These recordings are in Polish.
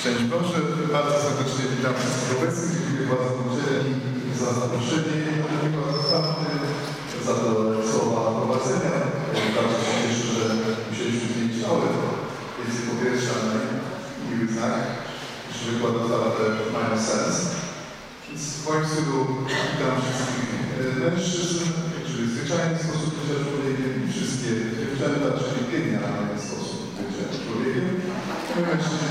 Szczęść Boże, bardzo serdecznie witam wszystkich obecnych, dziękuję bardzo za zaproszenie, za to słowa prowadzenia. Bardzo się cieszę, że musieliśmy zmienić aulę, więc po pierwsze miły znak, że wykłady otwarte mają sens. Więc w moim stylu witam wszystkich mężczyzn, czyli w zwyczajny sposób bycia człowiekiem i wszystkie dziewczęta, czyli genialny sposób bycia człowiekiem. My mężczyźni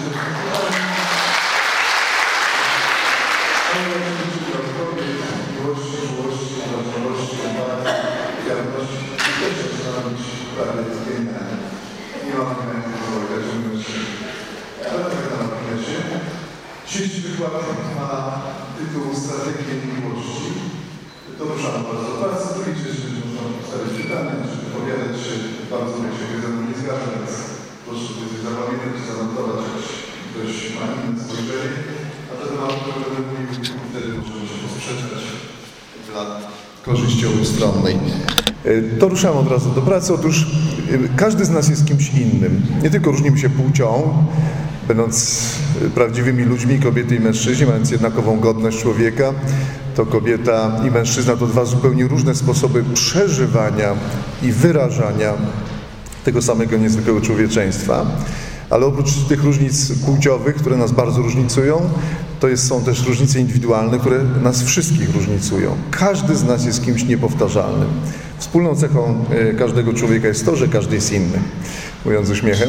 miłości, wrażliwości, jawności też zaczyna być prawie genialne. Nie mam pamięci o że mężczyźni. Ale tak na marginesie. Dzisiejszy wykład ma tytuł Strategie miłości. To ruszamy bardzo bardzo. Tu liczę, że można postawić pytania, czy wypowiadać się. Bardzo mnie się ze mną nie zgadza, więc proszę tutaj zapamiętać, zanotować, ktoś ma inne spojrzenie. A te tematy, które będę mówił, wtedy możemy się posprzeczać dla korzyści obustronnej. To ruszamy od razu do pracy. Otóż każdy z nas jest kimś innym. Nie tylko różnimy się płcią, będąc prawdziwymi ludźmi, kobiety i mężczyźni, mając jednakową godność człowieka, to kobieta i mężczyzna to dwa zupełnie różne sposoby przeżywania i wyrażania tego samego niezwykłego człowieczeństwa. Ale oprócz tych różnic płciowych, które nas bardzo różnicują, są też różnice indywidualne, które nas wszystkich różnicują. Każdy z nas jest kimś niepowtarzalnym. Wspólną cechą każdego człowieka jest to, że każdy jest inny, mówiąc z uśmiechem.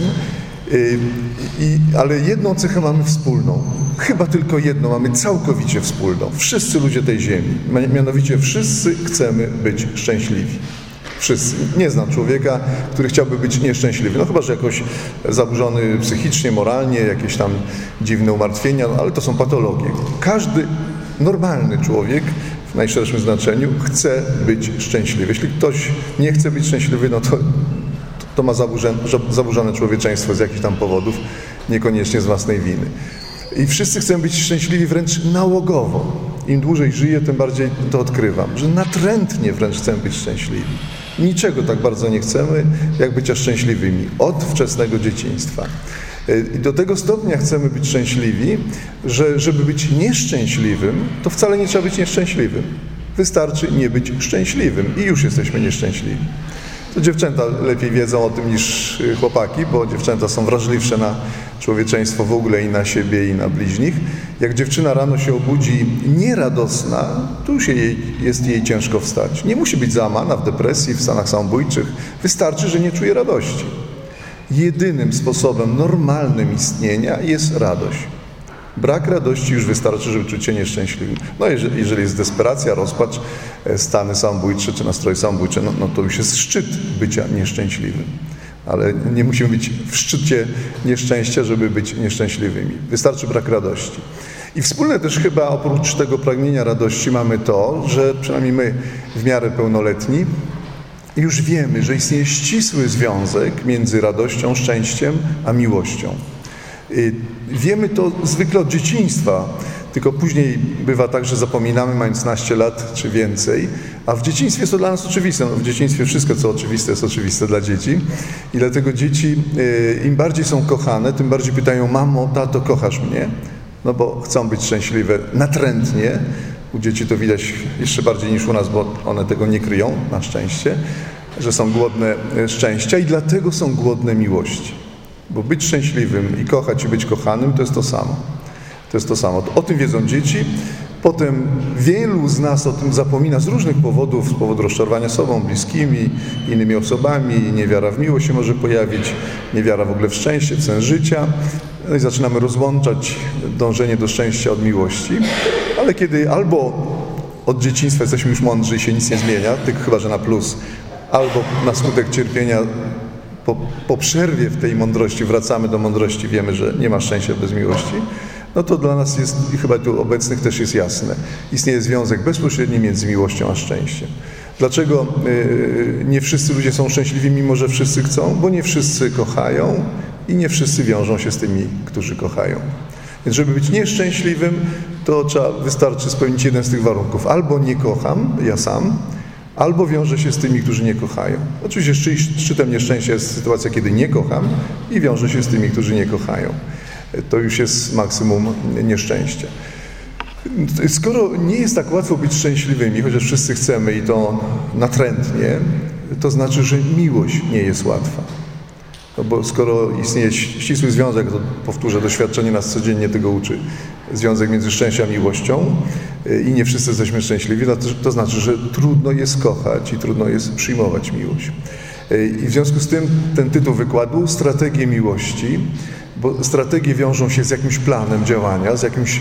Ale jedną cechę mamy wspólną. Chyba tylko jedną mamy całkowicie wspólną. Wszyscy ludzie tej ziemi. Mianowicie wszyscy chcemy być szczęśliwi. Wszyscy. Nie znam człowieka, który chciałby być nieszczęśliwy. No chyba, że jakoś zaburzony psychicznie, moralnie, jakieś tam dziwne umartwienia, ale to są patologie. Każdy normalny człowiek w najszerszym znaczeniu chce być szczęśliwy. Jeśli ktoś nie chce być szczęśliwy, no to ma zaburzone człowieczeństwo z jakichś tam powodów, niekoniecznie z własnej winy. I wszyscy chcemy być szczęśliwi wręcz nałogowo. Im dłużej żyję, tym bardziej to odkrywam, że natrętnie wręcz chcemy być szczęśliwi. Niczego tak bardzo nie chcemy, jak bycia szczęśliwymi od wczesnego dzieciństwa. I do tego stopnia chcemy być szczęśliwi, że żeby być nieszczęśliwym, to wcale nie trzeba być nieszczęśliwym. Wystarczy nie być szczęśliwym i już jesteśmy nieszczęśliwi. To dziewczęta lepiej wiedzą o tym niż chłopaki, bo dziewczęta są wrażliwsze na człowieczeństwo w ogóle i na siebie i na bliźnich. Jak dziewczyna rano się obudzi nieradosna, to już jest jej ciężko wstać. Nie musi być załamana w depresji, w stanach samobójczych. Wystarczy, że nie czuje radości. Jedynym sposobem normalnym istnienia jest radość. Brak radości już wystarczy, żeby czuć się nieszczęśliwym. No jeżeli jest desperacja, rozpacz, stany samobójcze czy nastroje samobójcze, no to już jest szczyt bycia nieszczęśliwym. Ale nie musimy być w szczycie nieszczęścia, żeby być nieszczęśliwymi. Wystarczy brak radości. I wspólne też chyba oprócz tego pragnienia radości mamy to, że przynajmniej my w miarę pełnoletni już wiemy, że istnieje ścisły związek między radością, szczęściem a miłością. Wiemy to zwykle od dzieciństwa, tylko później bywa tak, że zapominamy, mając naście lat czy więcej, a w dzieciństwie jest to dla nas oczywiste. No, w dzieciństwie wszystko, co oczywiste, jest oczywiste dla dzieci i dlatego dzieci im bardziej są kochane, tym bardziej pytają: mamo, tato, kochasz mnie? No bo chcą być szczęśliwe natrętnie. U dzieci to widać jeszcze bardziej niż u nas, bo one tego nie kryją, na szczęście, że są głodne szczęścia i dlatego są głodne miłości. Bo być szczęśliwym i kochać i być kochanym to jest to samo. To jest to samo. O tym wiedzą dzieci. Potem wielu z nas o tym zapomina z różnych powodów. Z powodu rozczarowania sobą, bliskimi, innymi osobami. Niewiara w miłość się może pojawić. Niewiara w ogóle w szczęście, w sens życia. No i zaczynamy rozłączać dążenie do szczęścia od miłości. Ale kiedy albo od dzieciństwa jesteśmy już mądrzy i się nic nie zmienia, tylko chyba że na plus, albo na skutek cierpienia po przerwie w tej mądrości wracamy do mądrości, wiemy, że nie ma szczęścia bez miłości, no to dla nas jest, i chyba tu obecnych też jest jasne, istnieje związek bezpośredni między miłością a szczęściem. Dlaczego nie wszyscy ludzie są szczęśliwi, mimo że wszyscy chcą? Bo nie wszyscy kochają i nie wszyscy wiążą się z tymi, którzy kochają. Więc żeby być nieszczęśliwym, to wystarczy spełnić jeden z tych warunków. Albo nie kocham, ja sam, albo wiąże się z tymi, którzy nie kochają. Oczywiście szczytem nieszczęścia jest sytuacja, kiedy nie kocham i wiąże się z tymi, którzy nie kochają. to już jest maksimum nieszczęścia. Skoro nie jest tak łatwo być szczęśliwymi, chociaż wszyscy chcemy i to natrętnie, to znaczy, że miłość nie jest łatwa. No bo skoro istnieje ścisły związek, to powtórzę, doświadczenie nas codziennie tego uczy, związek między szczęściem a miłością i nie wszyscy jesteśmy szczęśliwi, to znaczy, że trudno jest kochać i trudno jest przyjmować miłość. I w związku z tym ten tytuł wykładu, Strategie miłości, bo strategie wiążą się z jakimś planem działania, z jakimś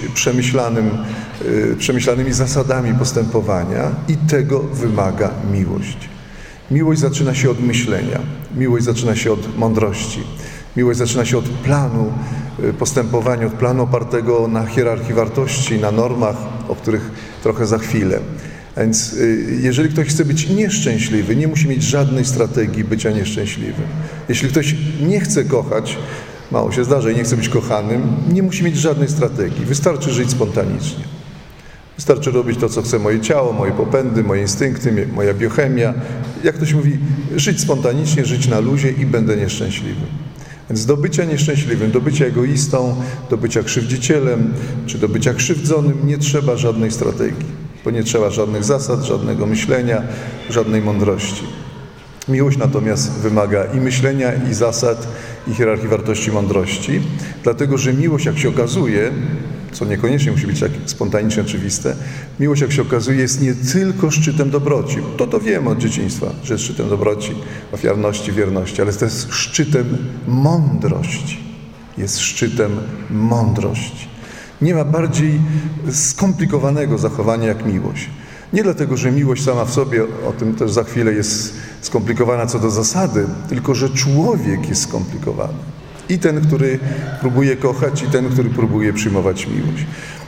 przemyślanymi zasadami postępowania i tego wymaga miłość. Miłość zaczyna się od myślenia, miłość zaczyna się od mądrości, miłość zaczyna się od planu postępowania, od planu opartego na hierarchii wartości, na normach, o których trochę za chwilę. A więc jeżeli ktoś chce być nieszczęśliwy, nie musi mieć żadnej strategii bycia nieszczęśliwym. Jeśli ktoś nie chce kochać, mało się zdarza i nie chce być kochanym, nie musi mieć żadnej strategii. Wystarczy żyć spontanicznie. Wystarczy robić to, co chce moje ciało, moje popędy, moje instynkty, moja biochemia. Jak ktoś mówi, żyć spontanicznie, żyć na luzie i będę nieszczęśliwym. Więc do bycia nieszczęśliwym, do bycia egoistą, do bycia krzywdzicielem, czy do bycia krzywdzonym nie trzeba żadnej strategii, bo nie trzeba żadnych zasad, żadnego myślenia, żadnej mądrości. Miłość natomiast wymaga i myślenia, i zasad, i hierarchii wartości, mądrości, dlatego że miłość, jak się okazuje, co niekoniecznie musi być tak spontanicznie oczywiste, miłość, jak się okazuje, jest nie tylko szczytem dobroci. To wiemy od dzieciństwa, że jest szczytem dobroci, ofiarności, wierności, ale to jest szczytem mądrości. Jest szczytem mądrości. Nie ma bardziej skomplikowanego zachowania jak miłość. Nie dlatego, że miłość sama w sobie, o tym też za chwilę, jest skomplikowana co do zasady, tylko że człowiek jest skomplikowany. I ten, który próbuje kochać, i ten, który próbuje przyjmować miłość.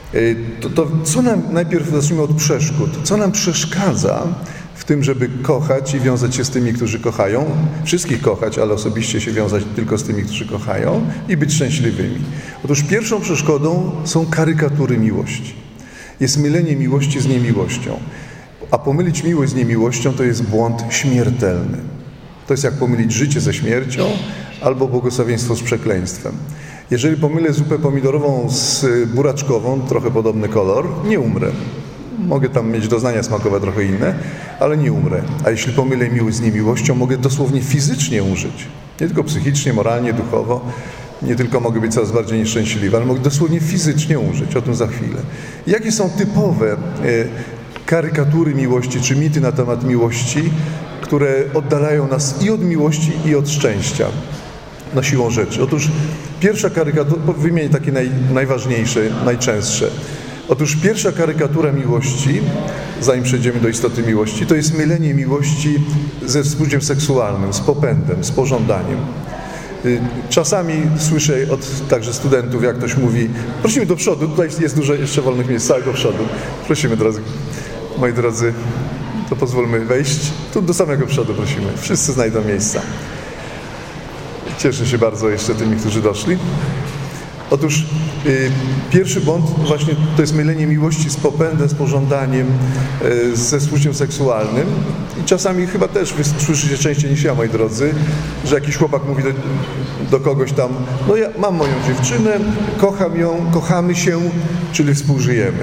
Co nam, najpierw zacznijmy od przeszkód. Co nam przeszkadza w tym, żeby kochać i wiązać się z tymi, którzy kochają? Wszystkich kochać, ale osobiście się wiązać tylko z tymi, którzy kochają i być szczęśliwymi. Otóż pierwszą przeszkodą są karykatury miłości. Jest mylenie miłości z niemiłością. A pomylić miłość z niemiłością to jest błąd śmiertelny. To jest jak pomylić życie ze śmiercią albo błogosławieństwo z przekleństwem. Jeżeli pomylę zupę pomidorową z buraczkową, trochę podobny kolor, nie umrę. Mogę tam mieć doznania smakowe trochę inne, ale nie umrę. A jeśli pomylę miłość z niemiłością, mogę dosłownie fizycznie umrzeć. Nie tylko psychicznie, moralnie, duchowo. Nie tylko mogę być coraz bardziej nieszczęśliwy, ale mogę dosłownie fizycznie umrzeć. O tym za chwilę. Jakie są typowe karykatury miłości, czy mity na temat miłości, które oddalają nas i od miłości, i od szczęścia, no siłą rzeczy? Otóż pierwsza karykatura, wymienię takie najważniejsze, najczęstsze. Otóż pierwsza karykatura miłości, zanim przejdziemy do istoty miłości, to jest mylenie miłości ze współczuciem seksualnym, z popędem, z pożądaniem. Czasami słyszę od także studentów, jak ktoś mówi, prosimy do przodu, tutaj jest dużo jeszcze wolnych miejsc, całego przodu. Prosimy, moi drodzy, to pozwólmy wejść. Tu do samego przodu prosimy. Wszyscy znajdą miejsca. Cieszę się bardzo jeszcze tymi, którzy doszli. Otóż pierwszy błąd właśnie to jest mylenie miłości z popędem, z pożądaniem, ze współczuciem seksualnym. I czasami chyba też wy słyszycie częściej niż ja, moi drodzy, że jakiś chłopak mówi do kogoś tam, no ja mam moją dziewczynę, kocham ją, kochamy się, czyli współżyjemy.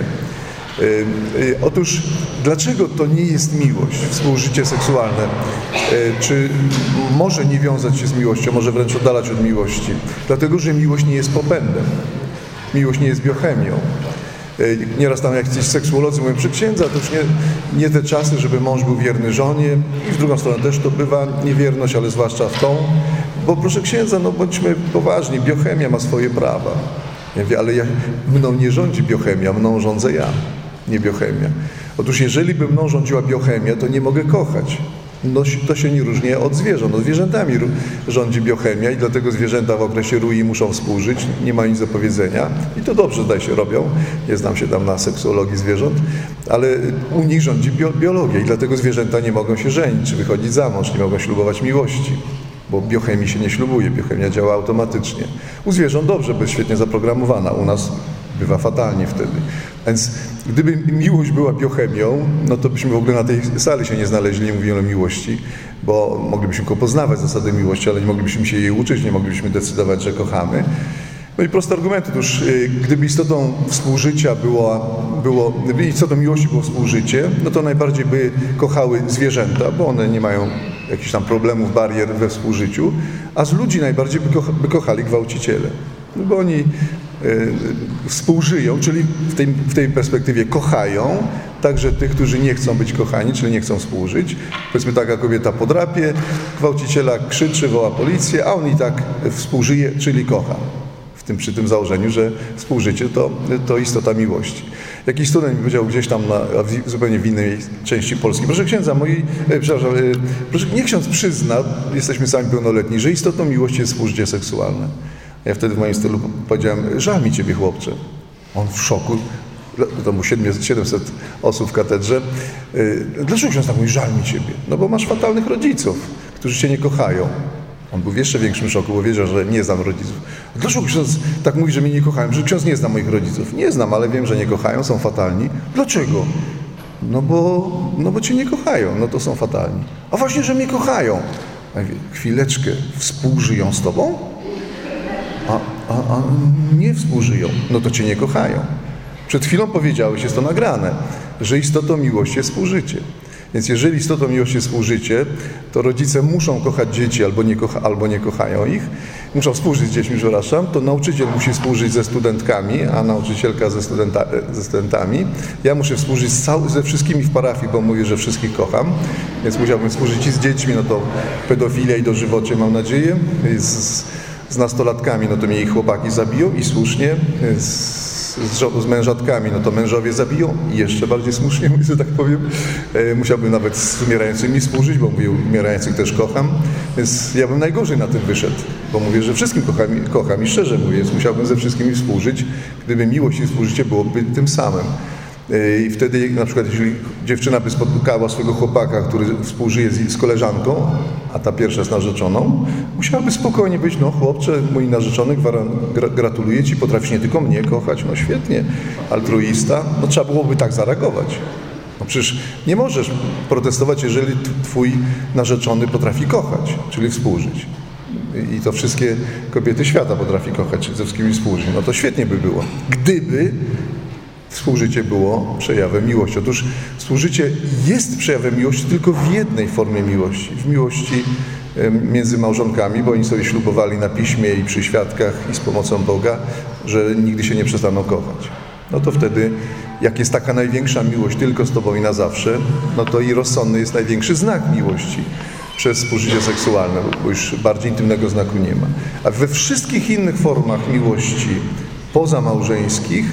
Otóż dlaczego to nie jest miłość, współżycie seksualne? Czy może nie wiązać się z miłością, może wręcz oddalać od miłości? Dlatego, że miłość nie jest popędem. Miłość nie jest biochemią. Nieraz tam jak jakiś seksuolodzy mówią, przy księdza to już nie te czasy, żeby mąż był wierny żonie i w drugą stronę też to bywa niewierność, ale zwłaszcza w tą, bo proszę księdza, no bądźmy poważni, biochemia ma swoje prawa. Ja mówię, ale mną nie rządzi biochemia, mną rządzę ja, nie biochemia. Otóż jeżeli by mną rządziła biochemia, to nie mogę kochać. No, to się nie różni od zwierząt. No, zwierzętami rządzi biochemia i dlatego zwierzęta w okresie rui muszą współżyć, nie mają nic do powiedzenia i to dobrze, zdaje się, robią. Nie znam się tam na seksuologii zwierząt, ale u nich rządzi biologia i dlatego zwierzęta nie mogą się żenić, czy wychodzić za mąż, nie mogą ślubować miłości, bo biochemii się nie ślubuje, biochemia działa automatycznie. U zwierząt dobrze, bo jest świetnie zaprogramowana, u nas bywa fatalnie wtedy. Więc gdyby miłość była biochemią, no to byśmy w ogóle na tej sali się nie znaleźli, nie mówili o miłości, bo moglibyśmy tylko poznawać zasady miłości, ale nie moglibyśmy się jej uczyć, nie moglibyśmy decydować, że kochamy. No i prosty argument, otóż gdyby istotą współżycia gdyby istotą miłości było współżycie, no to najbardziej by kochały zwierzęta, bo one nie mają jakichś tam problemów, barier we współżyciu, a z ludzi najbardziej by kochali gwałciciele. No bo oni współżyją, czyli w tej perspektywie kochają także tych, którzy nie chcą być kochani, czyli nie chcą współżyć. Powiedzmy, taka kobieta podrapie gwałciciela, krzyczy, woła policję, a on i tak współżyje, czyli kocha. Przy tym założeniu, że współżycie to istota miłości. Jakiś student mi powiedział gdzieś tam zupełnie w innej części Polski: proszę księdza, niech ksiądz przyzna, jesteśmy sami pełnoletni, że istotą miłości jest współżycie seksualne. Ja wtedy w moim stylu powiedziałem: żal mi ciebie, chłopcze. On w szoku, to było 700 osób w katedrze. Dlaczego ksiądz tak mówi: żal mi ciebie? No bo masz fatalnych rodziców, którzy cię nie kochają. On był w jeszcze większym szoku, bo wiedział, że nie znam rodziców. Dlaczego ksiądz tak mówi, że mnie nie kochają? Że ksiądz nie zna moich rodziców. Nie znam, ale wiem, że nie kochają, są fatalni. Dlaczego? No bo cię nie kochają, no to są fatalni. A właśnie, że mnie kochają. Ja mówię: chwileczkę, współżyją z tobą? A nie współżyją, no to cię nie kochają. Przed chwilą powiedziałeś, jest to nagrane, że istotą miłości jest współżycie. Więc jeżeli istotą miłości jest współżycie, to rodzice muszą kochać dzieci albo nie kochają ich. Muszą współżyć z dziećmi, przepraszam. To nauczyciel musi współżyć ze studentkami, a nauczycielka ze studentami. Ja muszę współżyć ze wszystkimi w parafii, bo mówię, że wszystkich kocham. Więc musiałbym współżyć i z dziećmi, no to pedofilia i dożywocie, mam nadzieję. Z nastolatkami, no to mnie ich chłopaki zabiją i słusznie. Z mężatkami, no to mężowie zabiją i jeszcze bardziej słusznie, że tak powiem. Musiałbym nawet z umierającymi współżyć, bo mówię, umierających też kocham, więc ja bym najgorzej na tym wyszedł, bo mówię, że wszystkim kocham i szczerze mówię, więc musiałbym ze wszystkimi współżyć, gdyby miłość i współżycie byłoby tym samym. I wtedy na przykład, jeśli dziewczyna by spotkała swojego chłopaka, który współżyje z koleżanką, a ta pierwsza jest narzeczoną, musiałaby spokojnie być: no chłopcze, mój narzeczony, gratuluję ci, potrafisz nie tylko mnie kochać, no świetnie, altruista, no trzeba byłoby tak zareagować. No przecież nie możesz protestować, jeżeli twój narzeczony potrafi kochać, czyli współżyć. I to wszystkie kobiety świata potrafi kochać, ze wszystkimi współżyć. No to świetnie by było, gdyby współżycie było przejawem miłości. Otóż współżycie jest przejawem miłości tylko w jednej formie miłości. W miłości między małżonkami, bo oni sobie ślubowali na piśmie i przy świadkach i z pomocą Boga, że nigdy się nie przestaną kochać. No to wtedy, jak jest taka największa miłość tylko z Tobą i na zawsze, no to i rozsądny jest największy znak miłości przez współżycie seksualne, bo już bardziej intymnego znaku nie ma. A we wszystkich innych formach miłości pozamałżeńskich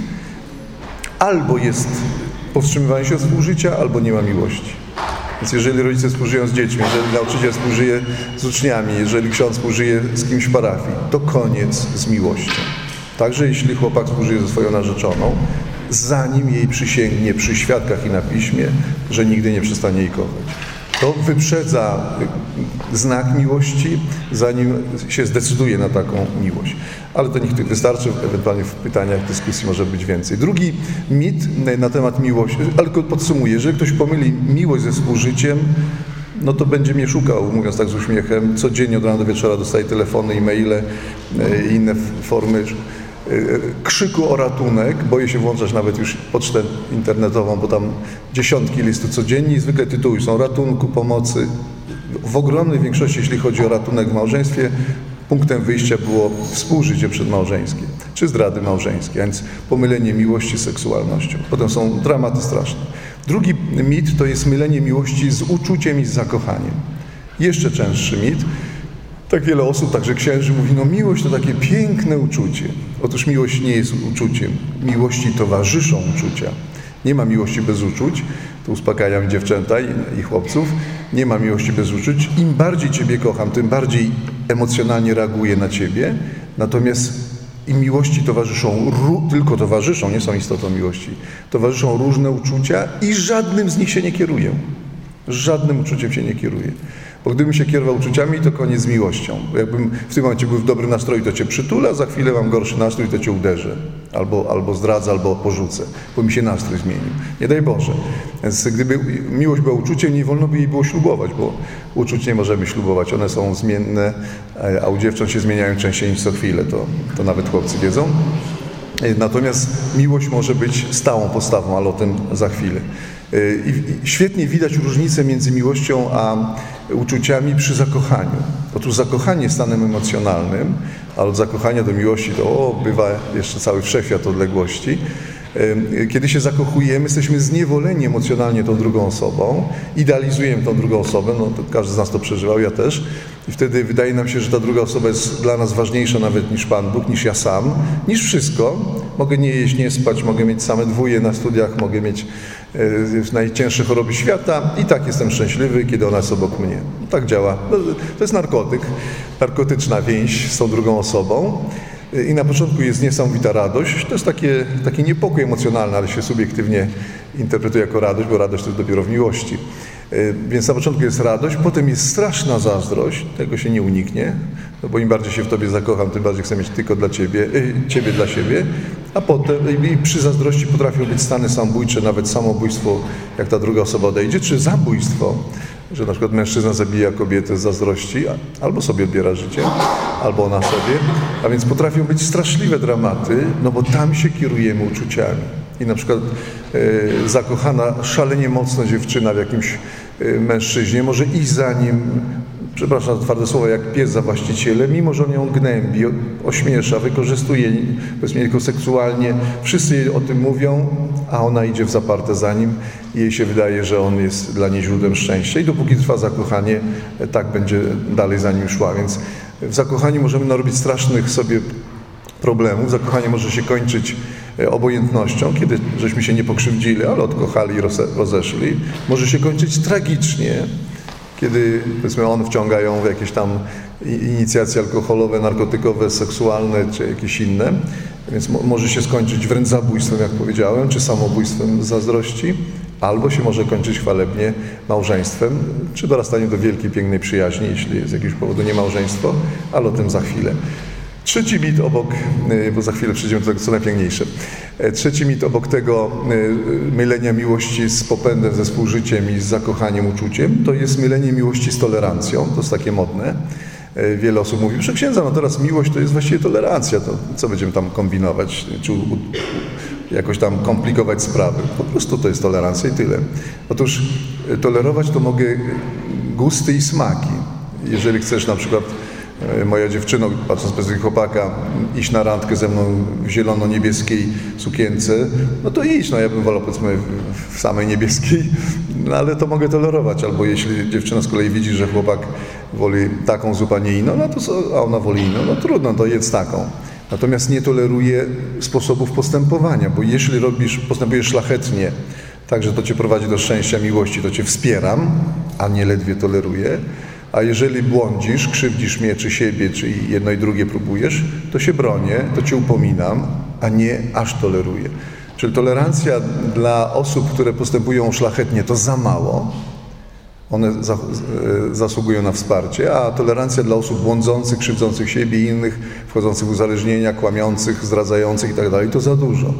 albo jest powstrzymywanie się od współżycia, albo nie ma miłości. Więc jeżeli rodzice współżyją z dziećmi, jeżeli nauczyciel współżyje z uczniami, jeżeli ksiądz współżyje z kimś w parafii, to koniec z miłością. Także jeśli chłopak współżyje ze swoją narzeczoną, zanim jej przysięgnie przy świadkach i na piśmie, że nigdy nie przestanie jej kochać. To wyprzedza znak miłości, zanim się zdecyduje na taką miłość. Ale to niech wystarczy, ewentualnie w pytaniach, dyskusji może być więcej. Drugi mit na temat miłości, ale podsumuję, jeżeli ktoś pomyli miłość ze współżyciem, no to będzie mnie szukał, mówiąc tak z uśmiechem. Codziennie od rana do wieczora dostaję telefony, e-maile i inne formy krzyku o ratunek. Boję się włączać nawet już pocztę internetową, bo tam dziesiątki listów codziennie i zwykle tytuły są ratunku, pomocy. W ogromnej większości, jeśli chodzi o ratunek w małżeństwie, punktem wyjścia było współżycie przedmałżeńskie, czy zdrady małżeńskie, a więc pomylenie miłości z seksualnością. Potem są dramaty straszne. Drugi mit to jest mylenie miłości z uczuciem i z zakochaniem. Jeszcze częstszy mit. Tak wiele osób, także księży, mówi: no miłość to takie piękne uczucie. Otóż miłość nie jest uczuciem. Miłości towarzyszą uczucia. Nie ma miłości bez uczuć. Tu uspokajam dziewczęta i chłopców. Nie ma miłości bez uczuć. Im bardziej Ciebie kocham, tym bardziej emocjonalnie reaguję na Ciebie. Natomiast im miłości tylko towarzyszą, nie są istotą miłości, towarzyszą różne uczucia i żadnym z nich się nie kieruję. Żadnym uczuciem się nie kieruję. Bo gdybym się kierował uczuciami, to koniec z miłością. Jakbym w tym momencie był w dobrym nastroju, to cię przytulę, a za chwilę mam gorszy nastrój, to cię uderzę. Albo zdradzę, albo porzucę, bo mi się nastrój zmienił. Nie daj Boże. Więc gdyby miłość była uczuciem, nie wolno by jej było ślubować, bo uczuć nie możemy ślubować. One są zmienne, a u dziewcząt się zmieniają częściej niż co chwilę. To nawet chłopcy wiedzą. Natomiast miłość może być stałą postawą, ale o tym za chwilę. I świetnie widać różnicę między miłością a uczuciami przy zakochaniu. Otóż zakochanie jest stanem emocjonalnym, a od zakochania do miłości to bywa jeszcze cały wszechświat odległości. Kiedy się zakochujemy, jesteśmy zniewoleni emocjonalnie tą drugą osobą, idealizujemy tą drugą osobę, no to każdy z nas to przeżywał, ja też. I wtedy wydaje nam się, że ta druga osoba jest dla nas ważniejsza nawet niż Pan Bóg, niż ja sam, niż wszystko. Mogę nie jeść, nie spać, mogę mieć same dwóje na studiach, mogę mieć najcięższe choroby świata i tak jestem szczęśliwy, kiedy ona jest obok mnie. Tak działa. To jest narkotyk, narkotyczna więź z tą drugą osobą. I na początku jest niesamowita radość. To jest taki niepokój emocjonalny, ale się subiektywnie interpretuje jako radość, bo radość to jest dopiero w miłości. Więc na początku jest radość, potem jest straszna zazdrość, tego się nie uniknie, no bo im bardziej się w Tobie zakocham, tym bardziej chcę mieć tylko dla Ciebie dla siebie, a potem i przy zazdrości potrafią być stany samobójcze, nawet samobójstwo, jak ta druga osoba odejdzie, czy zabójstwo, że na przykład mężczyzna zabija kobietę z zazdrości, albo sobie odbiera życie, albo ona sobie, a więc potrafią być straszliwe dramaty, no bo tam się kierujemy uczuciami. I na przykład zakochana szalenie mocno dziewczyna w jakimś mężczyźnie może iść za nim, przepraszam za twarde słowo, jak pies za właścicielem, mimo że on ją gnębi, ośmiesza, wykorzystuje, powiedzmy, tylko seksualnie. Wszyscy jej o tym mówią, a ona idzie w zaparte za nim i jej się wydaje, że on jest dla niej źródłem szczęścia. I dopóki trwa zakochanie, tak będzie dalej za nim szła. Więc w zakochaniu możemy narobić strasznych sobie problemów. Zakochanie może się kończyć obojętnością, kiedy żeśmy się nie pokrzywdzili, ale odkochali i rozeszli. Może się kończyć tragicznie, kiedy, powiedzmy, on wciąga ją w jakieś tam inicjacje alkoholowe, narkotykowe, seksualne czy jakieś inne. Więc może się skończyć wręcz zabójstwem, jak powiedziałem, czy samobójstwem z zazdrości, albo się może kończyć chwalebnie małżeństwem, czy dorastaniem do wielkiej, pięknej przyjaźni, jeśli z jakiegoś powodu nie małżeństwo, ale o tym za chwilę. Trzeci mit obok, bo za chwilę przejdziemy do tego, co najpiękniejsze. Trzeci mit obok tego mylenia miłości z popędem, ze współżyciem i z zakochaniem, uczuciem, to jest mylenie miłości z tolerancją. To jest takie modne. Wiele osób mówi, że księdza, no teraz miłość to jest właściwie tolerancja, to co będziemy tam kombinować, czy jakoś tam komplikować sprawy. Po prostu to jest tolerancja i tyle. Otóż tolerować to mogę gusty i smaki. Jeżeli chcesz na przykład, moja dziewczyno, patrząc bez chłopaka, iść na randkę ze mną w zielono-niebieskiej sukience, no to idź, no ja bym wolał, powiedzmy, w samej niebieskiej, no ale to mogę tolerować. Albo jeśli dziewczyna z kolei widzi, że chłopak woli taką zupę, a nie inną, no to a ona woli inną, no trudno, to jedz taką. Natomiast nie toleruje sposobów postępowania, bo jeśli postępujesz szlachetnie, tak, że to cię prowadzi do szczęścia, miłości, to cię wspieram, a nie ledwie toleruję. A jeżeli błądzisz, krzywdzisz mnie, czy siebie, czy jedno i drugie próbujesz, to się bronię, to cię upominam, a nie aż toleruję. Czyli tolerancja dla osób, które postępują szlachetnie, to za mało. One zasługują na wsparcie, a tolerancja dla osób błądzących, krzywdzących siebie i innych, wchodzących w uzależnienia, kłamiących, zdradzających itd., to za dużo.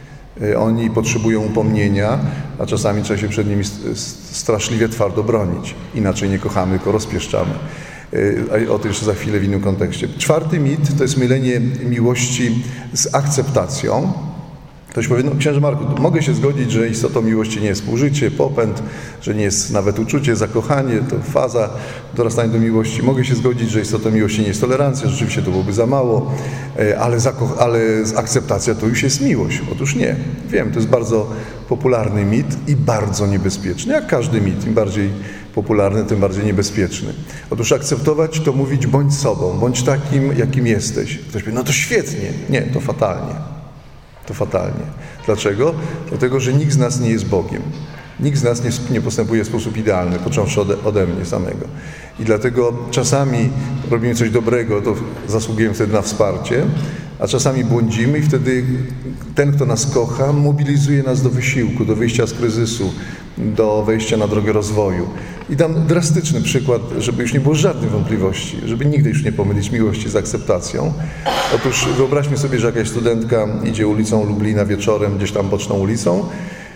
Oni potrzebują upomnienia, a czasami trzeba się przed nimi straszliwie twardo bronić. Inaczej nie kochamy, tylko rozpieszczamy. O tym jeszcze za chwilę w innym kontekście. Czwarty mit to jest mylenie miłości z akceptacją. Ktoś powie, no księże Marku, mogę się zgodzić, że istotą miłości nie jest współżycie, popęd, że nie jest nawet uczucie, zakochanie, to faza dorastania do miłości. Mogę się zgodzić, że istotą miłości nie jest tolerancja, rzeczywiście to byłoby za mało, ale akceptacja to już jest miłość. Otóż nie. Wiem, to jest bardzo popularny mit i bardzo niebezpieczny, jak każdy mit. Im bardziej popularny, tym bardziej niebezpieczny. Otóż akceptować to mówić bądź sobą, bądź takim, jakim jesteś. Ktoś powie, no to świetnie. Nie, to fatalnie. To fatalnie. Dlaczego? Dlatego, że nikt z nas nie jest Bogiem. Nikt z nas nie postępuje w sposób idealny, począwszy ode mnie samego. I dlatego czasami robimy coś dobrego, to zasługujemy wtedy na wsparcie, a czasami błądzimy i wtedy ten, kto nas kocha, mobilizuje nas do wysiłku, do wyjścia z kryzysu, do wejścia na drogę rozwoju. I dam drastyczny przykład, żeby już nie było żadnych wątpliwości, żeby nigdy już nie pomylić miłości z akceptacją. Otóż wyobraźmy sobie, że jakaś studentka idzie ulicą Lublina wieczorem, gdzieś tam boczną ulicą,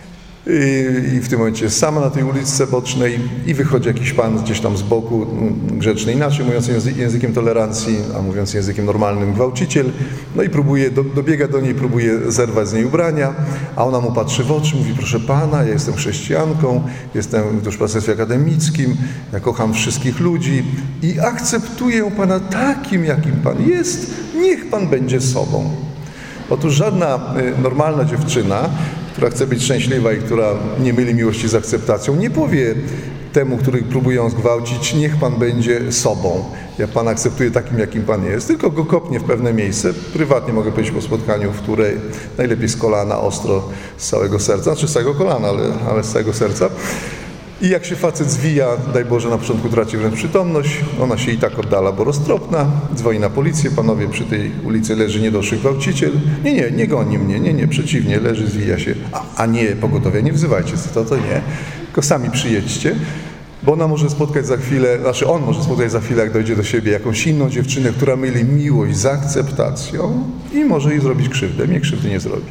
i w tym momencie jest sama na tej uliczce bocznej i wychodzi jakiś pan gdzieś tam z boku, grzeczny inaczej, mówiąc językiem tolerancji, a mówiąc językiem normalnym gwałciciel, no i dobiega do niej, próbuje zerwać z niej ubrania, a ona mu patrzy w oczy, mówi: proszę pana, ja jestem chrześcijanką, jestem w duszpasterstwie akademickim, ja kocham wszystkich ludzi i akceptuję pana takim, jakim pan jest, niech pan będzie sobą. Otóż żadna normalna dziewczyna, która chce być szczęśliwa i która nie myli miłości z akceptacją, nie powie temu, który próbuje ją zgwałcić: niech pan będzie sobą, ja pana akceptuję takim, jakim pan jest, tylko go kopnie w pewne miejsce, prywatnie mogę powiedzieć po spotkaniu, w której najlepiej z kolana, ostro, z całego serca, znaczy z całego kolana, ale z całego serca. I jak się facet zwija, daj Boże, na początku traci wręcz przytomność, ona się i tak oddala, bo roztropna, dzwoni na policję: panowie, przy tej ulicy leży niedoszły gwałciciel. Nie goni mnie, nie, przeciwnie, leży, zwija się. A nie, pogotowia, nie wzywajcie, to nie, tylko sami przyjedźcie, bo ona może spotkać za chwilę, on może spotkać za chwilę, jak dojdzie do siebie, jakąś inną dziewczynę, która myli miłość z akceptacją i może jej zrobić krzywdę, mnie krzywdy nie zrobi.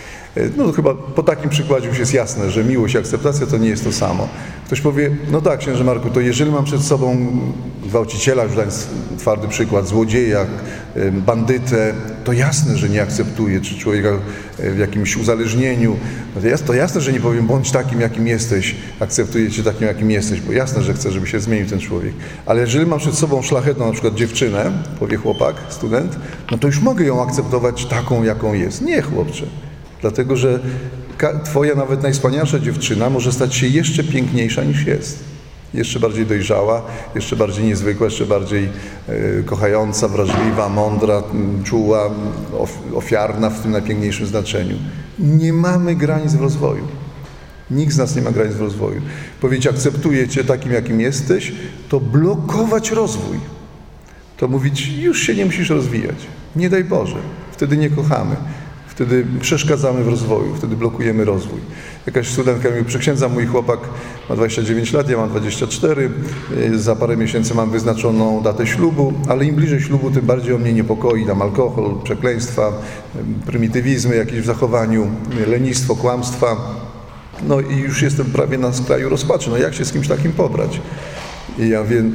No chyba po takim przykładzie już jest jasne, że miłość i akceptacja to nie jest to samo. Ktoś powie: no tak, księże Marku, to jeżeli mam przed sobą gwałciciela, już dając twardy przykład, złodzieja, bandytę, to jasne, że nie akceptuję, czy człowieka w jakimś uzależnieniu, to jasne, że nie powiem: bądź takim, jakim jesteś, akceptuję cię takim, jakim jesteś, bo jasne, że chcę, żeby się zmienił ten człowiek. Ale jeżeli mam przed sobą szlachetną na przykład dziewczynę, powie chłopak, student, no to już mogę ją akceptować taką, jaką jest. Nie, chłopcze. Dlatego, że twoja nawet najwspanialsza dziewczyna może stać się jeszcze piękniejsza niż jest. Jeszcze bardziej dojrzała, jeszcze bardziej niezwykła, jeszcze bardziej kochająca, wrażliwa, mądra, czuła, ofiarna w tym najpiękniejszym znaczeniu. Nie mamy granic w rozwoju. Nikt z nas nie ma granic w rozwoju. Powiedzieć: akceptuję cię takim, jakim jesteś, to blokować rozwój. To mówić: już się nie musisz rozwijać. Nie daj Boże. Wtedy nie kochamy. Wtedy przeszkadzamy w rozwoju, wtedy blokujemy rozwój. Jakaś studentka mi: przeksiędza, mój chłopak ma 29 lat, ja mam 24, za parę miesięcy mam wyznaczoną datę ślubu, ale im bliżej ślubu, tym bardziej o mnie niepokoi, tam alkohol, przekleństwa, prymitywizmy jakieś w zachowaniu, lenistwo, kłamstwa. No i już jestem prawie na skraju rozpaczy, no jak się z kimś takim pobrać? I ja wiem,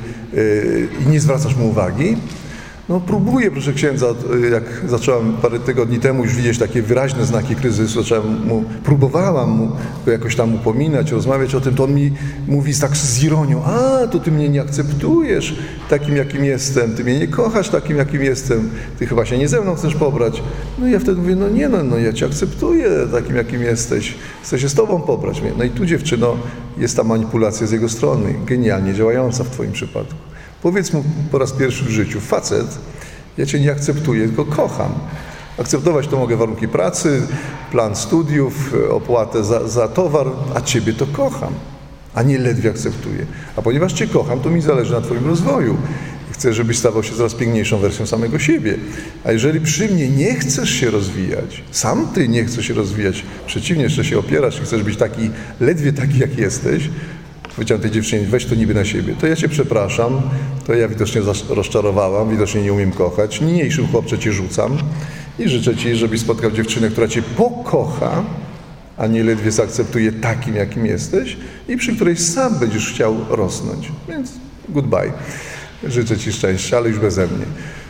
i nie zwracasz mu uwagi? No próbuję, proszę księdza, jak zacząłem parę tygodni temu już widzieć takie wyraźne znaki kryzysu, próbowałam go jakoś tam upominać, rozmawiać o tym, to on mi mówi tak z ironią: a, to ty mnie nie akceptujesz takim, jakim jestem, ty mnie nie kochasz takim, jakim jestem, ty chyba się nie ze mną chcesz pobrać. No i ja wtedy mówię: no ja cię akceptuję takim, jakim jesteś, chcę się z tobą pobrać. No i tu, dziewczyno, jest ta manipulacja z jego strony, genialnie działająca w twoim przypadku. Powiedz mu po raz pierwszy w życiu: facet, ja cię nie akceptuję, tylko kocham. Akceptować to mogę warunki pracy, plan studiów, opłatę za towar, a ciebie to kocham, a nie ledwie akceptuję. A ponieważ cię kocham, to mi zależy na twoim rozwoju. Chcę, żebyś stawał się coraz piękniejszą wersją samego siebie. A jeżeli przy mnie nie chcesz się rozwijać, sam ty nie chcesz się rozwijać, przeciwnie, jeszcze się opierasz i chcesz być taki, ledwie taki, jak jesteś, powiedziałem tej dziewczynie: weź to niby na siebie, to ja cię przepraszam, to ja widocznie rozczarowałam, widocznie nie umiem kochać, niniejszym chłopcze cię rzucam i życzę ci, żebyś spotkał dziewczynę, która cię pokocha, a nie ledwie zaakceptuje takim, jakim jesteś i przy której sam będziesz chciał rosnąć. Więc goodbye. Życzę ci szczęścia, ale już beze mnie.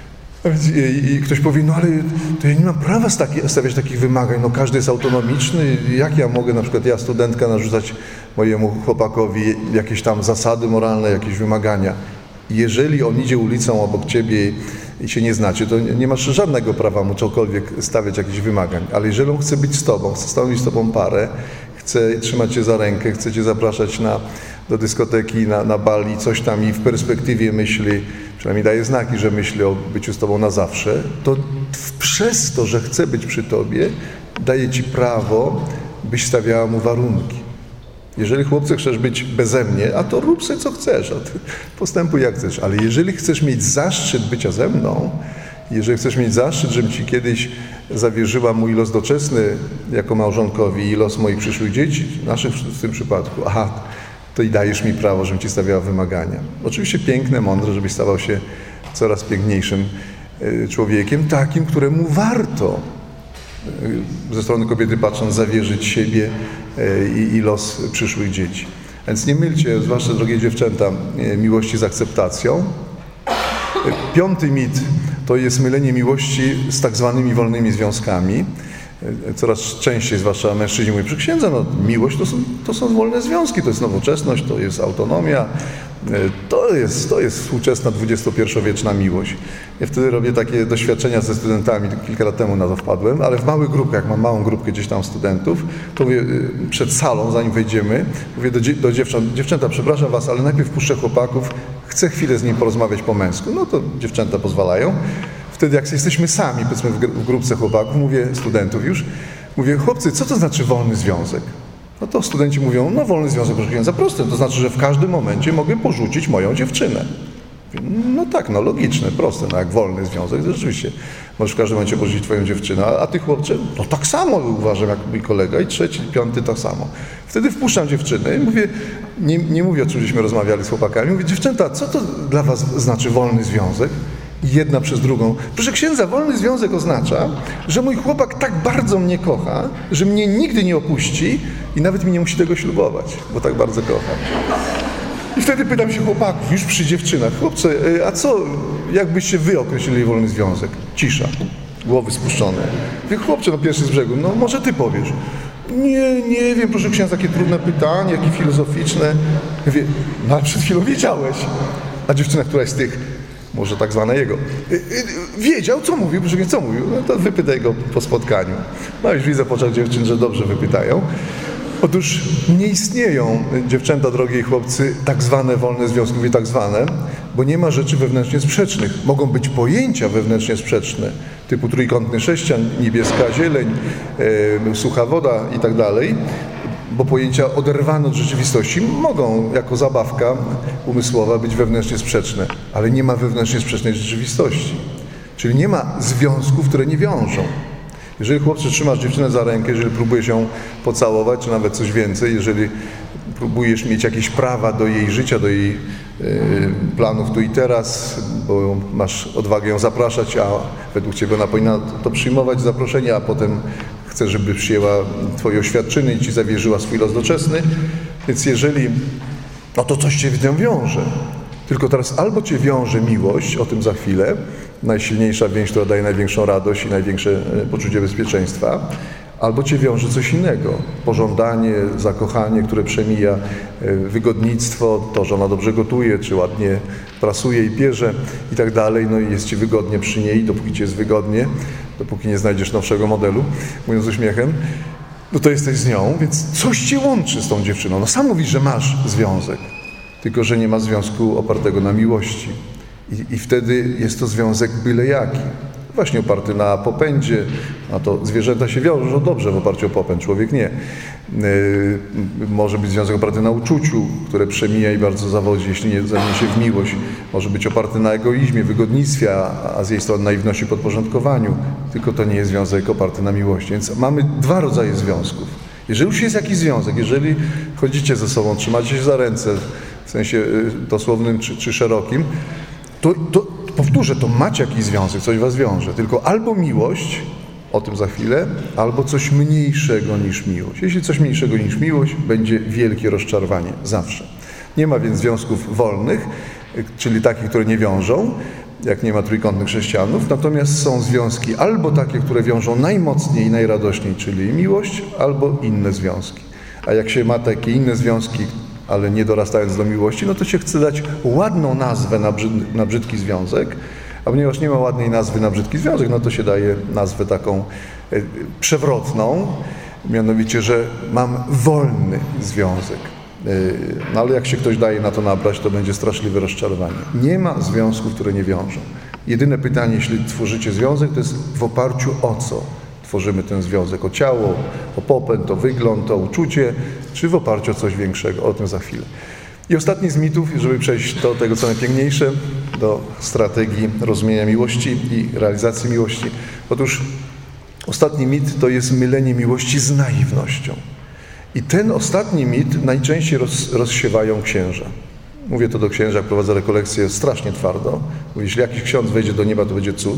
I ktoś powie: no ale to ja nie mam prawa stawiać takich wymagań, no każdy jest autonomiczny, jak ja mogę, na przykład ja, studentka, narzucać mojemu chłopakowi jakieś tam zasady moralne, jakieś wymagania. Jeżeli on idzie ulicą obok ciebie i się nie znacie, to nie masz żadnego prawa mu cokolwiek stawiać jakichś wymagań, ale jeżeli on chce być z tobą, chce stanowić z tobą parę, chce trzymać cię za rękę, chce cię zapraszać do dyskoteki, na bal i coś tam, i w perspektywie myśli, przynajmniej daje znaki, że myśli o byciu z tobą na zawsze, to przez to, że chce być przy tobie, daje ci prawo, byś stawiała mu warunki. Jeżeli, chłopcze, chcesz być beze mnie, a to rób sobie co chcesz, a ty postępuj jak chcesz, ale jeżeli chcesz mieć zaszczyt bycia ze mną, jeżeli chcesz mieć zaszczyt, żebym ci kiedyś zawierzyła mój los doczesny jako małżonkowi i los moich przyszłych dzieci, naszych w tym przypadku, to i dajesz mi prawo, żebym ci stawiała wymagania. Oczywiście piękne, mądre, żebyś stawał się coraz piękniejszym człowiekiem, takim, któremu warto ze strony kobiety patrząc zawierzyć siebie i los przyszłych dzieci. Więc nie mylcie, zwłaszcza drogie dziewczęta, miłości z akceptacją. 5. mit to jest mylenie miłości z tak zwanymi wolnymi związkami. Coraz częściej, zwłaszcza mężczyźni mówią, przy księdza, no miłość to są wolne związki, to jest nowoczesność, to jest autonomia, to jest współczesna XXI-wieczna miłość. Ja wtedy robię takie doświadczenia ze studentami, kilka lat temu na to wpadłem, ale w małych grupkach, jak mam małą grupkę gdzieś tam studentów, to mówię, przed salą, zanim wejdziemy, mówię do dziewcząt, dziewczęta, przepraszam was, ale najpierw puszczę chłopaków, chcę chwilę z nim porozmawiać po męsku. No to dziewczęta pozwalają. Wtedy jak jesteśmy sami, powiedzmy w grupce chłopaków, mówię, studentów już, mówię, chłopcy, co to znaczy wolny związek? No to studenci mówią, no wolny związek, proszę księdza, proste, to znaczy, że w każdym momencie mogę porzucić moją dziewczynę. No tak, no logiczne, proste, no jak wolny związek, to rzeczywiście możesz w każdym momencie porzucić twoją dziewczynę, a ty chłopcze, no tak samo uważam jak mój kolega i 3., 5. tak samo. Wtedy wpuszczam dziewczynę i mówię, nie mówię o czym żeśmy rozmawiali z chłopakami, mówię, dziewczęta, co to dla was znaczy wolny związek? Jedna przez drugą. Proszę księdza, wolny związek oznacza, że mój chłopak tak bardzo mnie kocha, że mnie nigdy nie opuści i nawet mi nie musi tego ślubować, bo tak bardzo kocha. I wtedy pytam się chłopaków, już przy dziewczynach, chłopcze, a co, jakbyście wy określili wolny związek? Cisza, głowy spuszczone. Mówię, chłopcze, no pierwszy z brzegu, no może ty powiesz. Nie wiem, proszę księdza, takie trudne pytanie, jakie filozoficzne. Mówię, no ale przed chwilą wiedziałeś. A dziewczyna, któraś z tych, może tak zwane jego, wiedział, co mówił, proszę, co mówił, no to wypytaj go po spotkaniu. No już widzę po oczach dziewczyn, że dobrze wypytają. Otóż nie istnieją, dziewczęta, drogie i chłopcy, tak zwane wolne związki, mówię tak zwane, bo nie ma rzeczy wewnętrznie sprzecznych. Mogą być pojęcia wewnętrznie sprzeczne, typu trójkątny sześcian, niebieska zieleń, sucha woda i tak dalej, bo pojęcia oderwane od rzeczywistości mogą jako zabawka umysłowa być wewnętrznie sprzeczne, ale nie ma wewnętrznie sprzecznej rzeczywistości. Czyli nie ma związków, które nie wiążą. Jeżeli chłopcze trzymasz dziewczynę za rękę, jeżeli próbujesz ją pocałować, czy nawet coś więcej, jeżeli próbujesz mieć jakieś prawa do jej życia, do jej planów tu i teraz, bo masz odwagę ją zapraszać, a według ciebie ona powinna to przyjmować zaproszenie, a potem chcesz, żeby przyjęła twoje oświadczyny i ci zawierzyła swój los doczesny. Więc jeżeli, no to coś cię w tym wiąże. Tylko teraz albo cię wiąże miłość, o tym za chwilę, najsilniejsza więź, która daje największą radość i największe poczucie bezpieczeństwa, albo cię wiąże coś innego. Pożądanie, zakochanie, które przemija, wygodnictwo, to, że ona dobrze gotuje, czy ładnie prasuje i pierze i tak dalej, no i jest ci wygodnie przy niej, dopóki ci jest wygodnie, dopóki nie znajdziesz nowszego modelu, mówiąc z uśmiechem, no to jesteś z nią, więc coś cię łączy z tą dziewczyną. No sam mówisz, że masz związek, tylko że nie ma związku opartego na miłości. I wtedy jest to związek byle jaki. Właśnie oparty na popędzie, a to zwierzęta się wiążą dobrze w oparciu o popęd, człowiek nie. Może być związek oparty na uczuciu, które przemija i bardzo zawodzi, jeśli nie zamieni się w miłość. Może być oparty na egoizmie, wygodnictwie, a z jej strony naiwności, podporządkowaniu. Tylko to nie jest związek oparty na miłości. Więc mamy 2 rodzaje związków. Jeżeli już jest jakiś związek, jeżeli chodzicie ze sobą, trzymacie się za ręce, w sensie dosłownym czy szerokim, to powtórzę, to macie jakiś związek, coś was wiąże, tylko albo miłość, o tym za chwilę, albo coś mniejszego niż miłość. Jeśli coś mniejszego niż miłość, będzie wielkie rozczarowanie, zawsze. Nie ma więc związków wolnych, czyli takich, które nie wiążą, jak nie ma trójkątnych chrześcijanów, natomiast są związki albo takie, które wiążą najmocniej i najradośniej, czyli miłość, albo inne związki. A jak się ma takie inne związki, ale nie dorastając do miłości, no to się chce dać ładną nazwę na brzydki związek, a ponieważ nie ma ładnej nazwy na brzydki związek, no to się daje nazwę taką przewrotną, mianowicie, że mam wolny związek. No ale jak się ktoś daje na to nabrać, to będzie straszliwe rozczarowanie. Nie ma związków, które nie wiążą. Jedyne pytanie, jeśli tworzycie związek, to jest w oparciu o co tworzymy ten związek? O ciało, o popęd, o wygląd, o uczucie, czy w oparciu o coś większego? O tym za chwilę. I ostatni z mitów, żeby przejść do tego, co najpiękniejsze, do strategii rozumienia miłości i realizacji miłości. Otóż ostatni mit to jest mylenie miłości z naiwnością. I ten ostatni mit najczęściej rozsiewają księża. Mówię to do księża, jak prowadzę rekolekcje strasznie twardo. Mówię, jeśli jakiś ksiądz wejdzie do nieba, to będzie cud,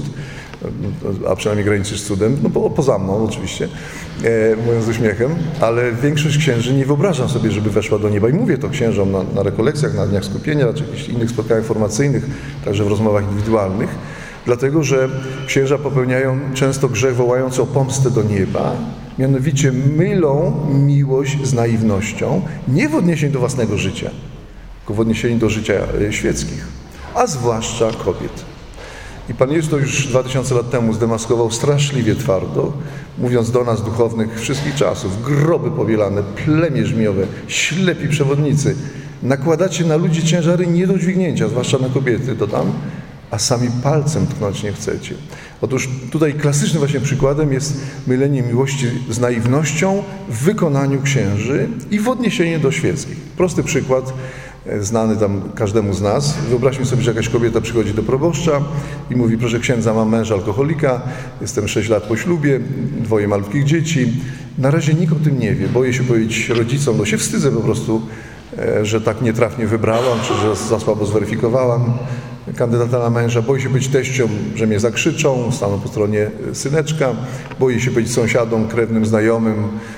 a przynajmniej graniczy z cudem, no poza mną oczywiście, mówiąc z uśmiechem, ale większość księży nie wyobrażam sobie, żeby weszła do nieba. I mówię to księżom na rekolekcjach, na dniach skupienia, czy jakichś innych spotkaniach formacyjnych, także w rozmowach indywidualnych, dlatego że księża popełniają często grzech wołający o pomstę do nieba, mianowicie mylą miłość z naiwnością, nie w odniesieniu do własnego życia, tylko w odniesieniu do życia świeckich, a zwłaszcza kobiet. I Pan Jezus to już 2000 lat temu zdemaskował straszliwie twardo, mówiąc do nas duchownych wszystkich czasów: groby powielane, plemię żmiowe, ślepi przewodnicy, nakładacie na ludzi ciężary nie do dźwignięcia, zwłaszcza na kobiety, dodam, a sami palcem tknąć nie chcecie. Otóż tutaj klasycznym właśnie przykładem jest mylenie miłości z naiwnością w wykonaniu księży i w odniesieniu do świeckich. Prosty przykład, znany tam każdemu z nas. Wyobraźmy sobie, że jakaś kobieta przychodzi do proboszcza i mówi: proszę księdza, mam męża alkoholika, jestem 6 lat po ślubie, 2 malutkich dzieci. Na razie nikt o tym nie wie. Boję się powiedzieć rodzicom, się wstydzę po prostu, że tak nietrafnie wybrałam, czy że za słabo zweryfikowałam kandydata na męża. Boję się być teściom, że mnie zakrzyczą, staną po stronie syneczka. Boję się być sąsiadom, krewnym, znajomym,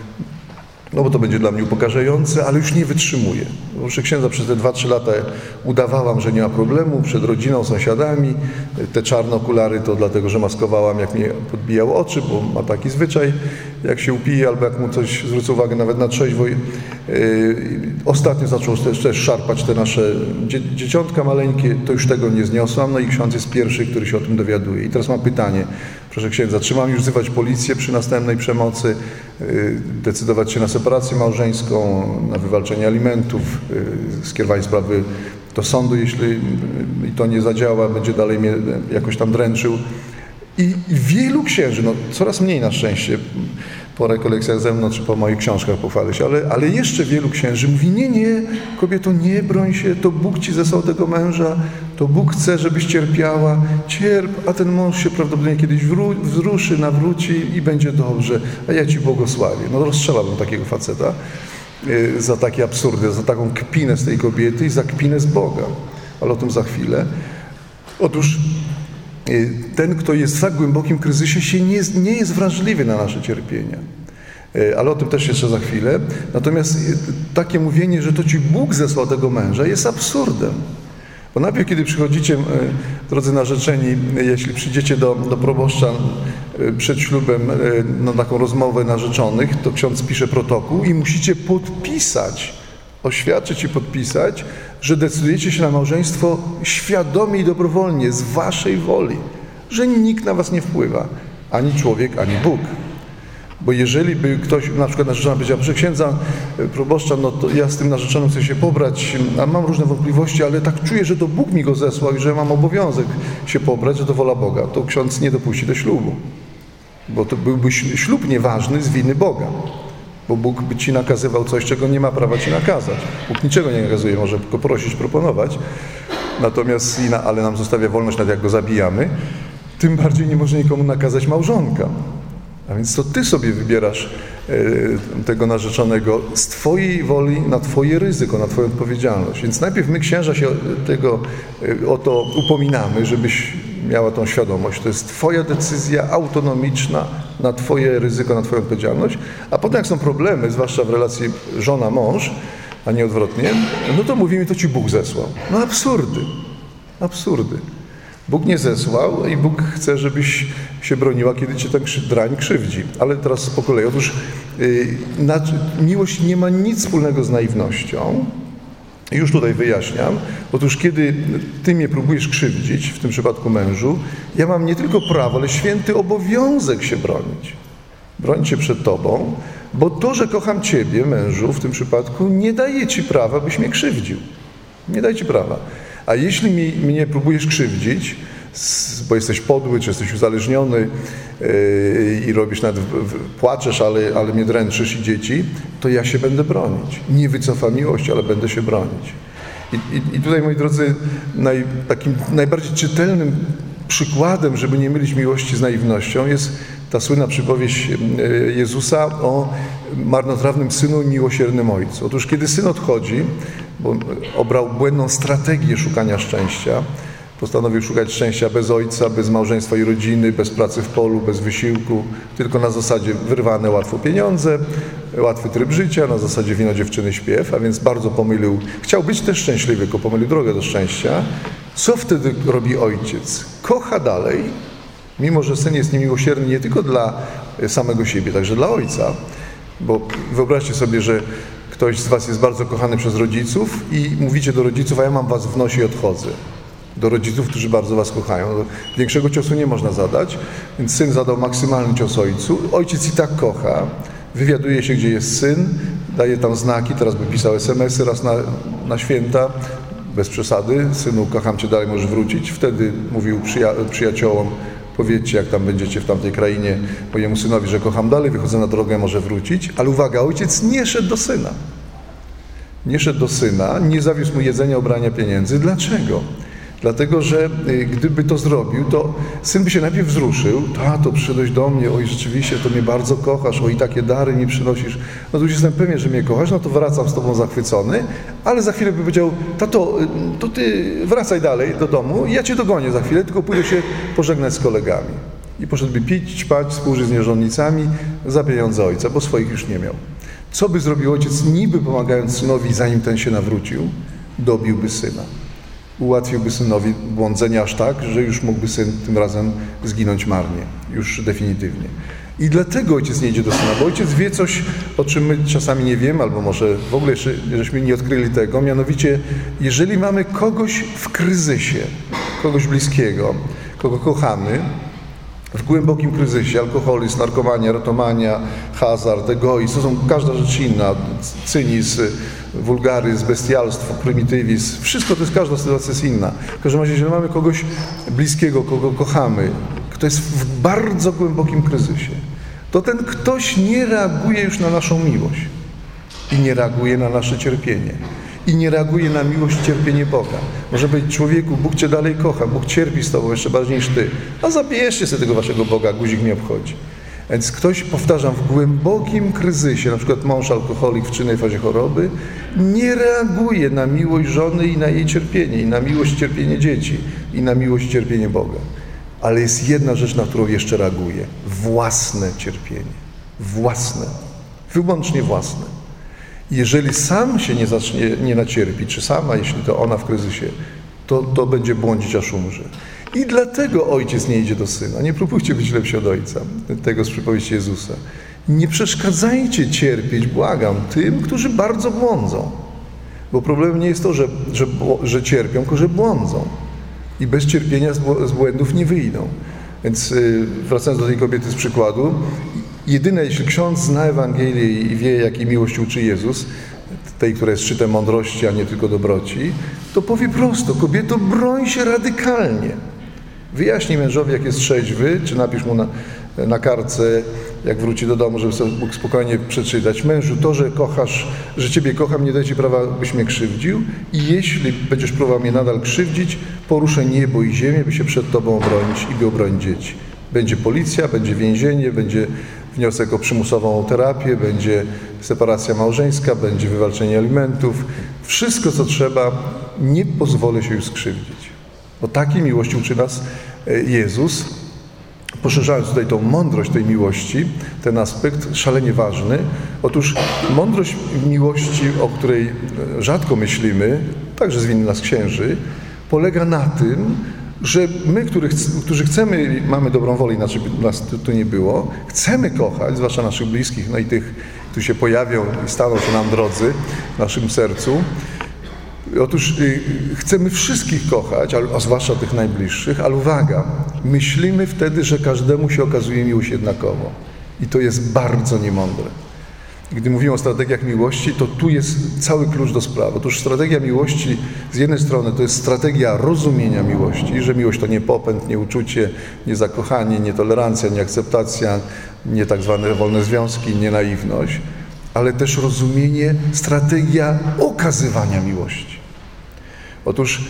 bo to będzie dla mnie upokarzające, ale już nie wytrzymuję. Proszę księdza, przez te 2-3 lata udawałam, że nie ma problemu przed rodziną, sąsiadami. Te czarne okulary to dlatego, że maskowałam, jak mnie podbijał oczy, bo ma taki zwyczaj, jak się upije albo jak mu coś zwrócę uwagę nawet na trzeźwo. Ostatnio zaczął też szarpać te nasze dzieciątka maleńkie, to już tego nie zniosłam, i ksiądz jest pierwszy, który się o tym dowiaduje. I teraz mam pytanie, proszę księdza, czy mam już wzywać policję przy następnej przemocy, decydować się na separację małżeńską, na wywalczenie alimentów, skierowanie sprawy do sądu, jeśli to nie zadziała, będzie dalej mnie jakoś tam dręczył. I wielu księży, coraz mniej na szczęście, po rekolekcjach ze mną, czy po moich książkach, pochwalę się, ale jeszcze wielu księży mówi: nie, kobieto, nie broń się, to Bóg ci zesłał tego męża, to Bóg chce, żebyś cierpiała, cierp, a ten mąż się prawdopodobnie kiedyś wzruszy, nawróci i będzie dobrze, a ja ci błogosławię. Rozstrzelałbym takiego faceta za takie absurdy, za taką kpinę z tej kobiety i za kpinę z Boga, ale o tym za chwilę. Otóż ten, kto jest w tak głębokim kryzysie, nie jest wrażliwy na nasze cierpienia. Ale o tym też jeszcze za chwilę. Natomiast takie mówienie, że to ci Bóg zesłał tego męża, jest absurdem. Bo najpierw, kiedy przychodzicie, drodzy narzeczeni, jeśli przyjdziecie do proboszcza przed ślubem na taką rozmowę narzeczonych, to ksiądz pisze protokół i musicie podpisać, oświadczyć i podpisać, że decydujecie się na małżeństwo świadomie i dobrowolnie, z waszej woli, że nikt na was nie wpływa, ani człowiek, ani Bóg. Bo jeżeli by ktoś, na przykład narzeczona powiedziała: proszę księdza, proboszcza, to ja z tym narzeczonym chcę się pobrać, a mam różne wątpliwości, ale tak czuję, że to Bóg mi go zesłał i że mam obowiązek się pobrać, że to wola Boga, to ksiądz nie dopuści do ślubu. Bo to byłby ślub nieważny z winy Boga. Bo Bóg by ci nakazywał coś, czego nie ma prawa ci nakazać. Bóg niczego nie nakazuje, może tylko prosić, proponować. Natomiast, ale nam zostawia wolność, nawet jak go zabijamy, tym bardziej nie może nikomu nakazać małżonka. A więc to ty sobie wybierasz tego narzeczonego z twojej woli, na twoje ryzyko, na twoją odpowiedzialność. Więc najpierw my, księża, się o to upominamy, żebyś miała tą świadomość. To jest twoja decyzja autonomiczna, na twoje ryzyko, na twoją odpowiedzialność. A potem, jak są problemy, zwłaszcza w relacji żona-mąż, a nie odwrotnie, to mówimy: to ci Bóg zesłał. Absurdy. Bóg nie zesłał i Bóg chce, żebyś się broniła, kiedy cię ten drań krzywdzi. Ale teraz po kolei. Otóż miłość nie ma nic wspólnego z naiwnością. Już tutaj wyjaśniam. Otóż kiedy ty mnie próbujesz krzywdzić, w tym przypadku mężu, ja mam nie tylko prawo, ale święty obowiązek się bronić. Bronić się przed tobą, bo to, że kocham ciebie, mężu, w tym przypadku, nie daje ci prawa, byś mnie krzywdził. Nie daje ci prawa. A jeśli mnie próbujesz krzywdzić, bo jesteś podły, czy jesteś uzależniony i robisz nawet, płaczesz, ale mnie dręczysz i dzieci, to ja się będę bronić. Nie wycofam miłości, ale będę się bronić. I tutaj, moi drodzy, takim najbardziej czytelnym przykładem, żeby nie mylić miłości z naiwnością, jest ta słynna przypowieść Jezusa o marnotrawnym synu i miłosiernym ojcu. Otóż kiedy syn odchodzi, bo obrał błędną strategię szukania szczęścia, postanowił szukać szczęścia bez ojca, bez małżeństwa i rodziny, bez pracy w polu, bez wysiłku, tylko na zasadzie wyrwane łatwo pieniądze, łatwy tryb życia, na zasadzie wino, dziewczyny, śpiew, a więc bardzo pomylił, chciał być też szczęśliwy, tylko pomylił drogę do szczęścia. Co wtedy robi ojciec? Kocha dalej, mimo że syn jest niemiłosierny nie tylko dla samego siebie, także dla ojca, bo wyobraźcie sobie, że ktoś z was jest bardzo kochany przez rodziców i mówicie do rodziców, a ja mam was w nosie i odchodzę. Do rodziców, którzy bardzo was kochają. Większego ciosu nie można zadać, więc syn zadał maksymalny cios ojcu. Ojciec i tak kocha, wywiaduje się, gdzie jest syn, daje tam znaki, teraz by pisał SMS-y raz na święta, bez przesady, synu, kocham cię, dalej możesz wrócić. Wtedy mówił przyjaciołom, powiedzcie, jak tam będziecie w tamtej krainie, mojemu synowi, że kocham dalej, wychodzę na drogę, może wrócić. Ale uwaga, ojciec nie szedł do syna. Nie szedł do syna, nie zawiózł mu jedzenia, ubrania, pieniędzy. Dlaczego? Dlatego, że gdyby to zrobił, to syn by się najpierw wzruszył. Tato, przyszedłeś do mnie, oj, rzeczywiście, to mnie bardzo kochasz, oj, takie dary mi przynosisz. No to już jestem pewien, że mnie kochasz, no to wracam z tobą zachwycony, ale za chwilę by powiedział, tato, to ty wracaj dalej do domu, ja cię dogonię za chwilę, tylko pójdę się pożegnać z kolegami. I poszedłby pić, ćpać, współżyć z nierządnicami za pieniądze ojca, bo swoich już nie miał. Co by zrobił ojciec, niby pomagając synowi, zanim ten się nawrócił? Dobiłby syna. Ułatwiłby synowi błądzenie aż tak, że już mógłby syn tym razem zginąć marnie, już definitywnie. I dlatego ojciec nie idzie do syna, bo ojciec wie coś, o czym my czasami nie wiemy, albo może w ogóle jeszcze żeśmy nie odkryli tego, mianowicie, jeżeli mamy kogoś w kryzysie, kogoś bliskiego, kogo kochamy, w głębokim kryzysie, alkoholizm, narkomania, erotomania, hazard, egoizm, to są każda rzecz inna, cynizm, wulgaryzm, bestialstwo, prymitywizm, wszystko to jest, każda sytuacja jest inna. W każdym razie, jeżeli mamy kogoś bliskiego, kogo kochamy, kto jest w bardzo głębokim kryzysie, to ten ktoś nie reaguje już na naszą miłość i nie reaguje na nasze cierpienie. I nie reaguje na miłość, cierpienie Boga. Może być człowieku, Bóg cię dalej kocha, Bóg cierpi z tobą jeszcze bardziej niż ty. A zabierzcie sobie tego waszego Boga, guzik mnie obchodzi. Więc ktoś, powtarzam, w głębokim kryzysie, na przykład mąż alkoholik w czynnej fazie choroby, nie reaguje na miłość żony i na jej cierpienie, i na miłość, cierpienie dzieci, i na miłość, cierpienie Boga. Ale jest jedna rzecz, na którą jeszcze reaguje. Własne cierpienie. Własne. Wyłącznie własne. Jeżeli sam się nie nacierpi, czy sama, jeśli to ona w kryzysie, to będzie błądzić, aż umrze. I dlatego ojciec nie idzie do syna. Nie próbujcie być lepsi od ojca, tego z przypowieści Jezusa. Nie przeszkadzajcie cierpieć, błagam, tym, którzy bardzo błądzą. Bo problemem nie jest to, że cierpią, tylko że błądzą. I bez cierpienia z błędów nie wyjdą. Więc wracając do tej kobiety z przykładu, jedyne, jeśli ksiądz zna Ewangelię i wie, jakiej miłości uczy Jezus, tej, która jest szczytem mądrości, a nie tylko dobroci, to powie prosto, kobieto, broń się radykalnie. Wyjaśnij mężowi, jak jest trzeźwy, czy napisz mu na kartce, jak wróci do domu, żeby sobie mógł spokojnie przeczytać. Mężu, to, że kochasz, że ciebie kocham, nie daje ci prawa, byś mnie krzywdził i jeśli będziesz próbował mnie nadal krzywdzić, poruszę niebo i ziemię, by się przed tobą obronić i by obronić dzieci. Będzie policja, będzie więzienie, będzie wniosek o przymusową terapię, będzie separacja małżeńska, będzie wywalczenie alimentów. Wszystko, co trzeba, nie pozwolę się już skrzywdzić. Bo takiej miłości uczy nas Jezus, poszerzając tutaj tą mądrość tej miłości, ten aspekt szalenie ważny. Otóż mądrość miłości, o której rzadko myślimy, także z winy nas księży, polega na tym, że my, którzy chcemy, mamy dobrą wolę, inaczej by nas tu nie było, chcemy kochać, zwłaszcza naszych bliskich, no i tych, którzy się pojawią i staną się nam drodzy w naszym sercu. Otóż chcemy wszystkich kochać, a zwłaszcza tych najbliższych, ale uwaga, myślimy wtedy, że każdemu się okazuje miłość jednakowo. I to jest bardzo niemądre. Gdy mówimy o strategiach miłości, to tu jest cały klucz do sprawy. Otóż strategia miłości z jednej strony to jest strategia rozumienia miłości, że miłość to nie popęd, nie uczucie, nie zakochanie, nie tolerancja, nie akceptacja, nie tak zwane wolne związki, nie naiwność, ale też rozumienie, strategia okazywania miłości. Otóż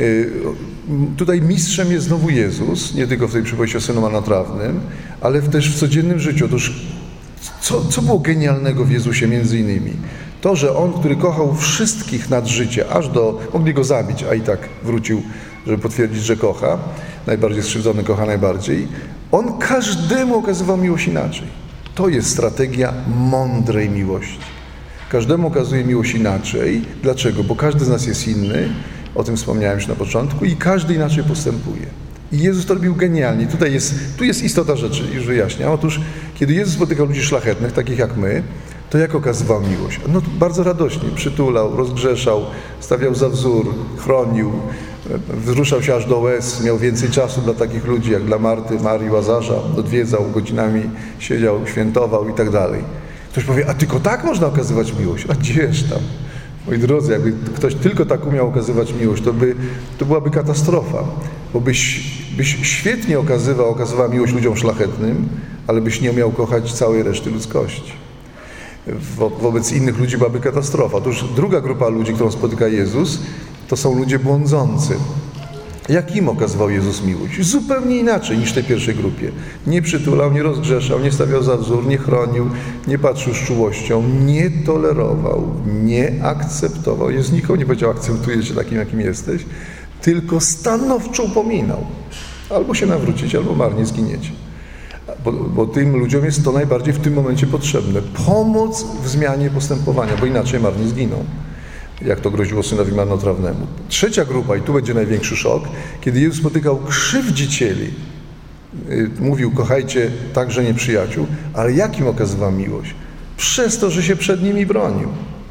tutaj mistrzem jest znowu Jezus, nie tylko w tej przypowieści o synu marnotrawnym, ale też w codziennym życiu. Otóż Co było genialnego w Jezusie między innymi? To, że On, który kochał wszystkich nad życie, mogli Go zabić, a i tak wrócił, żeby potwierdzić, że kocha. Najbardziej skrzywdzony kocha najbardziej. On każdemu okazywał miłość inaczej. To jest strategia mądrej miłości. Każdemu okazuje miłość inaczej. Dlaczego? Bo każdy z nas jest inny, o tym wspomniałem już na początku, i każdy inaczej postępuje. I Jezus to robił genialnie. Tu jest istota rzeczy, już wyjaśniam. Otóż, kiedy Jezus spotykał ludzi szlachetnych, takich jak my, to jak okazywał miłość? No bardzo radośnie, przytulał, rozgrzeszał, stawiał za wzór, chronił, wzruszał się aż do łez, miał więcej czasu dla takich ludzi, jak dla Marty, Marii, Łazarza, odwiedzał, godzinami siedział, świętował i tak dalej. Ktoś powie, a tylko tak można okazywać miłość? A gdzież tam? Moi drodzy, jakby ktoś tylko tak umiał okazywać miłość, to byłaby katastrofa, bo byś świetnie okazywała miłość ludziom szlachetnym, ale byś nie umiał kochać całej reszty ludzkości. Wobec innych ludzi byłaby katastrofa. Otóż druga grupa ludzi, którą spotyka Jezus, to są ludzie błądzący. Jak im okazywał Jezus miłość? Zupełnie inaczej niż tej pierwszej grupie. Nie przytulał, nie rozgrzeszał, nie stawiał za wzór, nie chronił, nie patrzył z czułością, nie tolerował, nie akceptował. Jezus nikomu nie powiedział, akceptuję cię takim, jakim jesteś, tylko stanowczo upominał. Albo się nawrócić, albo marnie zginiecie. Bo tym ludziom jest to najbardziej w tym momencie potrzebne. Pomoc w zmianie postępowania, bo inaczej marnie zginą. Jak to groziło synowi marnotrawnemu. Trzecia grupa, i tu będzie największy szok, kiedy Jezus spotykał krzywdzicieli. Mówił, kochajcie także nieprzyjaciół, ale jak im okazywał miłość? Przez to, że się przed nimi bronił.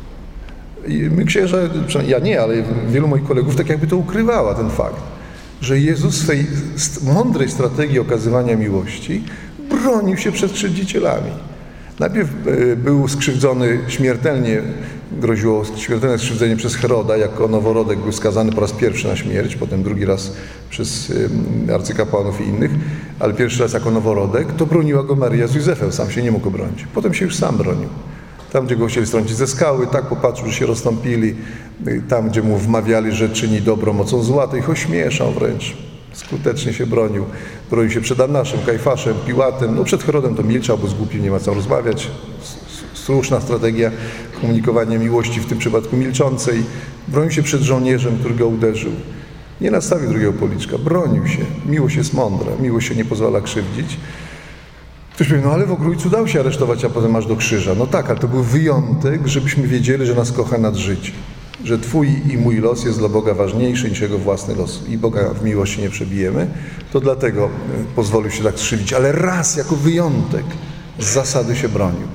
I my księża, ja nie, ale wielu moich kolegów tak jakby to ukrywała, ten fakt, że Jezus w swej mądrej strategii okazywania miłości bronił się przed krzywdzicielami. Najpierw był skrzywdzony śmiertelnie, groziło śmiertelne skrzywdzenie przez Heroda, jako noworodek był skazany po raz pierwszy na śmierć, potem drugi raz przez arcykapłanów i innych, ale pierwszy raz jako noworodek, to broniła go Maryja z Józefem, sam się nie mógł obronić. Potem się już sam bronił. Tam, gdzie go chcieli strącić ze skały, tak popatrzył, że się rozstąpili. Tam, gdzie mu wmawiali, że czyni dobro mocą zła, to ich ośmieszał wręcz. Skutecznie się bronił. Bronił się przed Annaszem, Kajfaszem, Piłatem. No przed Herodem to milczał, bo z głupim nie ma co rozmawiać. Słuszna strategia komunikowania miłości, w tym przypadku milczącej. Bronił się przed żołnierzem, który go uderzył. Nie nastawił drugiego policzka. Bronił się. Miłość jest mądra. Miłość się nie pozwala krzywdzić. Ktoś powie, no ale w Ogrójcu dał się aresztować, a potem aż do krzyża. No tak, ale to był wyjątek, żebyśmy wiedzieli, że nas kocha nad życie. Że Twój i mój los jest dla Boga ważniejszy niż Jego własny los. I Boga w miłości nie przebijemy. To dlatego pozwolił się tak skrzywdzić. Ale raz, jako wyjątek, z zasady się bronił.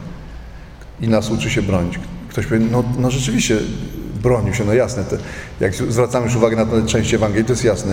I nas uczy się bronić. Ktoś powie, no rzeczywiście bronił się, no jasne. Jak zwracamy już uwagę na tę część Ewangelii, to jest jasne.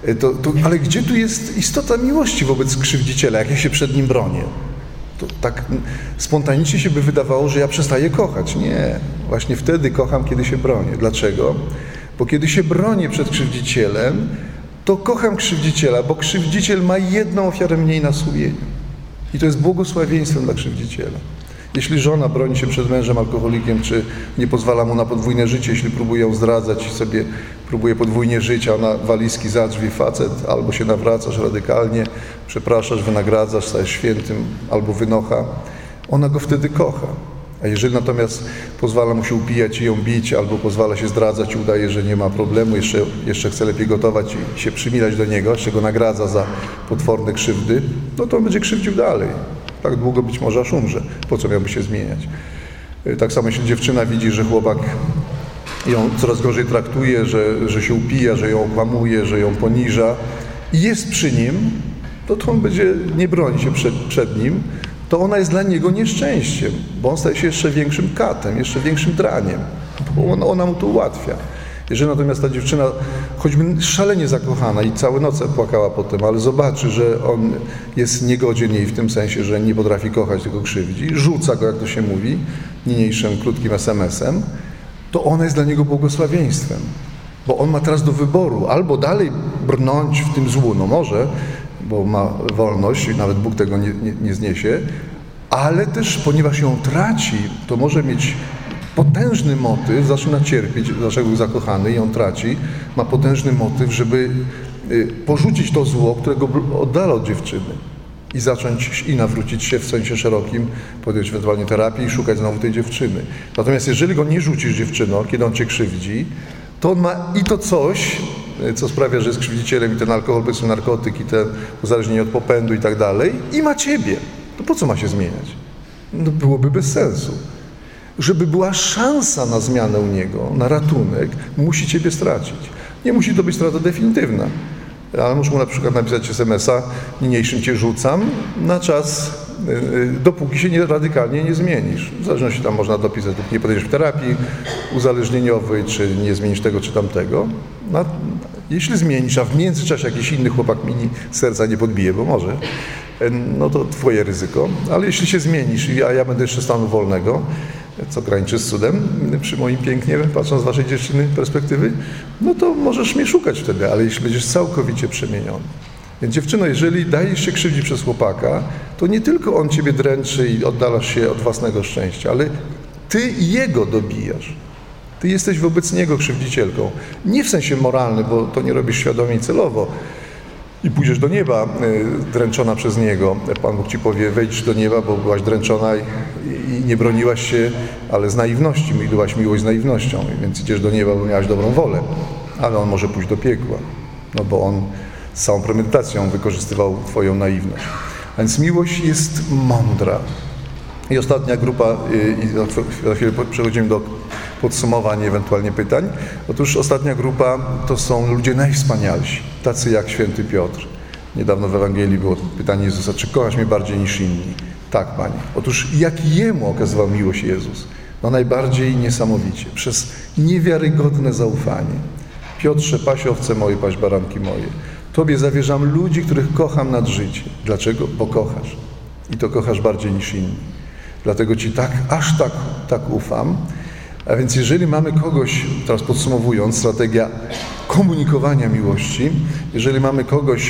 Ale gdzie tu jest istota miłości wobec krzywdziciela, jak ja się przed nim bronię? To tak spontanicznie się by wydawało, że ja przestaję kochać. Nie. Właśnie wtedy kocham, kiedy się bronię. Dlaczego? Bo kiedy się bronię przed krzywdzicielem, to kocham krzywdziciela, bo krzywdziciel ma jedną ofiarę mniej na sumieniu. I to jest błogosławieństwem dla krzywdziciela. Jeśli żona broni się przed mężem alkoholikiem, czy nie pozwala mu na podwójne życie, jeśli próbuje ją zdradzać i sobie próbuje podwójnie żyć, a ona walizki za drzwi, facet, albo się nawracasz radykalnie, przepraszasz, wynagradzasz, stajesz świętym, albo wynocha, ona go wtedy kocha. A jeżeli natomiast pozwala mu się upijać i ją bić, albo pozwala się zdradzać i udaje, że nie ma problemu, jeszcze chce lepiej gotować i się przymilać do niego, jeszcze go nagradza za potworne krzywdy, no to on będzie krzywdził dalej. Tak długo być może aż umrze. Po co miałby się zmieniać? Tak samo jeśli dziewczyna widzi, że chłopak ją coraz gorzej traktuje, że się upija, że ją okłamuje, że ją poniża i jest przy nim, to on nie broni się przed nim, to ona jest dla niego nieszczęściem, bo on staje się jeszcze większym katem, jeszcze większym draniem, bo ona mu to ułatwia. Jeżeli natomiast ta dziewczyna, choćby szalenie zakochana i całe noce płakała potem, ale zobaczy, że on jest niegodzien jej w tym sensie, że nie potrafi kochać, tylko krzywdzi, rzuca go, jak to się mówi, niniejszym krótkim SMS-em, to ona jest dla niego błogosławieństwem. Bo on ma teraz do wyboru, albo dalej brnąć w tym złu, no może, bo ma wolność i nawet Bóg tego nie zniesie, ale też, ponieważ ją traci, to może mieć potężny motyw, zaczyna cierpieć, dlaczego był zakochany i on traci, ma potężny motyw, żeby porzucić to zło, którego oddala od dziewczyny. i zacząć i nawrócić się w sensie szerokim, podjąć ewentualnie terapię i szukać znowu tej dziewczyny. Natomiast jeżeli go nie rzucisz, dziewczyno, kiedy on cię krzywdzi, to on ma i to coś, co sprawia, że jest krzywdzicielem, i ten alkohol, powiedzmy narkotyk, i te uzależnienie od popędu i tak dalej, i ma ciebie. To po co ma się zmieniać? No byłoby bez sensu. Żeby była szansa na zmianę u niego, na ratunek, musi ciebie stracić. Nie musi to być strata definitywna. Ale możesz mu na przykład napisać SMS-a, niniejszym cię rzucam na czas, dopóki się radykalnie nie zmienisz. W zależności tam można dopisać, lub nie podejdziesz terapii uzależnieniowej, czy nie zmienisz tego, czy tamtego. No, jeśli zmienisz, a w międzyczasie jakiś inny chłopak mini serca nie podbije, bo może, no to twoje ryzyko. Ale jeśli się zmienisz, a ja będę jeszcze stanu wolnego, co graniczy z cudem, przy moim pięknie, patrząc z waszej dziewczyny perspektywy, no to możesz mnie szukać wtedy, ale jeśli będziesz całkowicie przemieniony. Więc dziewczyno, jeżeli dajesz się krzywdzić przez chłopaka, to nie tylko on ciebie dręczy i oddalasz się od własnego szczęścia, ale ty jego dobijasz. Ty jesteś wobec niego krzywdzicielką. Nie w sensie moralnym, bo to nie robisz świadomie i celowo. I pójdziesz do nieba dręczona przez niego. Pan Bóg ci powie, wejdź do nieba, bo byłaś dręczona i nie broniłaś się, ale z naiwności, byłaś miłość z naiwnością, więc idziesz do nieba, bo miałaś dobrą wolę. Ale on może pójść do piekła, no bo on z całą premedytacją wykorzystywał twoją naiwność. A więc miłość jest mądra. I ostatnia grupa, i za chwilę przechodzimy do podsumowań, ewentualnie pytań. Otóż ostatnia grupa to są ludzie najwspanialsi, tacy jak święty Piotr. Niedawno w Ewangelii było pytanie Jezusa, czy kochasz mnie bardziej niż inni? Tak, Panie. Otóż jak jemu okazywał miłość Jezus? No najbardziej niesamowicie, przez niewiarygodne zaufanie. Piotrze, paś owce moje, paś baranki moje. Tobie zawierzam ludzi, których kocham nad życie. Dlaczego? Bo kochasz. I to kochasz bardziej niż inni. Dlatego ci aż tak ufam. A więc jeżeli mamy kogoś, teraz podsumowując, strategia komunikowania miłości, jeżeli mamy kogoś,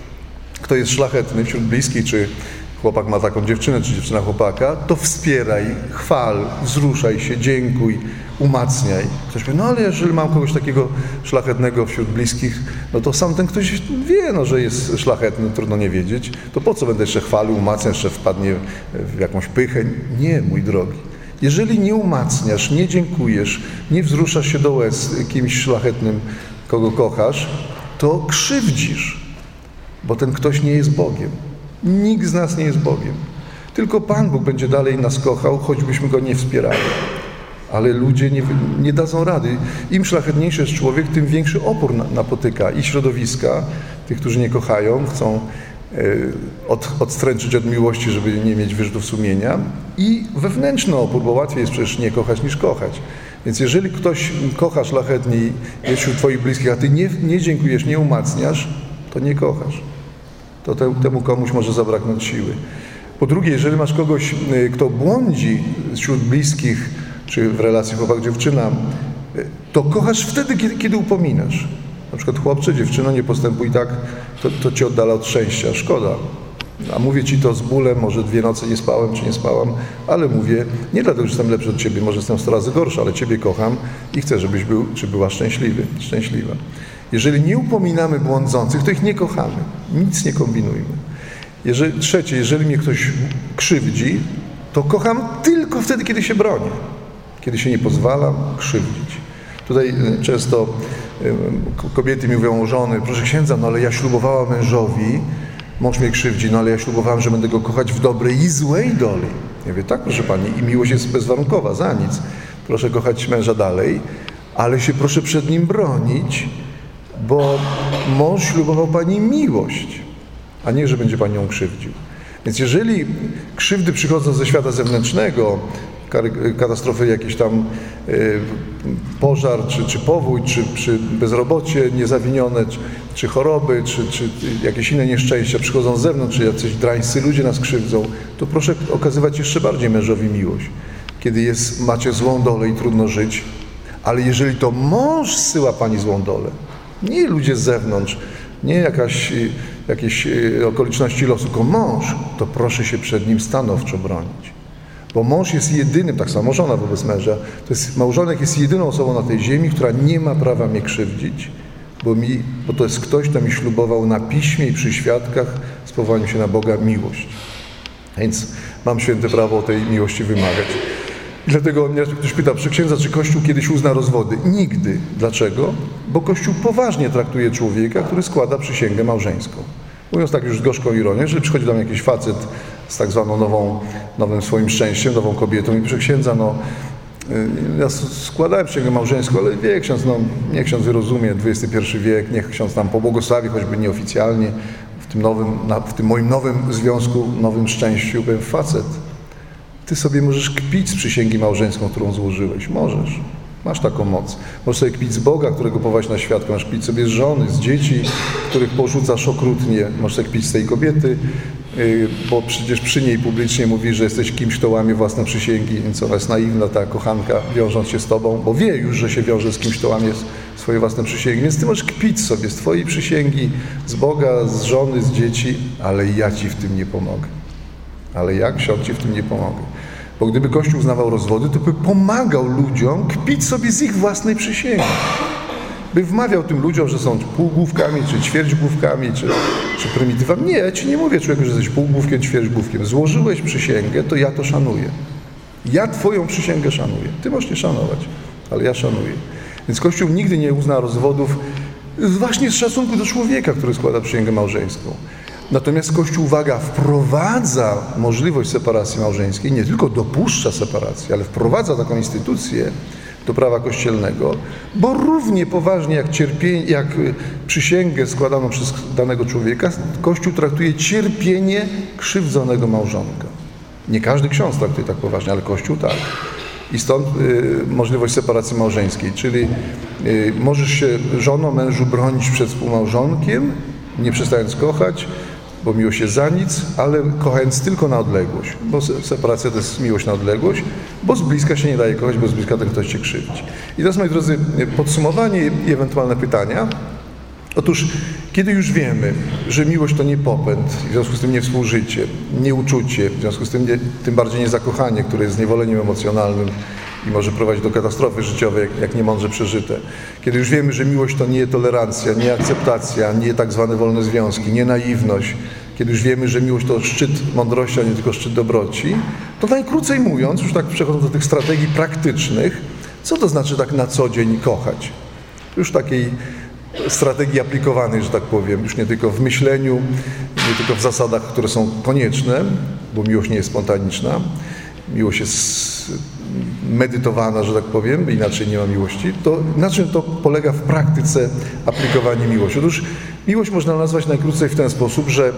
kto jest szlachetny wśród bliskich, czy chłopak ma taką dziewczynę, czy dziewczyna chłopaka, to wspieraj, chwal, wzruszaj się, dziękuj, umacniaj. Ktoś powie, no ale jeżeli mam kogoś takiego szlachetnego wśród bliskich, no to sam ten ktoś wie, no, że jest szlachetny, trudno nie wiedzieć, to po co będę jeszcze chwalił, umacniał, jeszcze wpadnie w jakąś pychę? Nie, mój drogi. Jeżeli nie umacniasz, nie dziękujesz, nie wzruszasz się do łez kimś szlachetnym, kogo kochasz, to krzywdzisz, bo ten ktoś nie jest Bogiem. Nikt z nas nie jest Bogiem. Tylko Pan Bóg będzie dalej nas kochał, choćbyśmy Go nie wspierali. Ale ludzie nie dadzą rady. Im szlachetniejszy jest człowiek, tym większy opór napotyka i środowiska, tych, którzy nie kochają, chcą odstręczyć od miłości, żeby nie mieć wyrzutów sumienia, i wewnętrzny opór, bo łatwiej jest przecież nie kochać niż kochać. Więc jeżeli ktoś kocha szlachetnie i jest wśród twoich bliskich, a ty nie dziękujesz, nie umacniasz, to nie kochasz. To temu komuś może zabraknąć siły. Po drugie, jeżeli masz kogoś, kto błądzi wśród bliskich, czy w relacji chłopak-dziewczyna, to kochasz wtedy, kiedy upominasz. Na przykład chłopcze, dziewczyno, nie postępuj tak, to cię oddala od szczęścia. Szkoda. A mówię ci to z bólem, może 2 noce nie spałem, czy nie spałam, ale mówię, nie dlatego, że jestem lepszy od ciebie, może jestem 100 razy gorszy, ale ciebie kocham i chcę, żebyś był, czy była szczęśliwa. Jeżeli nie upominamy błądzących, to ich nie kochamy. Nic nie kombinujmy. Trzecie, jeżeli mnie ktoś krzywdzi, to kocham tylko wtedy, kiedy się bronię. Kiedy się nie pozwalam krzywdzić. Tutaj często kobiety mi mówią o żony, proszę księdza, no ale ja ślubowałam mężowi, mąż mnie krzywdzi, no ale ja ślubowałam, że będę go kochać w dobrej i złej doli. Ja mówię, tak, proszę pani, i miłość jest bezwarunkowa, za nic. Proszę kochać męża dalej, ale się proszę przed nim bronić, bo mąż ślubował pani miłość, a nie, że będzie pani ją krzywdził. Więc jeżeli krzywdy przychodzą ze świata zewnętrznego, katastrofy jakieś tam, pożar, czy powódź, czy bezrobocie niezawinione, czy choroby, czy jakieś inne nieszczęścia przychodzą z zewnątrz, czy jacyś drańscy ludzie nas krzywdzą, to proszę okazywać jeszcze bardziej mężowi miłość. Kiedy macie złą dolę i trudno żyć, ale jeżeli to mąż zsyła pani złą dolę, nie ludzie z zewnątrz, nie jakieś okoliczności losu, tylko mąż, to proszę się przed nim stanowczo bronić. Bo mąż jest jedynym, tak samo żona wobec męża, małżonek jest jedyną osobą na tej ziemi, która nie ma prawa mnie krzywdzić, bo to jest ktoś, kto mi ślubował na piśmie i przy świadkach z powołaniem się na Boga miłość. Więc mam święte prawo o tej miłości wymagać. I dlatego nieraz ktoś pyta, proszę księdza, czy Kościół kiedyś uzna rozwody? Nigdy. Dlaczego? Bo Kościół poważnie traktuje człowieka, który składa przysięgę małżeńską. Mówiąc tak już z gorzką ironią, jeżeli przychodzi do mnie jakiś facet z tak zwaną nowym swoim szczęściem, nową kobietą i proszę księdza, ja składałem przysięgę małżeńską, ale wie ksiądz, niech ksiądz wyrozumie, XXI wiek, niech ksiądz nam pobłogosławi, choćby nieoficjalnie, w tym moim nowym związku, nowym szczęściu. Powiem, facet, ty sobie możesz kpić z przysięgi małżeńską, którą złożyłeś. Możesz. Masz taką moc. Możesz sobie kpić z Boga, którego powołałeś na świat. Możesz kpić sobie z żony, z dzieci, których porzucasz okrutnie. Możesz sobie kpić z tej kobiety, bo przecież przy niej publicznie mówi, że jesteś kimś, kto łamie własne przysięgi, więc ona jest naiwna, ta kochanka, wiążąc się z tobą, bo wie już, że się wiąże z kimś, kto łamie swoje własne przysięgi. Więc ty możesz kpić sobie z twojej przysięgi, z Boga, z żony, z dzieci, ale ja ci w tym nie pomogę. Ale ja, ksiądz, ci w tym nie pomogę. Bo gdyby Kościół uznawał rozwody, to by pomagał ludziom kpić sobie z ich własnej przysięgi. By wmawiał tym ludziom, że są półgłówkami, czy ćwierćgłówkami, czy prymitywami. Nie, ja ci nie mówię, człowieku, że jesteś półgłówkiem, ćwierćgłówkiem. Złożyłeś przysięgę, to ja to szanuję. Ja twoją przysięgę szanuję. Ty możesz nie szanować, ale ja szanuję. Więc Kościół nigdy nie uzna rozwodów właśnie z szacunku do człowieka, który składa przysięgę małżeńską. Natomiast Kościół, uwaga, wprowadza możliwość separacji małżeńskiej, nie tylko dopuszcza separację, ale wprowadza taką instytucję do prawa kościelnego, bo równie poważnie jak przysięgę składaną przez danego człowieka, Kościół traktuje cierpienie krzywdzonego małżonka. Nie każdy ksiądz traktuje tak poważnie, ale Kościół tak. I stąd możliwość separacji małżeńskiej, czyli możesz się żoną, mężu bronić przed współmałżonkiem, nie przestając kochać, bo miłość jest za nic, ale kochając tylko na odległość, bo separacja to jest miłość na odległość, bo z bliska się nie daje kochać, bo z bliska ten ktoś cię krzywdzi. I teraz, moi drodzy, podsumowanie i ewentualne pytania. Otóż, kiedy już wiemy, że miłość to nie popęd, w związku z tym nie współżycie, nie uczucie, w związku z tym tym bardziej nie zakochanie, które jest zniewoleniem emocjonalnym i może prowadzić do katastrofy życiowej, jak niemądrze przeżyte. Kiedy już wiemy, że miłość to nie tolerancja, nie akceptacja, nie tak zwane wolne związki, nie naiwność, kiedy już wiemy, że miłość to szczyt mądrości, a nie tylko szczyt dobroci, to najkrócej mówiąc, już tak przechodząc do tych strategii praktycznych, co to znaczy tak na co dzień kochać? Już takiej strategii aplikowanej, że tak powiem, już nie tylko w myśleniu, nie tylko w zasadach, które są konieczne, bo miłość nie jest spontaniczna, miłość jest medytowana, że tak powiem, inaczej nie ma miłości, to na czym to polega w praktyce aplikowanie miłości? Otóż miłość można nazwać najkrócej w ten sposób, że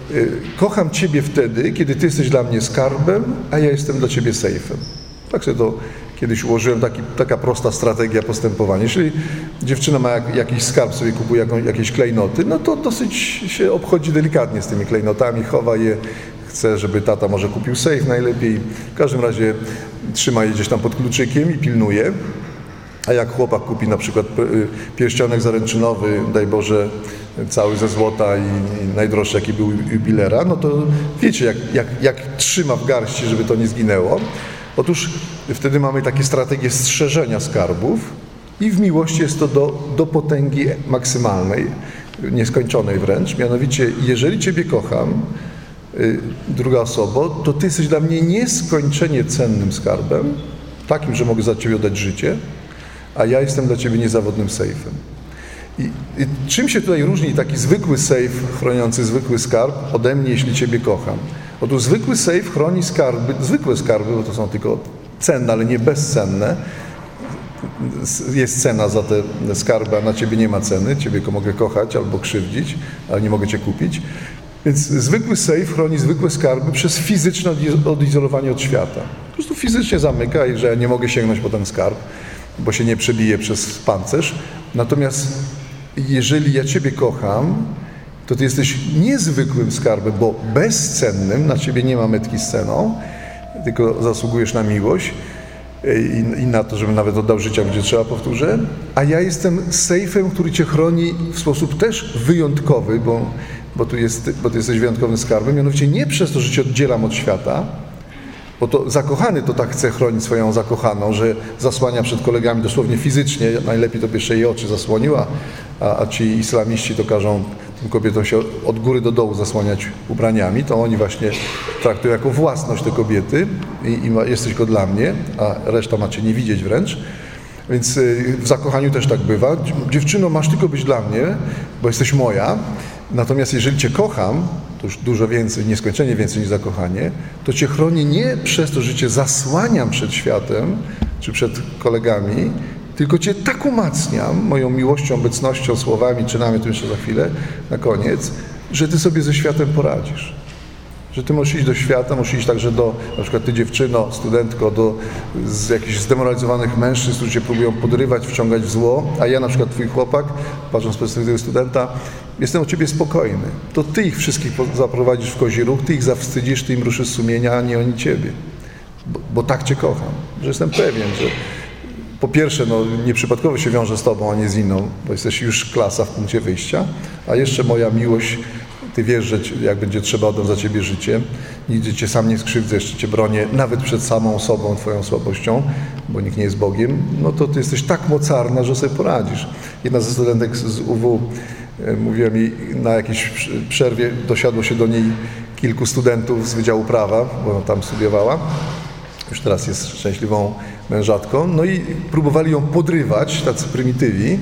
kocham Ciebie wtedy, kiedy Ty jesteś dla mnie skarbem, a ja jestem dla Ciebie sejfem. Tak sobie to kiedyś ułożyłem, taka prosta strategia postępowania. Jeśli dziewczyna ma jakiś skarb, sobie kupuje jakieś klejnoty, no to dosyć się obchodzi delikatnie z tymi klejnotami, chowa je, chce, żeby tata może kupił sejf najlepiej. W każdym razie trzyma je gdzieś tam pod kluczykiem i pilnuje. A jak chłopak kupi na przykład pierścionek zaręczynowy, daj Boże, cały ze złota i najdroższy, jaki był jubilera, no to wiecie, jak trzyma w garści, żeby to nie zginęło. Otóż wtedy mamy takie strategie strzeżenia skarbów i w miłości jest to do potęgi maksymalnej, nieskończonej wręcz. Mianowicie, jeżeli Ciebie kocham, druga osoba, to Ty jesteś dla mnie nieskończenie cennym skarbem, takim, że mogę za Ciebie oddać życie, a ja jestem dla Ciebie niezawodnym sejfem. I czym się tutaj różni taki zwykły sejf chroniący zwykły skarb ode mnie, jeśli Ciebie kocham? Otóż zwykły sejf chroni skarby, zwykłe skarby, bo to są tylko cenne, ale nie bezcenne. Jest cena za te skarby, a na Ciebie nie ma ceny. Ciebie mogę kochać albo krzywdzić, ale nie mogę Cię kupić. Więc zwykły sejf chroni zwykłe skarby przez fizyczne odizolowanie od świata. Po prostu fizycznie zamyka i że ja nie mogę sięgnąć po ten skarb, bo się nie przebije przez pancerz. Natomiast jeżeli ja Ciebie kocham, to Ty jesteś niezwykłym skarbem, bo bezcennym, na Ciebie nie ma metki z ceną, tylko zasługujesz na miłość i na to, żebym nawet oddał życia, gdzie trzeba, powtórzę, a ja jestem sejfem, który Cię chroni w sposób też wyjątkowy, bo Ty jesteś wyjątkowym skarbem, mianowicie nie przez to, że Cię oddzielam od świata, bo to zakochany to tak chce chronić swoją zakochaną, że zasłania przed kolegami dosłownie fizycznie, najlepiej to pierwsze jej oczy zasłoniła, a ci islamiści to każą tym kobietom się od góry do dołu zasłaniać ubraniami, to oni właśnie traktują jako własność te kobiety i jesteś tylko dla mnie, a reszta macie nie widzieć wręcz. Więc w zakochaniu też tak bywa. Dziewczyno, masz tylko być dla mnie, bo jesteś moja. Natomiast jeżeli cię kocham, to już dużo więcej, nieskończenie więcej niż zakochanie, to cię chronię nie przez to, że cię zasłaniam przed światem czy przed kolegami, tylko cię tak umacniam moją miłością, obecnością, słowami, czynami, to jeszcze za chwilę, na koniec, że ty sobie ze światem poradzisz. Że ty możesz iść do świata, możesz iść także do, na przykład ty dziewczyno, studentko, z jakichś zdemoralizowanych mężczyzn, którzy cię próbują podrywać, wciągać w zło, a ja na przykład twój chłopak, patrząc z perspektywy studenta, jestem o ciebie spokojny. To ty ich wszystkich zaprowadzisz w kozi róg, ty ich zawstydzisz, ty im ruszysz sumienia, a nie oni ciebie. Bo tak cię kocham, że jestem pewien, że po pierwsze, nieprzypadkowo się wiąże z tobą, a nie z inną, bo jesteś już klasa w punkcie wyjścia, a jeszcze moja miłość, ty wiesz, że jak będzie trzeba, oddam za ciebie życie, nigdy cię sam nie skrzywdzę, jeszcze cię bronię, nawet przed samą sobą, twoją słabością, bo nikt nie jest Bogiem, no to ty jesteś tak mocarna, że sobie poradzisz. Jedna ze studentek z UW mówiła mi, na jakiejś przerwie dosiadło się do niej kilku studentów z Wydziału Prawa, bo ona tam studiowała, już teraz jest szczęśliwą mężatką, no i próbowali ją podrywać, tacy prymitywi,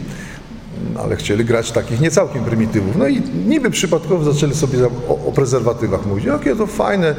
ale chcieli grać takich nie całkiem prymitywów. No i niby przypadkowo zaczęli sobie o prezerwatywach mówić. Jakie to fajne.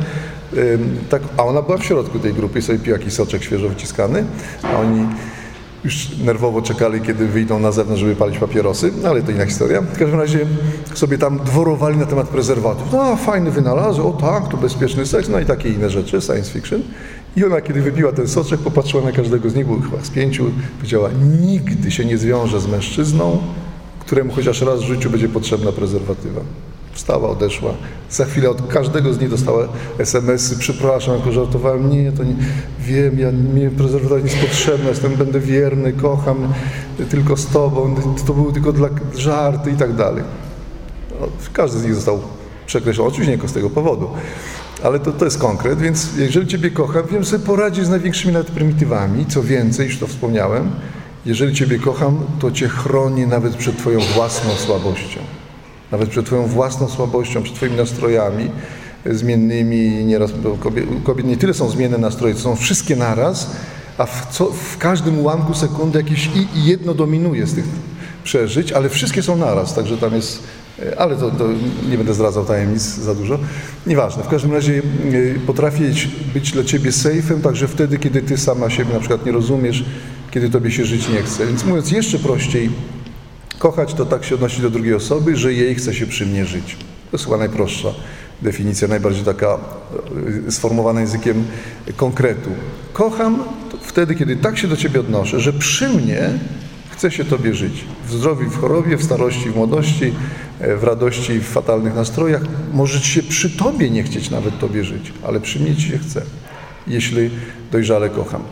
Tak, a ona była w środku tej grupy i sobie piła jakiś soczek świeżo wyciskany, a oni już nerwowo czekali, kiedy wyjdą na zewnątrz, żeby palić papierosy, ale to inna historia. W każdym razie sobie tam dworowali na temat prezerwatyw. No, fajny wynalazł, o tak, to bezpieczny seks, no i takie inne rzeczy, science fiction. I ona, kiedy wypiła ten soczek, popatrzyła na każdego z nich, było chyba z 5, powiedziała, nigdy się nie zwiąże z mężczyzną, któremu chociaż raz w życiu będzie potrzebna prezerwatywa. Wstała, odeszła. Za chwilę od każdego z nich dostała SMS-y, przepraszam, jako żartowałem, nie, to nie, wiem, mnie prezerwatywa nie jest potrzebna, będę wierny, kocham tylko z tobą, to były tylko dla żarty i tak dalej. No, każdy z nich został przekreślony, oczywiście nie z tego powodu, ale to jest konkret, więc jeżeli ciebie kocham, wiem sobie poradzić z największymi nawet prymitywami, co więcej, już to wspomniałem, jeżeli ciebie kocham, to cię chronię nawet przed twoją własną słabością. Nawet przed twoją własną słabością, przed twoimi nastrojami zmiennymi. Nieraz kobiet nie tyle są zmienne nastroje, to są wszystkie naraz, a w każdym ułamku sekundy jakieś jedno dominuje z tych przeżyć, ale wszystkie są naraz, także tam jest, ale to nie będę zdradzał tajemnic za dużo. Nieważne, w każdym razie potrafię być dla ciebie sejfem, także wtedy, kiedy ty sama siebie na przykład nie rozumiesz, kiedy tobie się żyć nie chce. Więc mówiąc jeszcze prościej, kochać to tak się odnosi do drugiej osoby, że jej chce się przy mnie żyć. To jest chyba najprostsza definicja, najbardziej taka sformułowana językiem konkretu. Kocham wtedy, kiedy tak się do ciebie odnoszę, że przy mnie chce się tobie żyć. W zdrowiu, w chorobie, w starości, w młodości, w radości, w fatalnych nastrojach. Może ci się przy tobie nie chcieć nawet tobie żyć, ale przy mnie ci się chce, jeśli dojrzale kocham.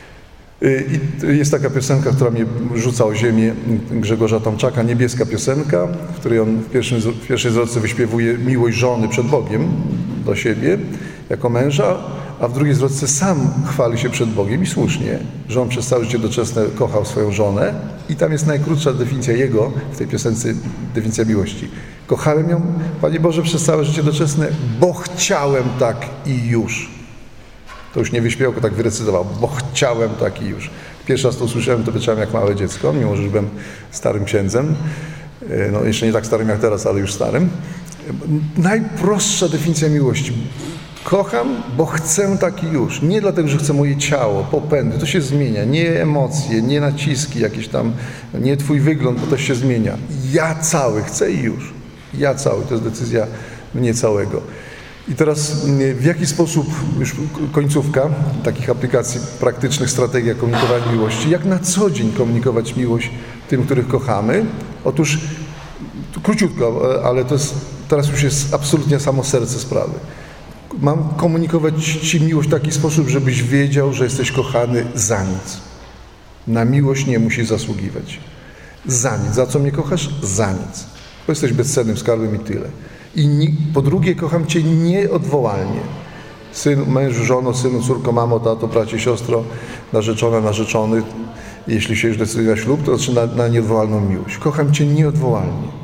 I jest taka piosenka, która mnie rzuca o ziemię, Grzegorza Tomczaka, niebieska piosenka, w której on w pierwszej zwrotce wyśpiewuje miłość żony przed Bogiem do siebie jako męża, a w drugiej zwrotce sam chwali się przed Bogiem i słusznie, że on przez całe życie doczesne kochał swoją żonę i tam jest najkrótsza definicja jego, w tej piosence definicja miłości. Kochałem ją, Panie Boże, przez całe życie doczesne, bo chciałem tak i już. To już nie wyśpiewał, tylko tak wyrecytował, bo chciałem tak i już. Pierwszy raz to usłyszałem, to byczałem jak małe dziecko, mimo że już byłem starym księdzem. No jeszcze nie tak starym jak teraz, ale już starym. Najprostsza definicja miłości. Kocham, bo chcę tak i już. Nie dlatego, że chcę moje ciało, popędy, to się zmienia. Nie emocje, nie naciski jakieś tam, nie twój wygląd, bo to się zmienia. Ja cały chcę i już. Ja cały, to jest decyzja mnie całego. I teraz w jaki sposób, już końcówka takich aplikacji praktycznych, strategia komunikowania miłości, jak na co dzień komunikować miłość tym, których kochamy? Otóż, króciutko, ale to jest, teraz już jest absolutnie samo serce sprawy. Mam komunikować ci miłość w taki sposób, żebyś wiedział, że jesteś kochany za nic. Na miłość nie musisz zasługiwać. Za nic. Za co mnie kochasz? Za nic. Bo jesteś bezcennym skarbem i tyle. I po drugie, kocham cię nieodwołalnie. Syn, męż, żono, synu, córko, mamo, tato, bracie, siostro, narzeczona, narzeczony. Jeśli się już decyduje na ślub, to zaczyna na nieodwołalną miłość. Kocham cię nieodwołalnie.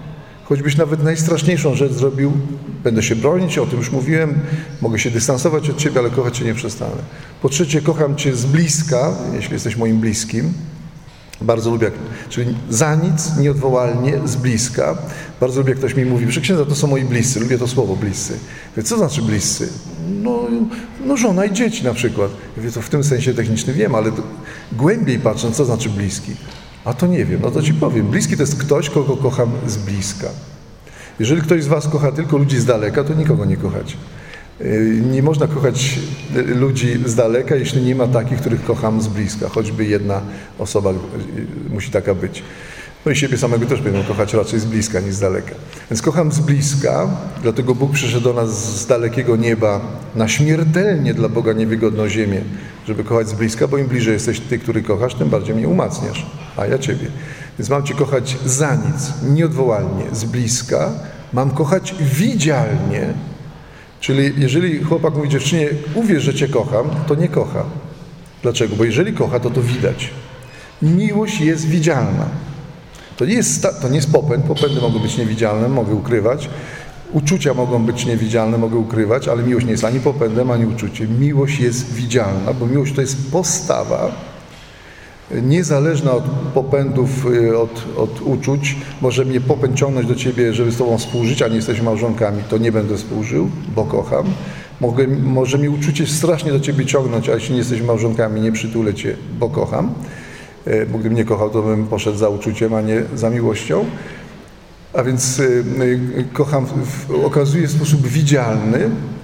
Choćbyś nawet najstraszniejszą rzecz zrobił, będę się bronić, o tym już mówiłem, mogę się dystansować od ciebie, ale kochać cię nie przestanę. Po trzecie, kocham cię z bliska, jeśli jesteś moim bliskim. Bardzo lubię, czyli za nic, nieodwołalnie, z bliska. Bardzo lubię, jak ktoś mi mówi, proszę księdza, to są moi bliscy. Lubię to słowo bliscy. Co znaczy bliscy? No żona i dzieci na przykład. Mówię, to w tym sensie technicznym wiem, ale głębiej patrząc, co znaczy bliski? A to nie wiem, no to ci powiem. Bliski to jest ktoś, kogo kocham z bliska. Jeżeli ktoś z was kocha tylko ludzi z daleka, to nikogo nie kochacie. Nie można kochać ludzi z daleka, jeśli nie ma takich, których kocham z bliska. Choćby jedna osoba musi taka być. No i siebie samego też będę kochać raczej z bliska niż z daleka. Więc kocham z bliska, dlatego Bóg przyszedł do nas z dalekiego nieba na śmiertelnie dla Boga niewygodną ziemię, żeby kochać z bliska, bo im bliżej jesteś ty, który kochasz, tym bardziej mnie umacniasz, a ja ciebie. Więc mam cię kochać za nic, nieodwołalnie, z bliska. Mam kochać widzialnie, czyli jeżeli chłopak mówi dziewczynie, uwierz, że cię kocham, to nie kocha. Dlaczego? Bo jeżeli kocha, to widać. Miłość jest widzialna. To nie jest popęd. Popędy mogą być niewidzialne, mogę ukrywać. Uczucia mogą być niewidzialne, mogę ukrywać, ale miłość nie jest ani popędem, ani uczuciem. Miłość jest widzialna, bo miłość to jest postawa niezależna od popędów, od uczuć. Może mnie popęd ciągnąć do ciebie, żeby z tobą współżyć, a nie jesteśmy małżonkami, to nie będę współżył, bo kocham. Może mnie uczucie strasznie do ciebie ciągnąć, a jeśli nie jesteśmy małżonkami, nie przytulę cię, bo kocham. Bo gdybym nie kochał, to bym poszedł za uczuciem, a nie za miłością. A więc kocham, okazuje w sposób widzialny.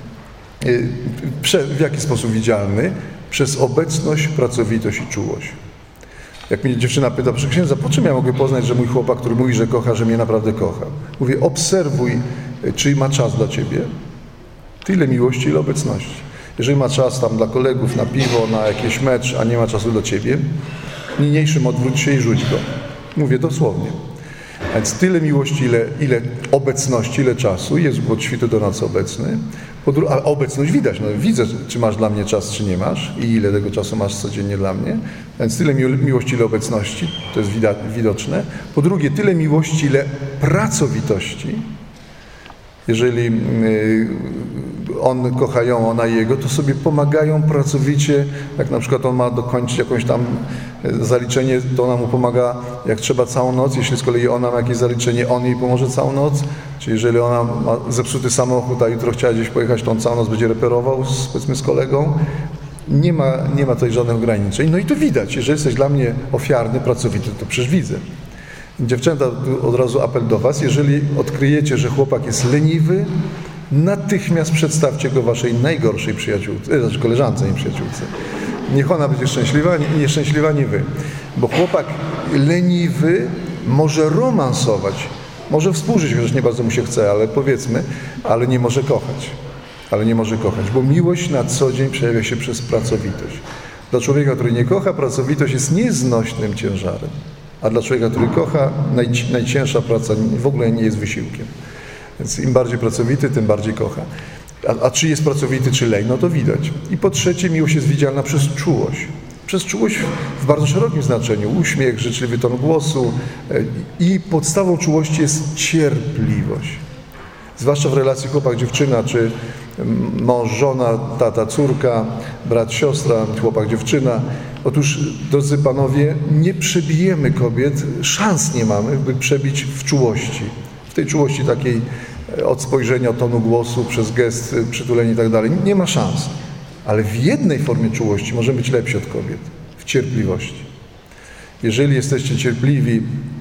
W jaki sposób widzialny? Przez obecność, pracowitość i czułość. Jak mnie dziewczyna pyta, proszę księdza, po czym ja mogę poznać, że mój chłopak, który mówi, że kocha, że mnie naprawdę kocha? Mówię, obserwuj, czy ma czas dla ciebie. Tyle miłości, ile obecności. Jeżeli ma czas tam dla kolegów, na piwo, na jakiś mecz, a nie ma czasu dla ciebie, niniejszym odwróć się i rzuć go. Mówię dosłownie. A więc tyle miłości, ile obecności, ile czasu. Jezus był od świtu do nocy obecny. A obecność widać. No, widzę, czy masz dla mnie czas, czy nie masz i ile tego czasu masz codziennie dla mnie. A więc tyle miłości, ile obecności. To jest widoczne. Po drugie, tyle miłości, ile pracowitości. Jeżeli on kocha ją, ona jego, to sobie pomagają pracowicie. Jak na przykład on ma dokończyć jakąś tam zaliczenie, to ona mu pomaga jak trzeba całą noc. Jeśli z kolei ona ma jakieś zaliczenie, on jej pomoże całą noc. Czyli jeżeli ona ma zepsuty samochód, a jutro chciała gdzieś pojechać, to on całą noc będzie reperował, powiedzmy, z kolegą. Nie ma tutaj żadnych ograniczeń. No i to widać. Jeżeli jesteś dla mnie ofiarny, pracowity, to przecież widzę. Dziewczęta, od razu apel do was. Jeżeli odkryjecie, że chłopak jest leniwy, natychmiast przedstawcie go waszej najgorszej przyjaciółce, znaczy koleżance, nie przyjaciółce. Niech ona będzie szczęśliwa, nieszczęśliwa nie wy. Bo chłopak leniwy może romansować, może współżyć, chociaż nie bardzo mu się chce, ale powiedzmy, ale nie może kochać. Ale nie może kochać, bo miłość na co dzień przejawia się przez pracowitość. Dla człowieka, który nie kocha, pracowitość jest nieznośnym ciężarem. A dla człowieka, który kocha, najcięższa praca w ogóle nie jest wysiłkiem. Więc im bardziej pracowity, tym bardziej kocha. A czy jest pracowity, czy leń, no to widać. I po trzecie, miłość jest widzialna przez czułość. Przez czułość w bardzo szerokim znaczeniu. Uśmiech, życzliwy ton głosu. I podstawą czułości jest cierpliwość. Zwłaszcza w relacji chłopak-dziewczyna, czy mąż, żona, tata, córka, brat, siostra, chłopak, dziewczyna. Otóż, drodzy panowie, nie przebijemy kobiet, szans nie mamy, by przebić w czułości. W tej czułości takiej od spojrzenia, od tonu głosu, przez gest, przytulenie i tak dalej. Nie ma szans. Ale w jednej formie czułości możemy być lepsi od kobiet. W cierpliwości. Jeżeli jesteście cierpliwi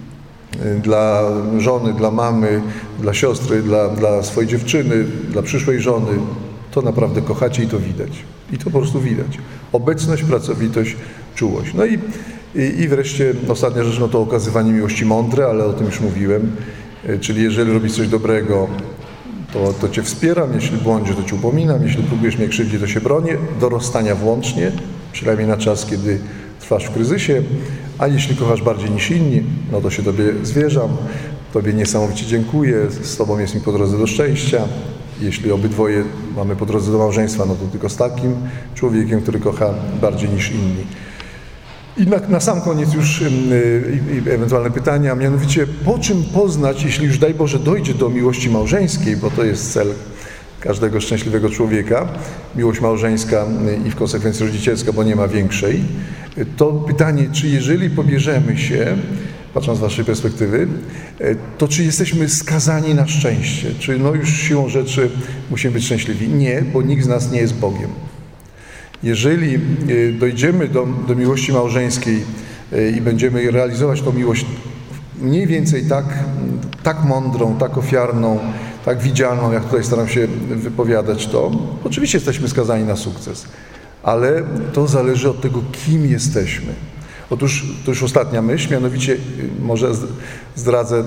dla żony, dla mamy, dla siostry, dla swojej dziewczyny, dla przyszłej żony, to naprawdę kochacie i to widać. I to po prostu widać. Obecność, pracowitość, czułość. No i wreszcie ostatnia rzecz, no to okazywanie miłości mądre, ale o tym już mówiłem. Czyli jeżeli robisz coś dobrego, to cię wspieram, jeśli błądzisz, to cię upominam, jeśli próbujesz mnie krzywdzić, to się bronię, do rozstania włącznie, przynajmniej na czas, kiedy trwasz w kryzysie, a jeśli kochasz bardziej niż inni, no to się tobie zwierzam, tobie niesamowicie dziękuję, z tobą jest mi po drodze do szczęścia. Jeśli obydwoje mamy po drodze do małżeństwa, no to tylko z takim człowiekiem, który kocha bardziej niż inni. I na sam koniec już ewentualne pytania, mianowicie po czym poznać, jeśli już daj Boże dojdzie do miłości małżeńskiej, bo to jest cel każdego szczęśliwego człowieka, miłość małżeńska i w konsekwencji rodzicielska, bo nie ma większej, to pytanie, czy jeżeli pobierzemy się, patrząc z waszej perspektywy, to czy jesteśmy skazani na szczęście? Czy już siłą rzeczy musimy być szczęśliwi? Nie, bo nikt z nas nie jest Bogiem. Jeżeli dojdziemy do miłości małżeńskiej i będziemy realizować tą miłość mniej więcej tak mądrą, tak ofiarną, tak widzialną, jak tutaj staram się wypowiadać, to oczywiście jesteśmy skazani na sukces. Ale to zależy od tego, kim jesteśmy. Otóż to już ostatnia myśl, mianowicie może zdradzę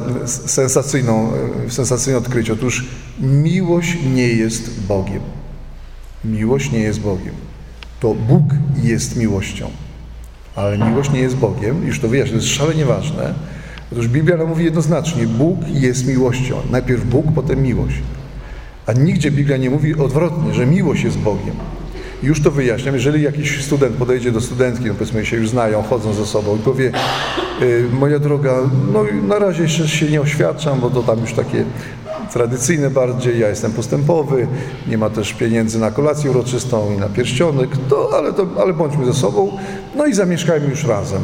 sensacyjne odkrycie. Otóż miłość nie jest Bogiem. Miłość nie jest Bogiem. To Bóg jest miłością. Ale miłość nie jest Bogiem. Już to wyjaśnię, to jest szalenie ważne. Otóż Biblia nam mówi jednoznacznie, Bóg jest miłością. Najpierw Bóg, potem miłość. A nigdzie Biblia nie mówi odwrotnie, że miłość jest Bogiem. I już to wyjaśniam. Jeżeli jakiś student podejdzie do studentki, powiedzmy się już znają, chodzą ze sobą i powie, moja droga, na razie jeszcze się nie oświadczam, bo to tam już takie tradycyjne bardziej, ja jestem postępowy, nie ma też pieniędzy na kolację uroczystą i na pierścionek, ale bądźmy ze sobą, i zamieszkajmy już razem.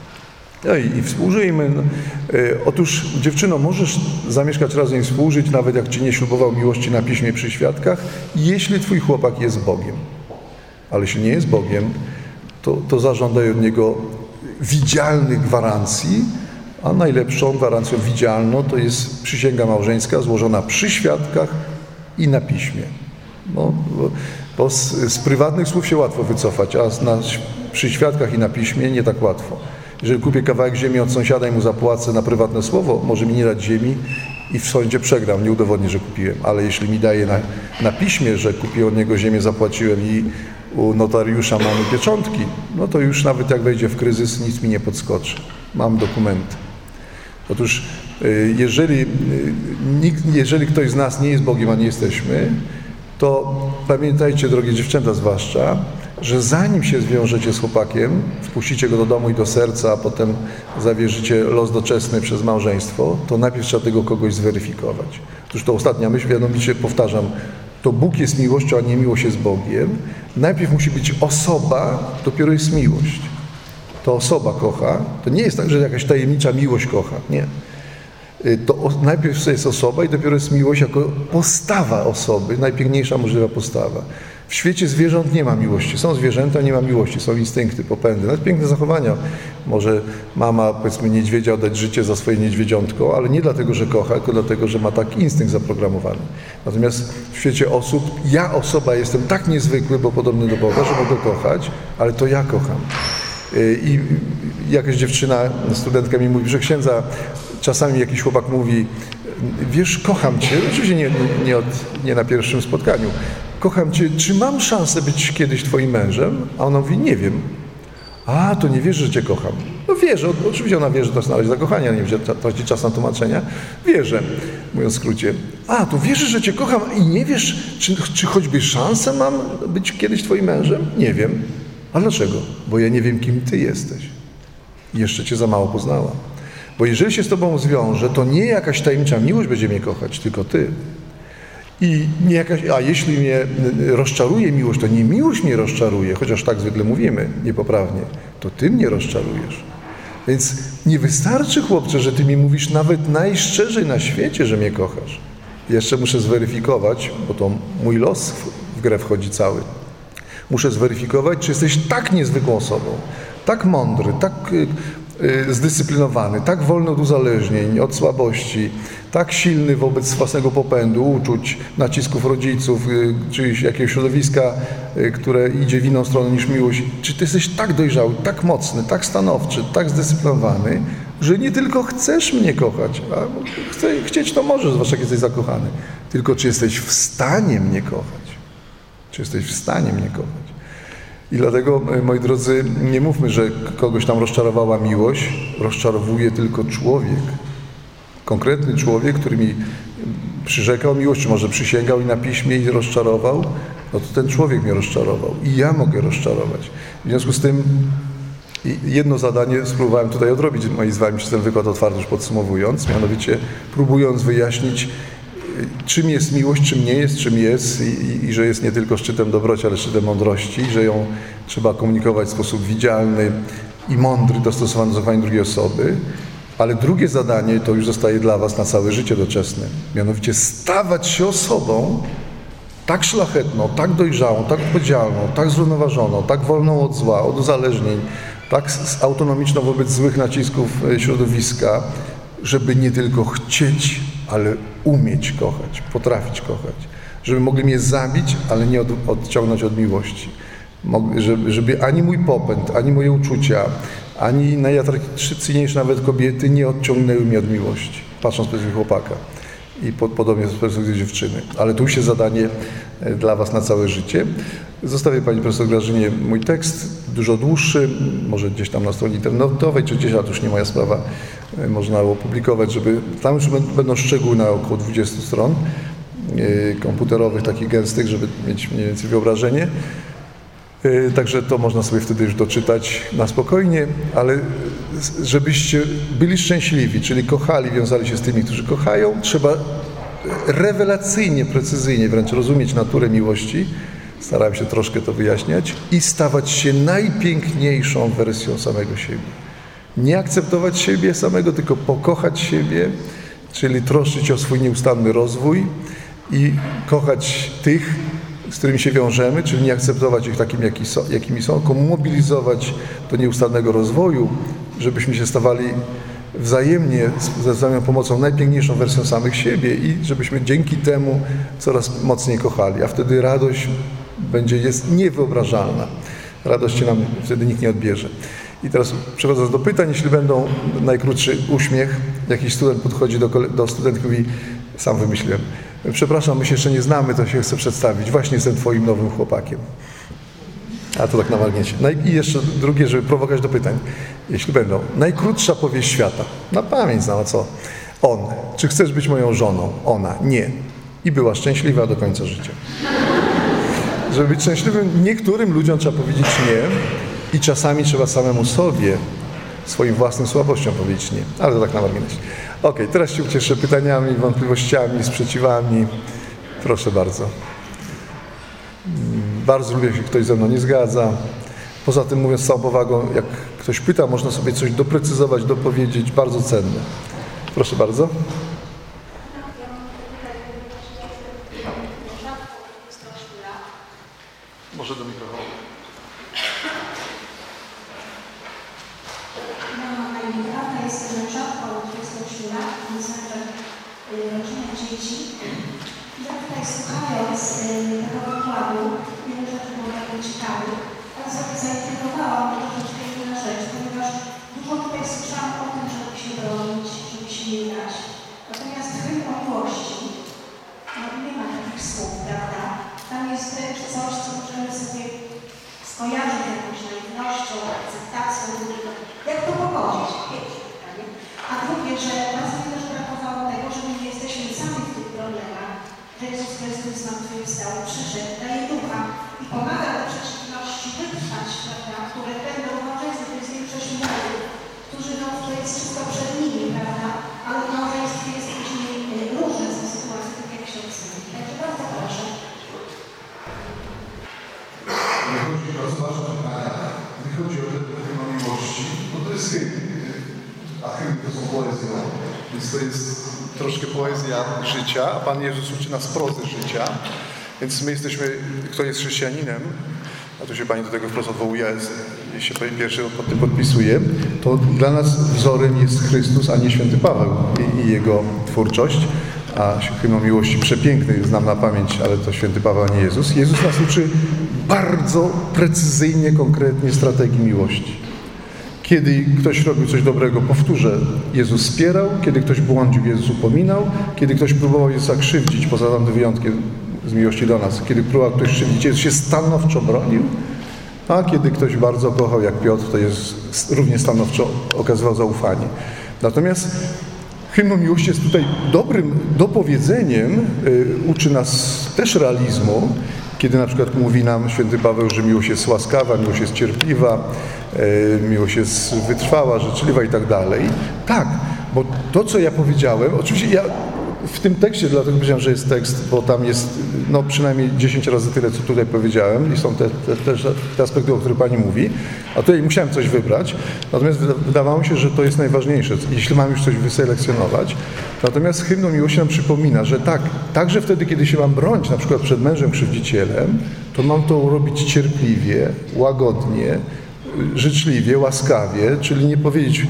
I współżyjmy. Otóż dziewczyno, możesz zamieszkać razem i współżyć, nawet jak ci nie ślubował miłości na piśmie przy świadkach, jeśli twój chłopak jest Bogiem. Ale jeśli nie jest Bogiem, to zażądaj od niego widzialnych gwarancji, a najlepszą gwarancją widzialną to jest przysięga małżeńska złożona przy świadkach i na piśmie. Bo z prywatnych słów się łatwo wycofać, a przy świadkach i na piśmie nie tak łatwo. Jeżeli kupię kawałek ziemi od sąsiada i mu zapłacę na prywatne słowo, może mi nie dać ziemi i w sądzie przegram, nie udowodnię, że kupiłem. Ale jeśli mi daje na piśmie, że kupiłem od niego ziemię, zapłaciłem i u notariusza mamy pieczątki, to już nawet jak wejdzie w kryzys, nic mi nie podskoczy. Mam dokumenty. Otóż jeżeli ktoś z nas nie jest Bogiem, a nie jesteśmy, to pamiętajcie, drogie dziewczęta zwłaszcza, że zanim się zwiążecie z chłopakiem, wpuścicie go do domu i do serca, a potem zawierzycie los doczesny przez małżeństwo, to najpierw trzeba tego kogoś zweryfikować. Otóż to ostatnia myśl, mianowicie powtarzam, to Bóg jest miłością, a nie miłość jest Bogiem. Najpierw musi być osoba, dopiero jest miłość. To osoba kocha, to nie jest tak, że jakaś tajemnicza miłość kocha, nie. To najpierw jest osoba i dopiero jest miłość jako postawa osoby, najpiękniejsza możliwa postawa. W świecie zwierząt nie ma miłości. Są zwierzęta, nie ma miłości. Są instynkty, popędy. Nawet piękne zachowania. Może mama, powiedzmy, niedźwiedzia oddać życie za swoje niedźwiedziątko, ale nie dlatego, że kocha, tylko dlatego, że ma taki instynkt zaprogramowany. Natomiast w świecie osób, osoba, jestem tak niezwykły, bo podobny do Boga, że mogę kochać, ale to ja kocham. I jakaś dziewczyna, studentka mi mówi, że księdza, czasami jakiś chłopak mówi, wiesz, kocham cię, oczywiście nie na pierwszym spotkaniu, kocham cię, czy mam szansę być kiedyś twoim mężem? A ona mówi, nie wiem. A, to nie wiesz, że cię kocham. Wierzę, oczywiście ona wie, że to jest należy zakochania, nie wiem, traci czas na tłumaczenia. Wierzę, mówiąc w skrócie. A, to wierzysz, że cię kocham i nie wiesz, czy choćby szansę mam być kiedyś twoim mężem? Nie wiem. A dlaczego? Bo ja nie wiem, kim ty jesteś. Jeszcze cię za mało poznałam. Bo jeżeli się z tobą zwiążę, to nie jakaś tajemnicza miłość będzie mnie kochać, tylko ty. A jeśli mnie rozczaruje miłość, to nie miłość mnie rozczaruje, chociaż tak zwykle mówimy niepoprawnie, to ty mnie rozczarujesz. Więc nie wystarczy, chłopcze, że ty mi mówisz nawet najszczerzej na świecie, że mnie kochasz. Jeszcze muszę zweryfikować, bo to mój los w grę wchodzi cały. Muszę zweryfikować, czy jesteś tak niezwykłą osobą, tak mądry, tak zdyscyplinowany, tak wolny od uzależnień, od słabości, tak silny wobec własnego popędu, uczuć, nacisków rodziców, czy jakiegoś środowiska, które idzie w inną stronę niż miłość. Czy ty jesteś tak dojrzały, tak mocny, tak stanowczy, tak zdyscyplinowany, że nie tylko chcesz mnie kochać, a chcieć to możesz, zwłaszcza jak jesteś zakochany, tylko czy jesteś w stanie mnie kochać. Czy jesteś w stanie mnie kochać. I dlatego, moi drodzy, nie mówmy, że kogoś tam rozczarowała miłość. Rozczarowuje tylko człowiek. Konkretny człowiek, który mi przyrzekał miłość, czy może przysięgał i na piśmie i rozczarował, no to ten człowiek mnie rozczarował. I ja mogę rozczarować. W związku z tym I jedno zadanie spróbowałem tutaj odrobić, moi z wami przez ten wykład otwarty już podsumowując, mianowicie próbując wyjaśnić, czym jest miłość, czym nie jest, czym jest i że jest nie tylko szczytem dobroci, ale szczytem mądrości, że ją trzeba komunikować w sposób widzialny i mądry, dostosowany do zachowania drugiej osoby. Ale drugie zadanie to już zostaje dla was na całe życie doczesne. Mianowicie stawać się osobą tak szlachetną, tak dojrzałą, tak odpowiedzialną, tak zrównoważoną, tak wolną od zła, od uzależnień, tak autonomiczną wobec złych nacisków środowiska, żeby nie tylko chcieć, ale umieć kochać, potrafić kochać. Żeby mogli mnie zabić, ale nie odciągnąć od miłości. Żeby ani mój popęd, ani moje uczucia, ani najatrakcyjniejsze nawet kobiety nie odciągnęły mnie od miłości, patrząc z perspektywy chłopaka i podobnie z perspektywy dziewczyny. Ale tu się zadanie dla was na całe życie. Zostawię pani profesor Grażynie mój tekst, dużo dłuższy, może gdzieś tam na stronie internetowej, czy gdzieś, ale to już nie moja sprawa, można opublikować, żeby tam już będą szczegóły na około 20 stron komputerowych, takich gęstych, żeby mieć mniej więcej wyobrażenie. Także to można sobie wtedy już doczytać na spokojnie, ale żebyście byli szczęśliwi, czyli kochali, wiązali się z tymi, którzy kochają, trzeba rewelacyjnie, precyzyjnie wręcz rozumieć naturę miłości, starałem się troszkę to wyjaśniać, i stawać się najpiękniejszą wersją samego siebie. Nie akceptować siebie samego, tylko pokochać siebie, czyli troszczyć się o swój nieustanny rozwój i kochać tych, z którymi się wiążemy, czyli nie akceptować ich takimi, jakimi są, tylko mobilizować do nieustannego rozwoju, żebyśmy się stawali wzajemnie, ze wzajemną pomocą, najpiękniejszą wersją samych siebie i żebyśmy dzięki temu coraz mocniej kochali, a wtedy radość jest niewyobrażalna. Radości nam wtedy nikt nie odbierze. I teraz przechodząc do pytań, jeśli będą, najkrótszy uśmiech, jakiś student podchodzi do studentki i mówi, sam wymyśliłem, przepraszam, my się jeszcze nie znamy, to się chcę przedstawić, właśnie jestem twoim nowym chłopakiem. A to tak na marginesie. No i jeszcze drugie, żeby prowokować do pytań, jeśli będą. Najkrótsza powieść świata. Na pamięć znała co? On. Czy chcesz być moją żoną? Ona. Nie. I była szczęśliwa do końca życia. Żeby być szczęśliwym, niektórym ludziom trzeba powiedzieć nie i czasami trzeba samemu sobie, swoim własnym słabościom powiedzieć nie. Ale to tak na marginesie. Okej, teraz się ucieszę pytaniami, wątpliwościami, sprzeciwami. Proszę bardzo. Bardzo lubię, jeśli ktoś ze mną nie zgadza. Poza tym, mówiąc z całą powagą, jak ktoś pyta, można sobie coś doprecyzować, dopowiedzieć. Bardzo cenne. Proszę bardzo. Może do mikrofonu. Prawda jest, że rzadko od 28 lat znaczy rodzina dzieci. Ja tutaj słuchając tego wykładu, wiele rzeczy było bardzo ciekawych, ale zaintrygowała mnie troszeczkę inna rzecz, ponieważ dużo tutaj słyszałam o tym, żeby się bronić, żeby się nie dać. Natomiast hymn o miłości, no nie ma takich słów, prawda? Tam jest wręcz coś, co możemy sobie skojarzyć jakąś naiwnością, akceptacją drugiego. Jak to pogodzić? Pięknie, pytanie. A drugie, że bardzo mi też brakowało tego, że my nie jesteśmy sami w tych problemach, że Jezus Chrystus zmartwychwstał, przyszedł, daje ducha i pomaga do przeciwności wytrwać, prawda, które będą małżeństwo, to jest większość młodych, którzy no, to jest wszystko przed nimi, prawda, ale w małżeństwie jest później różne są sytuacje, tak jak się mówi. Także bardzo proszę. Nie chodzi o rozważne pytania, nie chodzi o tę miłości, bo to jest hymn, a hymny to są poezją, więc to jest troszkę poezja życia, a Pan Jezus uczy nas prozy życia, więc my jesteśmy, kto jest chrześcijaninem, a tu się Pani do tego wprost odwołuje, jeśli się pierwszy pod tym podpisuje, to dla nas wzorem jest Chrystus, a nie święty Paweł i jego twórczość. A hymn o miłości przepiękny, znam na pamięć, ale to święty Paweł, a nie Jezus. Jezus nas uczy bardzo precyzyjnie, konkretnie strategii miłości. Kiedy ktoś robił coś dobrego, powtórzę, Jezus wspierał, kiedy ktoś błądził, Jezus upominał, kiedy ktoś próbował Jezusa krzywdzić, poza tamtym wyjątkiem z miłości do nas, kiedy próbował ktoś krzywdzić, Jezus się stanowczo bronił, a kiedy ktoś bardzo kochał, jak Piotr, to Jezus równie stanowczo okazywał zaufanie. Natomiast hymn o miłości jest tutaj dobrym dopowiedzeniem, uczy nas też realizmu Kiedy na przykład mówi nam święty Paweł, że miłość jest łaskawa, miłość jest cierpliwa, miłość jest wytrwała, życzliwa i tak dalej. Tak, bo to, co ja powiedziałem, oczywiście ja w tym tekście, dlatego powiedziałem, że jest tekst, bo tam jest no, przynajmniej 10 razy tyle, co tutaj powiedziałem i są te aspekty, o których Pani mówi, a tutaj musiałem coś wybrać, natomiast wydawało mi się, że to jest najważniejsze, jeśli mam już coś wyselekcjonować. Natomiast hymn o miłości nam przypomina, że tak, także wtedy, kiedy się mam bronić, na przykład przed mężem krzywdzicielem, to mam to robić cierpliwie, łagodnie, życzliwie, łaskawie, czyli nie powiedzieć,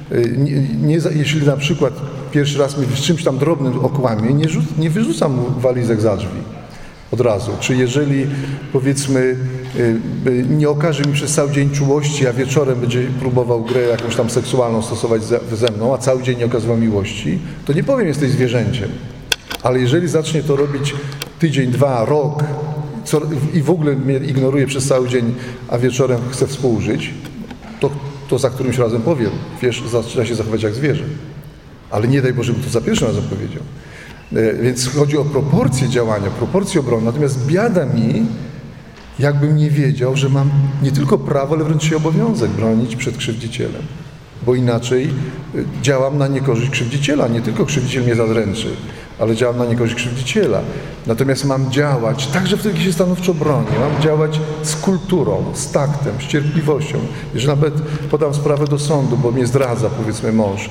jeśli na przykład pierwszy raz mnie z czymś tam drobnym okłamie, nie wyrzucam mu walizek za drzwi od razu. Czy jeżeli, powiedzmy, nie okaże mi przez cały dzień czułości, a wieczorem będzie próbował grę jakąś tam seksualną stosować ze mną, a cały dzień nie okazywał miłości, to nie powiem, jesteś zwierzęciem. Ale jeżeli zacznie to robić tydzień, 2, rok i w ogóle mnie ignoruje przez cały dzień, a wieczorem chce współżyć, to za którymś razem powiem, wiesz, zaczyna się zachować jak zwierzę. Ale nie daj Boże, bym to za pierwszym razem powiedział. Więc chodzi o proporcje działania, proporcje obrony. Natomiast biada mi, jakbym nie wiedział, że mam nie tylko prawo, ale wręcz się obowiązek bronić przed krzywdzicielem. Bo inaczej działam na niekorzyść krzywdziciela. Nie tylko krzywdziciel mnie zadręczy, ale działam na niekorzyść krzywdziciela. Natomiast mam działać, także wtedy, kiedy się stanowczo bronię, mam działać z kulturą, z taktem, z cierpliwością. Jeżeli nawet podam sprawę do sądu, bo mnie zdradza, powiedzmy, mąż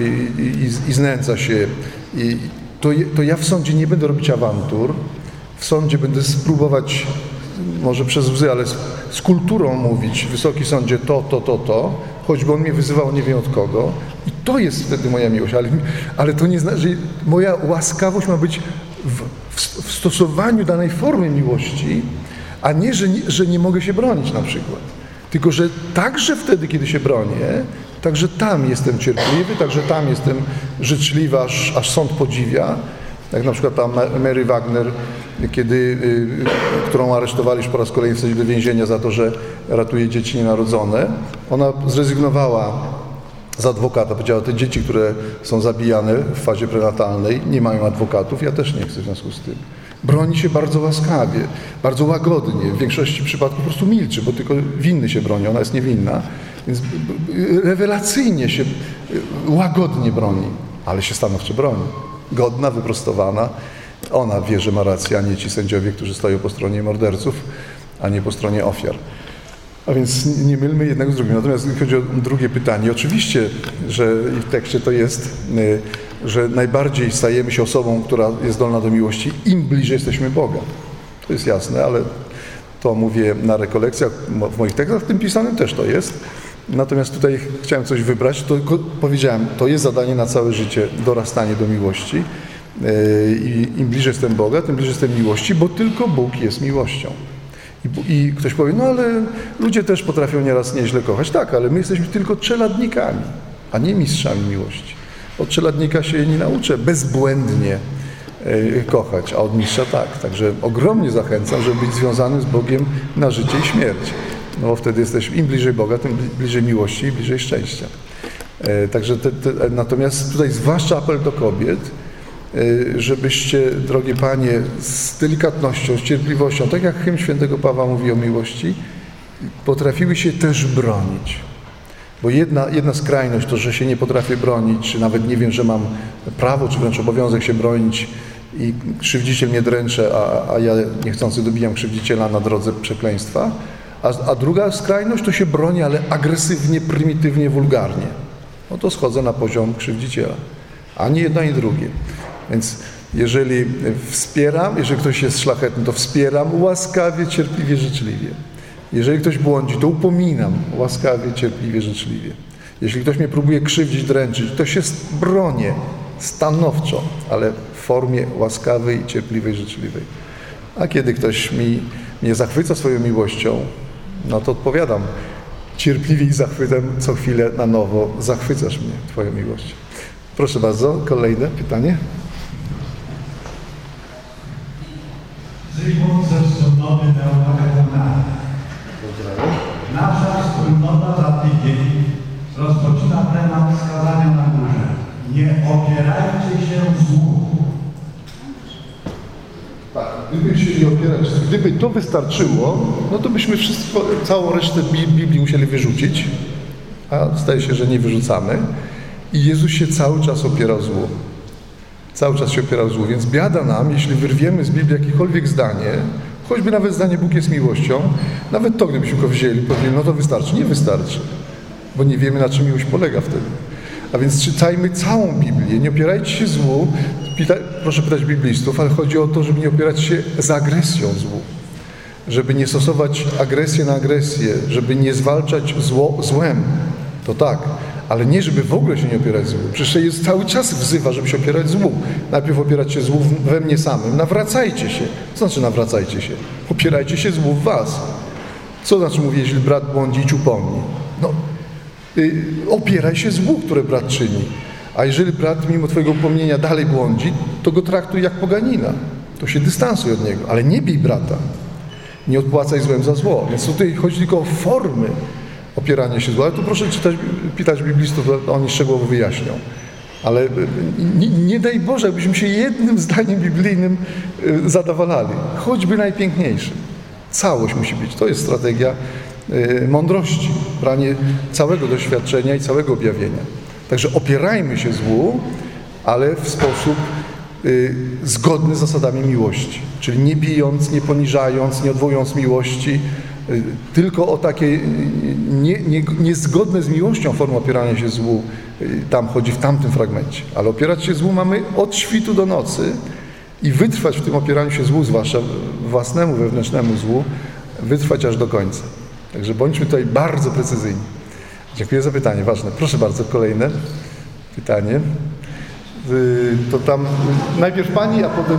i znęca się, to ja w sądzie nie będę robić awantur, w sądzie będę spróbować, może przez łzy, ale z kulturą mówić, Wysoki Sądzie, to, choćby on mnie wyzywał nie wiem od kogo. I to jest wtedy moja miłość. Ale to nie znaczy, że moja łaskawość ma być w stosowaniu danej formy miłości, a nie, że nie mogę się bronić na przykład. Tylko, że także wtedy, kiedy się bronię, także tam jestem cierpliwy, także tam jestem życzliwy, aż sąd podziwia. Jak na przykład ta Mary Wagner, którą aresztowali już po raz kolejny, wsadzić do więzienia za to, że ratuje dzieci nienarodzone. Ona zrezygnowała z adwokata. Powiedziała, te dzieci, które są zabijane w fazie prenatalnej, nie mają adwokatów, ja też nie chcę w związku z tym. Broni się bardzo łaskawie, bardzo łagodnie. W większości przypadków po prostu milczy, bo tylko winny się broni, ona jest niewinna. Więc rewelacyjnie się łagodnie broni, ale się stanowczo broni. Godna, wyprostowana. Ona wie, że ma rację, a nie ci sędziowie, którzy stoją po stronie morderców, a nie po stronie ofiar. A więc nie mylmy jednego z drugim. Natomiast jeśli chodzi o drugie pytanie, oczywiście, że w tekście to jest, że najbardziej stajemy się osobą, która jest zdolna do miłości, im bliżej jesteśmy Boga. To jest jasne, ale to mówię na rekolekcjach, w moich tekstach, w tym pisanym też to jest. Natomiast tutaj chciałem coś wybrać, to powiedziałem, to jest zadanie na całe życie, dorastanie do miłości. I im bliżej jestem Boga, tym bliżej jestem miłości, bo tylko Bóg jest miłością. I ktoś powie, no ale ludzie też potrafią nieraz nieźle kochać. Tak, ale my jesteśmy tylko czeladnikami, a nie mistrzami miłości. Od czeladnika się nie nauczę bezbłędnie kochać, a od mistrza tak. Także ogromnie zachęcam, żeby być związanym z Bogiem na życie i śmierć. No bo wtedy jesteśmy im bliżej Boga, tym bliżej miłości i bliżej szczęścia. Także natomiast tutaj zwłaszcza apel do kobiet, żebyście, drogie panie, z delikatnością, z cierpliwością, tak jak hymn świętego Pawła mówi o miłości, potrafiły się też bronić. Bo jedna skrajność to, że się nie potrafię bronić, czy nawet nie wiem, że mam prawo, czy wręcz obowiązek się bronić i krzywdziciel mnie dręczy, a ja niechcący dobijam krzywdziciela na drodze przekleństwa. A druga skrajność to się broni, ale agresywnie, prymitywnie, wulgarnie. No to schodzę na poziom krzywdziciela. Ani jedno, ani drugie. Więc jeżeli wspieram, jeżeli ktoś jest szlachetny, to wspieram łaskawie, cierpliwie, życzliwie. Jeżeli ktoś błądzi, to upominam łaskawie, cierpliwie, życzliwie. Jeśli ktoś mnie próbuje krzywdzić, dręczyć, to się bronię stanowczo, ale w formie łaskawej, cierpliwej, życzliwej. A kiedy ktoś mnie zachwyca swoją miłością, no to odpowiadam cierpliwie i zachwytem co chwilę na nowo. Zachwycasz mnie Twoją miłością. Proszę bardzo, kolejne pytanie. Zygmunt ze wspólnoty Teologa. Nasza wspólnota za tydzień rozpoczyna temat skazania na górze. Nie opierajcie się złu. Tak, gdyby się się opierać, gdyby to wystarczyło, no to byśmy całą resztę Biblii musieli wyrzucić, a zdaje się, że nie wyrzucamy. I Jezus się cały czas opierał złu. Cały czas się opierał złu, więc biada nam, jeśli wyrwiemy z Biblii jakiekolwiek zdanie, choćby nawet zdanie Bóg jest miłością, nawet to, gdybyśmy go wzięli, powiedzieli, no to wystarczy. Nie wystarczy, bo nie wiemy, na czym miłość polega wtedy. A więc czytajmy całą Biblię, nie opierajcie się złu. Proszę pytać biblistów, ale chodzi o to, żeby nie opierać się z agresją złu. Żeby nie stosować agresję na agresję, żeby nie zwalczać złem. To tak, ale nie, żeby w ogóle się nie opierać złu. Przecież Jezus cały czas wzywa, żeby się opierać złu. Najpierw opierać się złu we mnie samym. Nawracajcie się. Co znaczy nawracajcie się? Opierajcie się złu w was. Co znaczy mówi, jeśli brat błądzi, idź upomnij? No, opieraj się złu, które brat czyni. A jeżeli brat mimo twojego upomnienia dalej błądzi, to go traktuj jak poganina. To się dystansuj od niego, ale nie bij brata. Nie odpłacaj złem za zło. Więc tutaj chodzi tylko o formy opierania się zła. Ale tu proszę pytać biblistów, oni szczegółowo wyjaśnią. Ale nie daj Boże, abyśmy się jednym zdaniem biblijnym zadowalali. Choćby najpiękniejszym. Całość musi być. To jest strategia mądrości. Branie całego doświadczenia i całego objawienia. Także opierajmy się złu, ale w sposób zgodny z zasadami miłości. Czyli nie bijąc, nie poniżając, nie odwołując miłości, tylko o takie niezgodne z miłością formy opierania się złu. Tam chodzi w tamtym fragmencie. Ale opierać się złu mamy od świtu do nocy i wytrwać w tym opieraniu się złu, zwłaszcza własnemu wewnętrznemu złu, wytrwać aż do końca. Także bądźmy tutaj bardzo precyzyjni. Dziękuję za pytanie, ważne. Proszę bardzo, kolejne pytanie. To tam najpierw pani, a potem...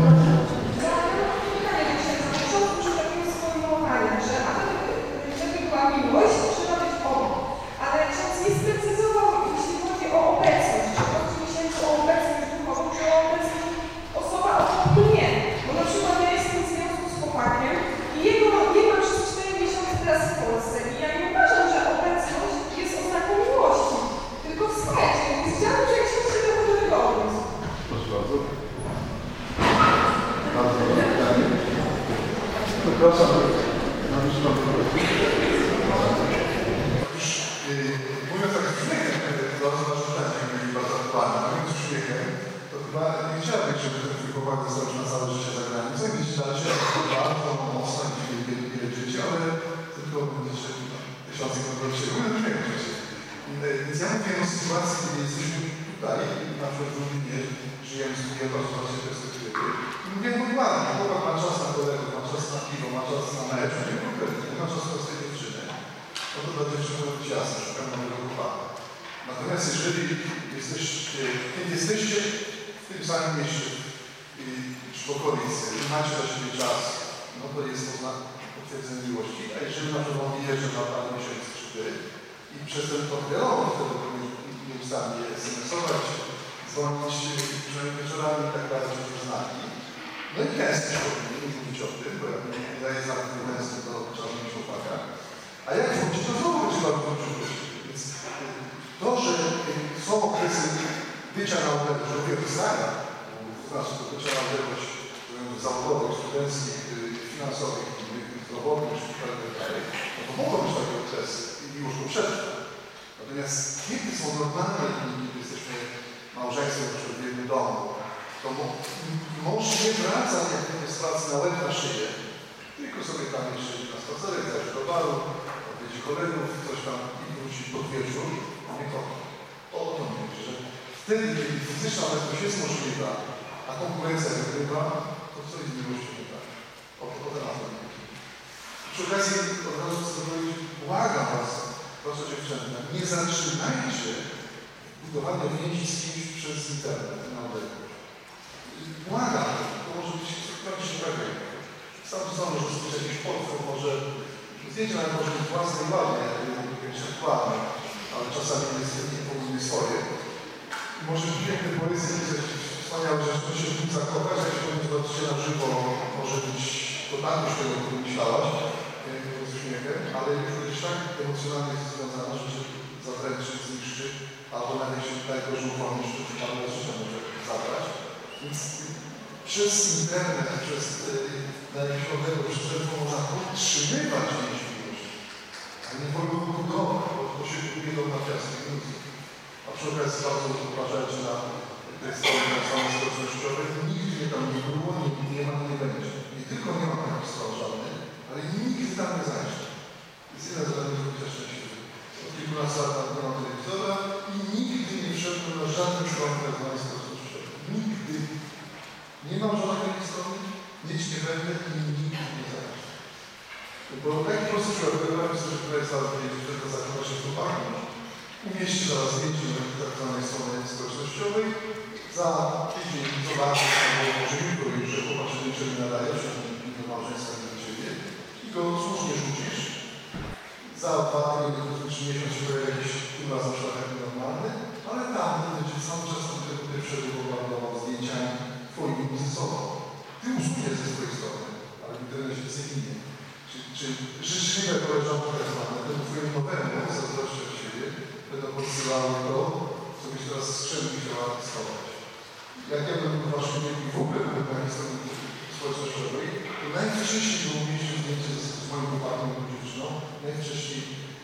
przez internet, przez jakiegoś przez telefon można podtrzymywać więźliwość, a nie wolno budować, bo się buduje do nawiasów. A przy okazji bardzo uważajcie na te strony społecznościowe. Nigdy tam nie było, nigdy nie ma, nie będzie. Nie tylko nie ma takich stron żadnych, ale nigdy tam nie zajdzie. Jest jeden z radnych bycia szczęśliwy. Od kilkunastu lat nie ma telewizora i nigdy nie wszedłem na żadnych stron tak zwanej społecznościowej. Nigdy. Nie mam żadnej strony, nic nie będę i nigdy nie zajdzie. Bo taki prosty przykład, że tutaj zaraz będzie, że to zaczyna się chłopami. Umieści zaraz zdjęcie na tak zwanej stronie społecznościowej. Za tydzień zobaczysz, albo może jutro już, że chłopak się niczego nie nadaje, że do małżeństwa nie do ciebie i go słusznie rzucisz. Za 2 tygodnie, czy miesiąc się pojawi jakiś tym razem szlachetny normalny, ale tam będzie cały czas tam tego pierwszego bombardował zdjęciami twoimi uzysował. Ty usuniesz ze swojej strony, ale w internecie cywilnie. Czy życzliwe koleżanki tak zwane, temu twojemu nowemu, zazdroszczę od siebie, będą podsyłały to, co byś teraz skrzydł chciała schować. Jak ja bym w waszym wieku w ogóle byłem na historii społecznościowej, to najwcześniej było umieścić zdjęcie z moim chłopakiem lub dziewczyną, najwcześniej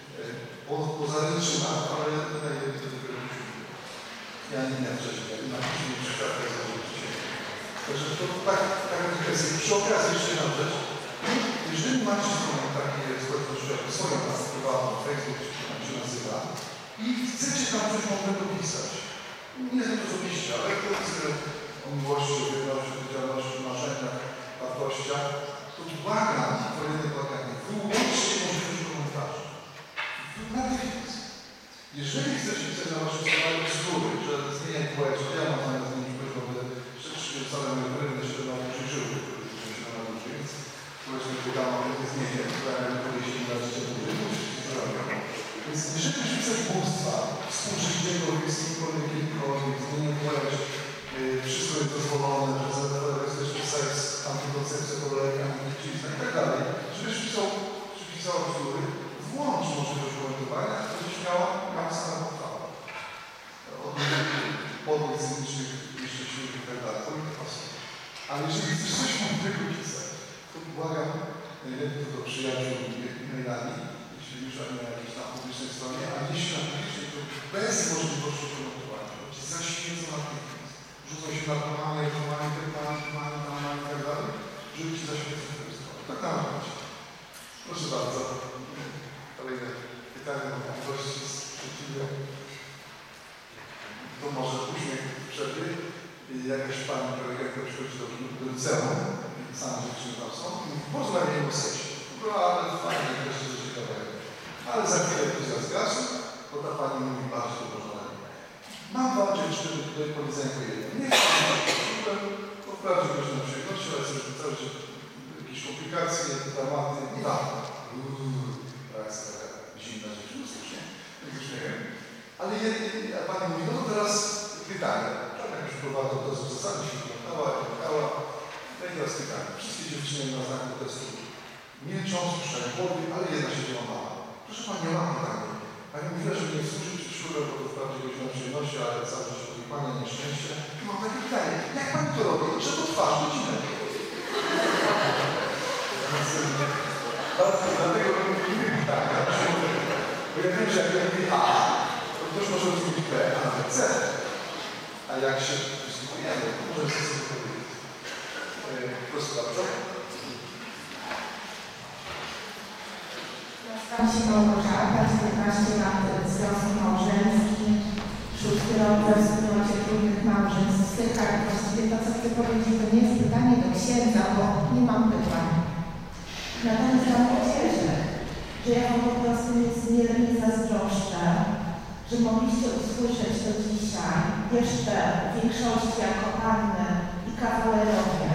po zaręczynach, ale najlepiej to dopiero ja nie wcześniej, na później przykładach założycie. Także to tak jest. Przy okazji jeszcze jedna rzecz. Jeżeli macie takie społecznościowe, swoją prywatną, Facebook, czy jak się nazywa, i chcecie tam coś mądrego pisać, nie za to osobiście, ale powiedzmy o miłości, o wierności, odpowiedzialności, marzeniach, wartościach, to błagam, kolejne błaganie, wyłączcie możliwość komentarzy. Natychmiast. Jeżeli chcecie pisać na waszym stronie bzdury, że zmieniać płeć, ja mam zamiast zmienić płeć, bo wcale moje prywne się na to życzyły, że się na to więc powiedzmy, że tam nie zmienię, która nie powiedzieć na życie dłużej, więc jeżeli ktoś pisać bóstwa, współżyciego, jest kiedykolwiek, zmienię płeć, wszystko jest dozwolone, że terrorystyczny seks, antykoncepcja polega, antykoncepcja i tak dalej, żebyś pisał bzdury, włącz możliwość komentowania, to byś miała masę na pochwałę. Od podmiot cynicznych, nieszczęśliwych i tak dalej, to mi to pasuje. Ale jeżeli chcesz coś mądrego pisać, to błagam, najlepiej to do przyjaciół e-mailami, jeśli już na jakiejś tam publicznej stronie, a jeśli na publicznej, to bez możliwości komentowania. Ci zaświecą natychmiast. Rzucą się na pomamy, i tak dalej, żeby ci zaświecą w tej stronie. Tak na razie. Proszę bardzo. Kolejne pytania, możliwości, sprzeciwy. To może uśmiech w przerwie. Jakaś pani, która przychodzi do liceum, same dziewczyny tam są, porozmawiają o seksie. No ale fajnie, wreszcie coś ciekawego. Ale za chwilę ktoś zgasł, bo ta pani mówi, bardzo dobrze. Mam 2 dziewczyny, tutaj powiedzenia po jednym. Nie wiem, to wprawdzie gość na przyjemności, ale sobie rzucał, że jakieś komplikacje, dramaty, nie warto. Reakcja taka zimna dziewczyna, słusznie. Ale pani mówi, no teraz pytanie. Tak jak już prowadzą to z zasady się komentała. No i teraz pytanie. Wszystkie dziewczyny na znaku testu milczą, słyszałem głowy, ale jedna się złamała. Proszę pani, ja mam pytanie. Pani mówiła, że nie służy przy szkole, bo to wprawdzie gość na przyjemności, ale cały czas odjechania, nieszczęście. I mam takie pytanie. Jak pani to robi? Trzeba twarz godzinę. Bardzo dlatego robimy pytania. Bo ja wiem, że jak ja mówię A, to ktoś może zrobić B, a nawet C. A jak się dyskutujemy, to możemy sobie powiedzieć. Proszę bardzo. Nazywam się Małgorzata, 19 lat związku małżeński, 6 rok we wspólnocie trudnych małżeństw. Właściwie to, co chcę powiedzieć, to nie jest pytanie do księdza, bo nie mam pytań. Natomiast mam pocieszę, że ja wam po prostu niezmiernie zazdroszczę, że mogliście usłyszeć to dzisiaj jeszcze w większości jako panny i kawalerowie.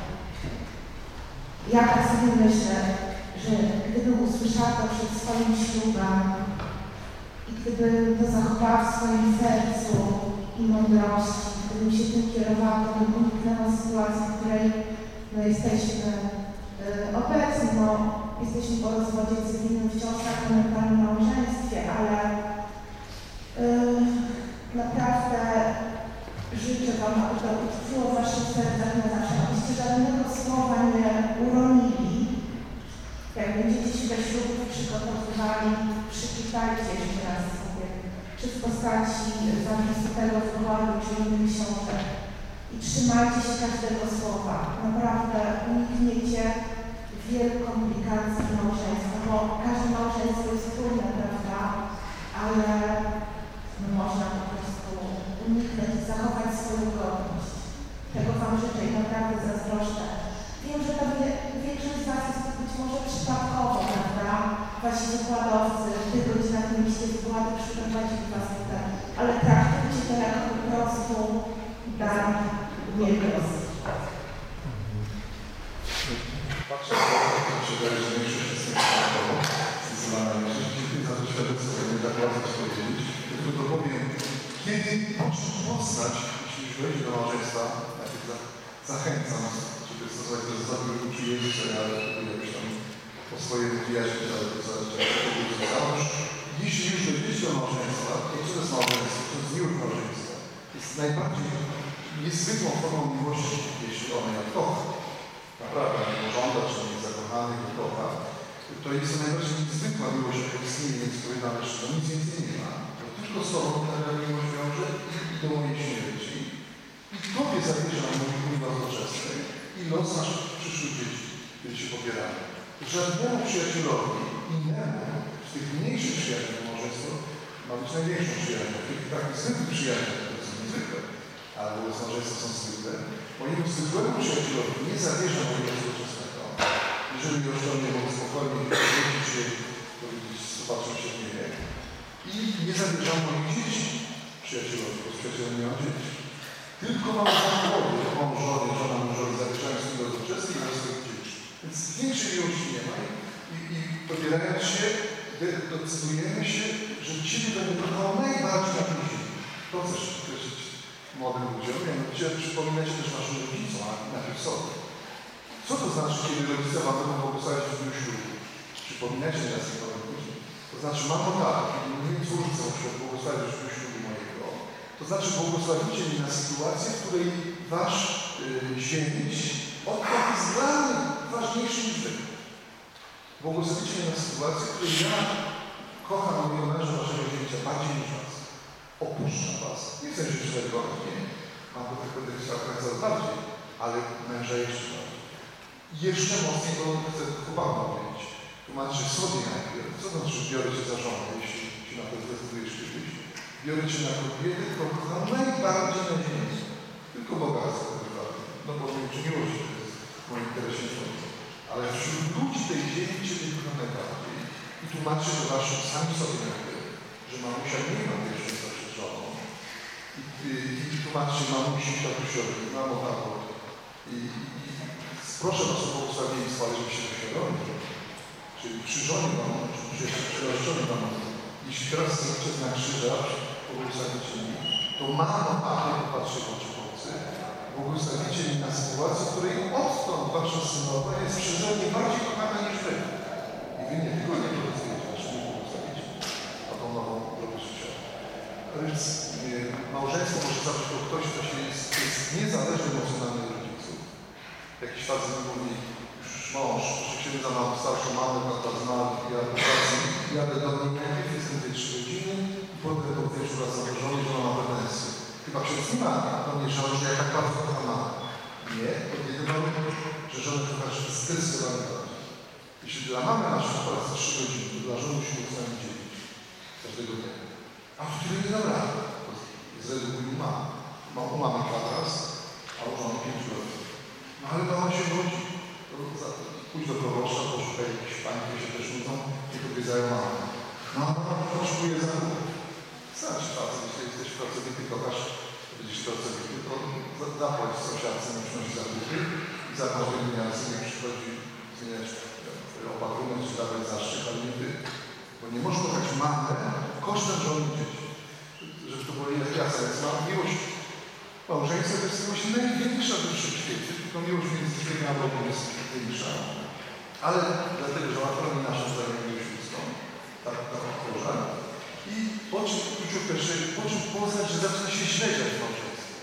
Ja tak sobie myślę, że gdybym usłyszała to przed swoim ślubem i gdybym to zachowała w swoim sercu i mądrości, gdybym się tym kierowała, to bym uniknęła sytuacji, w której jesteśmy obecni. Jesteśmy po rozwodzie cywilnym wciąż w sakramentalnym małżeństwie, ale naprawdę życzę Wam utkwiło w Waszych sercach na zawsze, abyście żadnego słowa nie uronili. Jak będziecie się do ślubów przygotowywali, przeczytajcie jeszcze raz sobie, czy w postaci zapisutego wykładu, czy innych książek. I trzymajcie się każdego słowa. Naprawdę unikniecie wielu komplikacji w małżeństwie, bo każde małżeństwo jest trudne, prawda? Ale można po prostu uniknąć, zachować swoją godność. Tego Wam życzę i naprawdę zazdroszczę. Wiem, że pewnie większość z Was jest być może przypadkowo, prawda? Wasi wykładowcy w tych godzinach mieliście wykłady, przyprowadzili Was tutaj, ale traktujcie to jako po prostu dar niebios. Patrzę, że się wydaje, że większość jest nieprzypadkowo, zdecydowanie. Dziękuję za to świadectwo, że nie tak łatwo powiedzieć. Tylko to powiem, kiedy poznać, jeśli już wejdzie do małżeństwa, zachęcam, żeby stosować te zasady, które przyjęliście, ale jakoś tam po swoje wyjaśnić, ale to załóż. Jeśli już wejdziecie do małżeństwa, to co jest małżeństwo? To jest miłość małżeństwa. Jest najbardziej niezwykłą formą miłości, jeśli ona jak kocha. Naprawdę, nie żąda, czy nie jest zakochany, nie kocha. To jest najbardziej niezwykła miłość, jaka istnieje między kobietami, no nic więcej nie ma. To tylko z Tobą taka miłość wiąże i do mojej śmierci. I Tobie zawierza na mój was doczesny i los naszych przyszłych dzieci, kiedy się pobierają. Żadnemu przyjacielowi innemu z tych mniejszych przyjaciół małżeństwo ma być największą przyjaciół. Tych takich zwykłych przyjaciół, które są niezwykłe, ale wobec małżeństwa są zwykłe. Mojemu zwykłemu przyjacielowi nie zawierza mojego doczesnego. Jeżeli już do mnie mogę spokojnie powiedzieć się, zobaczmy się w niebie. I nie zawierzam moich dzieci przyjacielowi, bo z przyjacielem nie mam dzieci. Tylko małżonkowie, mążowie, żona mężowi zawierzają swojego doczesnego i dla swoich dzieci. Więc większej miłości nie ma i pobierając się, decydujemy się, że Ciebie będę kochał najbardziej na tym ziemi. To chcesz określić młodym ludziom, mianowicie przypominajcie też naszym rodzicom, a najpierw sobie. Co to znaczy, kiedy rodzice Wam będą błogosławić w dniu ślubu? Przypominajcie nas nie powiem później. To znaczy, mamo, tak, kiedy mnie córce na przykład błogosławić w dniu ślubu mojego, to znaczy błogosławicie mnie na sytuację, w której Wasz zięć odpad jest dla mnie ważniejszy niż Wy. Błogosławicie mnie na sytuację, w której ja kocham mojego męża, Waszego zięcia bardziej niż Was. Opuszczam Was. Nie chcę się źle kochać, nie? Mam to tylko tak coraz bardziej, ale męża jeszcze bardziej. Jeszcze mocniej, bo chcę chłopakom powiedzieć. Tłumaczę sobie najpierw, co znaczy biorę Cię za żonę, jeśli się na to zdecydujesz kiedyś. Biorę Cię na kobietę, którą kocham najbardziej na ziemi. Tylko bogactwo, no bo nie czy miłość to jest w moim interesie sądzę. Ale wśród ludzi tej ziemi Ciebie kocham najbardziej. I tłumaczę to Waszym sami sobie najpierw, że mamusia nie ma pierwszeństwa przed żoną. I tłumaczcie mamusi, tatusiowi, mamo, tato. Proszę Was o błogosławieństwo, ale żebyście to świadomi zrobili. Czyli przy żonie Wam, czy przyjaźniony Wam, jeśli teraz chcecie na krzyżach, błogosławicie mi, to mamo, tato, popatrzy w oczy chłopcy, błogosławicie mi na sytuację, w której odtąd Wasza synowa jest przeze mnie bardziej kochana niż Wy. I Wy nie tylko nie błogosławicie, lecz nie błogosławicie na tą nową drogę życia. A więc małżeństwo może zawsze to ktoś, kto się jest niezależny emocjonalny od rodziców. Jakiś facet mówi, już mąż, proszę księdza, mam starszą mamę, prawda, znam, jadę do niej, najpierw jestem tej 3 godziny i potem po pierwszy raz założony, że ona ma pretensje. Chyba ksiądz nie ma do mnie żony, że ja tak bardzo kocham mamę. Nie, to kiedy mamy, że żonę kochasz zdecydowanie bardziej. Jeśli dla mamy naszej pracy 3 godziny, to dla żony musimy co najmniej 9 każdego dnia. A w którym nie dam rady. Z reguły nie ma. U mamy kwadrans, a u żony 5 godzin. No ale mama się rodzi. Pójdź do proboszcza, poszukaj jakichś pań, które się też nudzą i podwiedzają mamę. No a mama potrzebuje zakupu. Znaczy facet, jeśli jesteś pracowity, kochasz, będziesz pracowity, to zapłać sąsiadce na przynosi zakupy i za każdego dnia sobie przychodzi zmieniać opatrunek, czy dawać zastrzyk, ale nie Ty. Bo nie możesz kochać mamę kosztem żony dzieci. Żeby to było jasne, jest miłość. Małżeństwo to jest miłość największa w świecie, tylko miłość między dwiema a Bogiem jest większa. Ale dlatego, że ona chroni naszą wzajemną miłość ludzką, tak otworza. I po czym poznać, że zaczyna się źle dziać w małżeństwie.